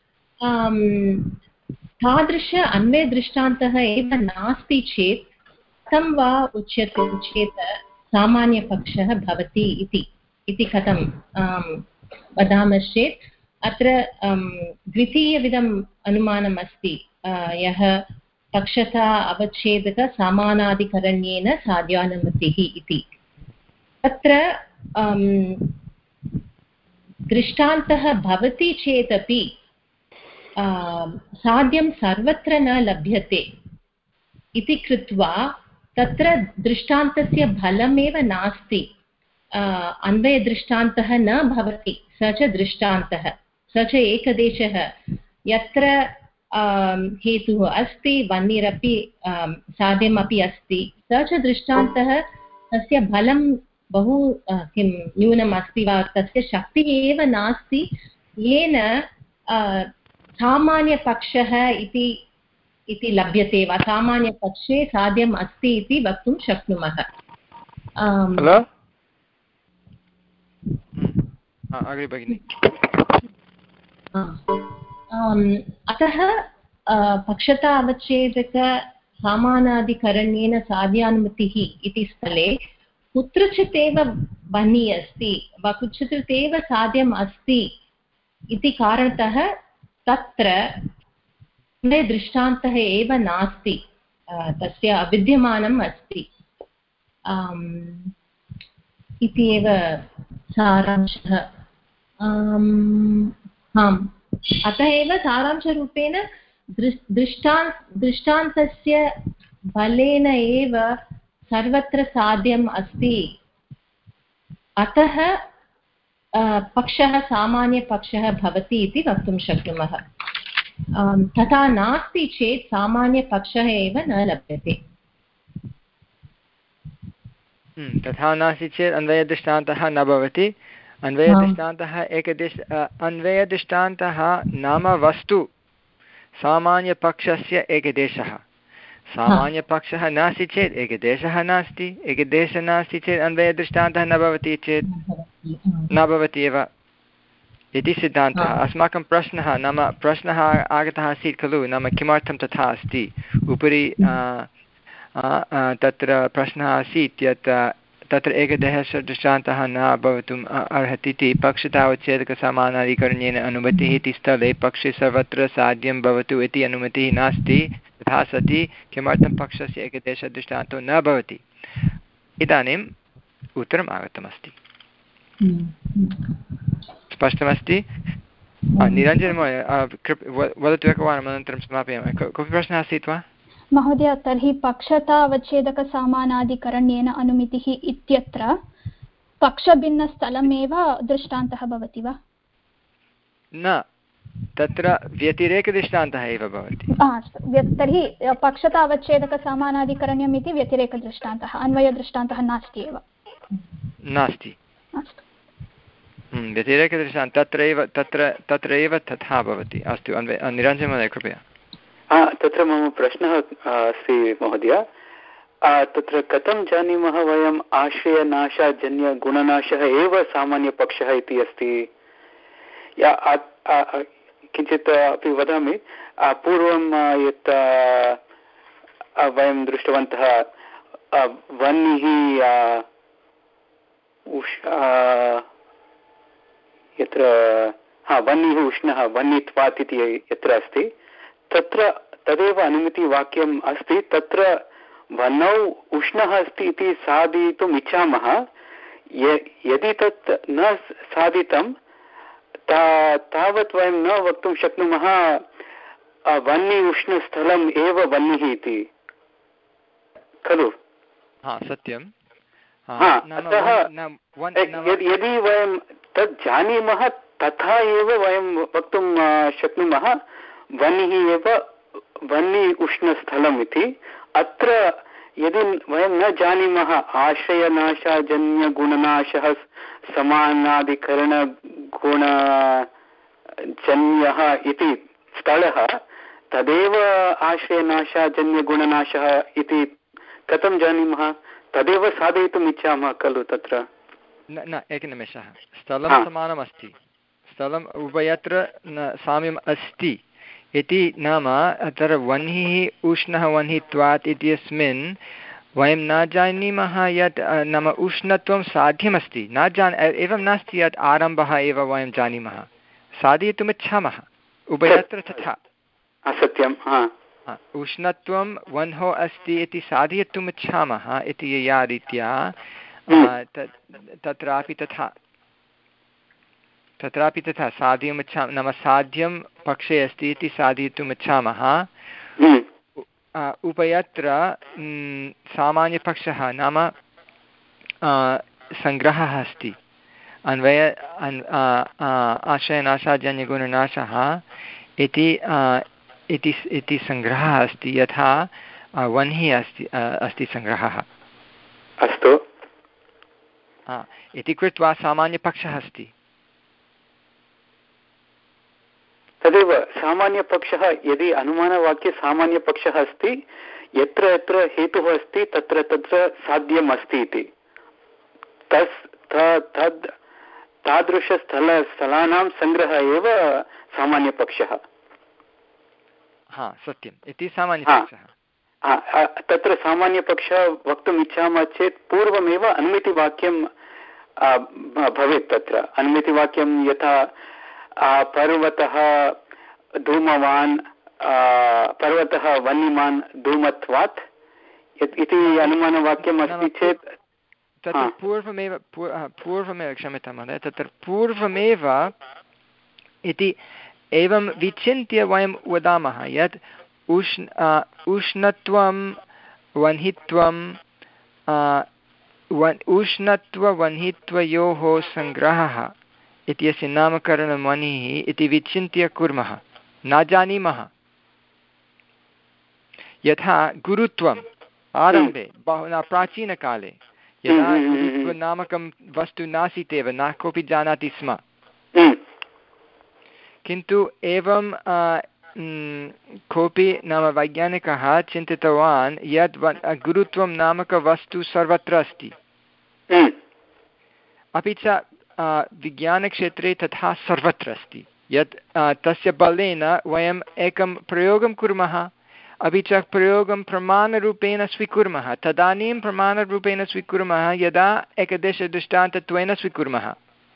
तादृश अन्वयदृष्टान्तः एव नास्ति चेत् कथं वा उच्यते चेत् सामान्यपक्षः भवति इति इति कथं वदामश्चेत् अत्र द्वितीयविधम् अनुमानम् अस्ति यः पक्षता अवच्छेदक समानाधिकरण्येन साध्यानुमतिः इति। तत्र दृष्टान्तः भवति चेदपि साध्यं सर्वत्र न लभ्यते इति कृत्वा तत्र दृष्टान्तस्य बलमेव नास्ति। अन्वयदृष्टान्तः न भवति, स च दृष्टान्तः, स च एकदेशः यत्र हेतुः अस्ति, वह्निरपि साध्यमपि अस्ति, स च दृष्टान्तः। तस्य बलं बहु किं न्यूनम् अस्ति वा, तस्य शक्तिः एव नास्ति येन सामान्यपक्षः इति इति लभ्यते वा, सामान्यपक्षे साध्यम् अस्ति इति वक्तुं शक्नुमः। अतः पक्षता अवच्छेदक सामानाधिकरण्येन साध्यानुमतिः इति स्थले कुत्रचित् एव वह्निः अस्ति वा कुत्रचित् एव साध्यम् अस्ति इति कारणतः तत्र दृष्टान्तः एव नास्ति, तस्य अविद्यमानम् अस्ति इति एव सारांशः। आम्, अतः एव सारांशरूपेण दृष्टान् दृष्टान्तस्य बलेन एव सर्वत्र साध्यम् अस्ति, अतः पक्षः सामान्यपक्षः भवति इति वक्तुं शक्नुमः। तथा नास्ति चेत् सामान्यपक्षः एव न लभ्यते। तथा नास्ति चेत् अन्वयदृष्टान्तः न भवति। अन्वयदृष्टान्तः एकदेश अन्वयदृष्टान्तः नाम वस्तु सामान्यपक्षस्य एकदेशः। सामान्यपक्षः नास्ति चेत् एकदेशः नास्ति, एकदेशः नास्ति चेत् अन्वयदृष्टान्तः न भवति चेत् न भवति एव इति सिद्धान्तः। अस्माकं प्रश्नः नाम प्रश्नः आगतः आसीत् खलु, नाम किमर्थं तथा अस्ति। उपरि तत्र प्रश्नः आसीत् यत् तत्र एकदेशस्य दृष्टान्तः न भवितुम् अर्हति इति। पक्षतावच्छेदकसमानाधिकरण्येन अनुमतिः इति स्थले पक्षे सर्वत्र साध्यं भवतु इति अनुमतिः नास्ति। तथा सति किमर्थं पक्षस्य एकदेशदृष्टान्तो न भवति। इदानीम् उत्तरम् आगतमस्ति। स्पष्टमस्ति? निरञ्जनमहोदय वदतु एकवारम्, अनन्तरं समापयामः। कोऽपि प्रश्नः आसीत् वा महोदय? तर्हि पक्षतावच्छेदकसमानाधिकरण्येन अनुमितिः इत्यत्र पक्षभिन्नस्थलमेव दृष्टान्तः भवति वा? न, तत्र व्यतिरेकदृष्टान्तः एव भवति। तर्हि पक्षतावच्छेदकसमानाधिकरण्यम् इति व्यतिरेकदृष्टान्तः, अन्वयदृष्टान्तः नास्ति एव। नास्ति, व्यतिरेकदृष्टान्तः तत्रैव तत्र तत्रैव तथा भवति। अस्तु, निरञ्जनमहोदय कृपया। तत्र मम प्रश्नः अस्ति महोदय, तत्र कथं जानीमः वयम् आश्रयनाशाजन्यगुणनाशः एव सामान्यपक्षः इति अस्ति? किञ्चित् अपि वदामि। पूर्वं यत् वयं दृष्टवन्तः वह्निः यत्र हा वह्निः उष्णः वह्नित्वात् इति यत्र अस्ति तत्र तदेव अनुमतिवाक्यम् अस्ति। तत्र वह्नौ उष्णः अस्ति इति साधयितुम् इच्छामः। यदि तत् न साधितं तावत् वयं न वक्तुं शक्नुमः वह्नि उष्णस्थलम् एव वह्निः इति खलु? हा सत्यं। अतः यदि वयं तत् जानीमः तथा एव वयं वक्तुं शक्नुमः वह्निः एव वह्नि उष्णस्थलम् इति। अत्र यदि वयं न जानीमः आश्रयनाशाजन्यगुणनाशः समानाधिकरणगुणजन्यः इति स्थलः तदेव आश्रयनाशाजन्यगुणनाशः इति कथं जानीमः? तदेव साधयितुम् इच्छामः खलु तत्र? न न एकनिमेषः, स्थलं समानमस्ति, स्थलम् उभयत्र साम्यम् अस्ति इति नाम अत्र वह्निः उष्णः वह्नित्वात् इत्यस्मिन् वयं न जानीमः यत् नाम उष्णत्वं साध्यमस्ति, न जान एवं नास्ति यत् आरम्भः एव वयं जानीमः, साधयितुमिच्छामः उभयत्र तथा। सत्यं उष्णत्वं वह्नौ अस्ति इति साधयितुमिच्छामः इति यया रीत्या तत्रापि तथा तत्रापि तथा साध्यमिच्छामः नाम साध्यं पक्षे अस्ति इति साधयितुमिच्छामः। उभयत्र सामान्यपक्षः नाम सङ्ग्रहः अस्ति, अन्वय आश्रयनाशाजन्यगुणनाशः इति इति सङ्ग्रहः अस्ति, यथा वह्निः अस्ति अस्ति सङ्ग्रहः। अस्तु इति कृत्वा सामान्यपक्षः अस्ति। तदेव सामान्यपक्षः, यदि अनुमानवाक्ये सामान्यपक्षः अस्ति, यत्र यत्र हेतुः अस्ति तत्र तत्र साध्यम् अस्ति इति, तस् तद् तादृशस्थल स्थलानां सङ्ग्रहः एव सामान्यपक्षः। हा सत्यम्, इति सामान्यपक्षः। तत्र सामान्यपक्षः वक्तुम् इच्छामः चेत् पूर्वमेव अनुमितिवाक्यं भवेत्। तत्र अनुमितिवाक्यं यथा पर्वतः धूमवान् पर्वतः वह्निमान् धूमत्वात् इति अनुमानवाक्यम् अस्ति चेत् तत्र पूर्वमेव पूर्वमेव क्षम्यतां महोदय, तत्र पूर्वमेव इति एवं विचिन्त्य वयं वदामः यत् उष्ण उष्णत्वं वह्नित्वं उष्णत्ववह्नित्वयोः सङ्ग्रहः इत्यस्य नामकरणं वह्निः इति विचिन्त्य कुर्मः, न जानीमः। यथा गुरुत्वम् आरम्भे बहु न प्राचीनकाले यदा गुरुत्वनामकं वस्तु नासीदेव, न कोऽपि जानाति स्म, किन्तु एवं कोऽपि नाम वैज्ञानिकः चिन्तितवान् यत् गुरुत्वं नामकवस्तु सर्वत्र अस्ति, अपि च विज्ञानक्षेत्रे तथा सर्वत्र अस्ति, यत् तस्य बलेन वयम् एकं प्रयोगं कुर्मः, अपि च प्रयोगं प्रमाणरूपेण स्वीकुर्मः, तदानीं प्रमाणरूपेण स्वीकुर्मः यदा एकदेशदृष्टान्तत्वेन स्वीकुर्मः।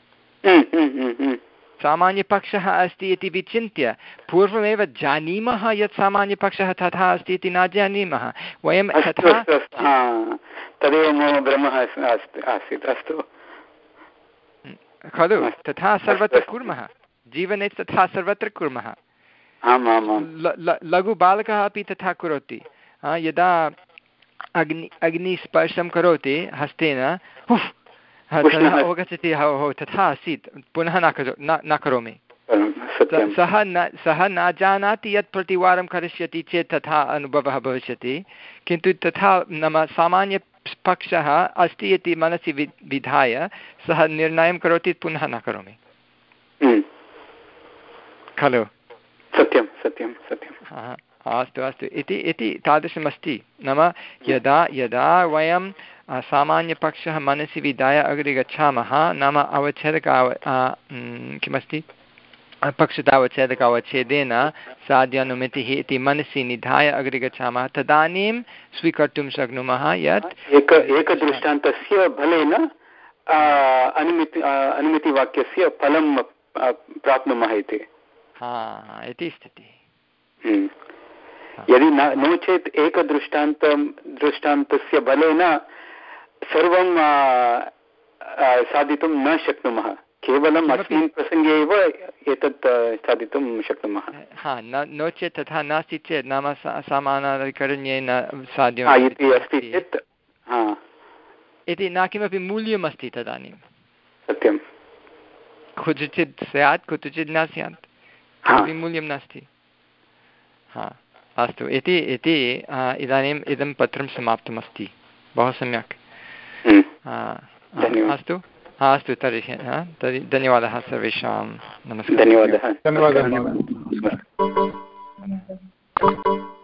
सामान्यपक्षः अस्ति इति विचिन्त्य पूर्वमेव जानीमः यत् सामान्यपक्षः तथा अस्ति इति न जानीमः वयं तथा तदेव मम भ्रमः आसीत्। अस्तु खलु, तथा सर्वत्र कुर्मः, जीवने तथा सर्वत्र कुर्मः। लघुबालकः अपि तथा करोति, यदा अग्नि अग्निस्पर्शं करोति हस्तेन अवगच्छति हो तथा आसीत्, पुनः न करो न करोमि। सः न सः न जानाति यत् प्रतिवारं करिष्यति चेत् तथा अनुभवः भविष्यति, किन्तु तथा नाम सामान्यपक्षः अस्ति इति मनसि वि विधाय सः निर्णयं करोति पुनः न करोमि, खलु? सत्यं सत्यं सत्यं। अस्तु अस्तु, इति इति तादृशमस्ति। नाम यदा यदा वयं सामान्यपक्षः मनसि विधाय अग्रे गच्छामः, नाम अवच्छेदक किमस्ति पक्षतावच्छेदकावच्छेदेन साध्यानुमितिः इति मनसि निधाय अग्रे गच्छामः, तदानीं स्वीकर्तुं शक्नुमः यत् एक एकदृष्टान्तस्य बलेन अनुमिति अनुमितिवाक्यस्य फलं प्राप्नुमः इति इति स्थितिः। यदि न नो चेत् एकदृष्टान्तं दृष्टान्तस्य बलेन सर्वं साधितुं न शक्नुमः, केवलम् अस्मिन् प्रसङ्गे एव एतत् साधितुं शक्नुमः। हा नो चेत् तथा नास्ति चेत् नाम समानाधिकरण्ये न साध्यम् इति अस्ति चेत् इति न किमपि मूल्यम् अस्ति तदानीं सत्यं कुत्रचित् स्यात् कुत्रचित् न स्यात् किमपि मूल्यं नास्ति। हा अस्तु इति इति इदानीम् इदं पत्रं समाप्तमस्ति। बहु सम्यक्। अस्तु हा अस्तु तर्हि तर्हि धन्यवादः सर्वेषां। नमस्कारः। धन्यवादः। धन्यवादः।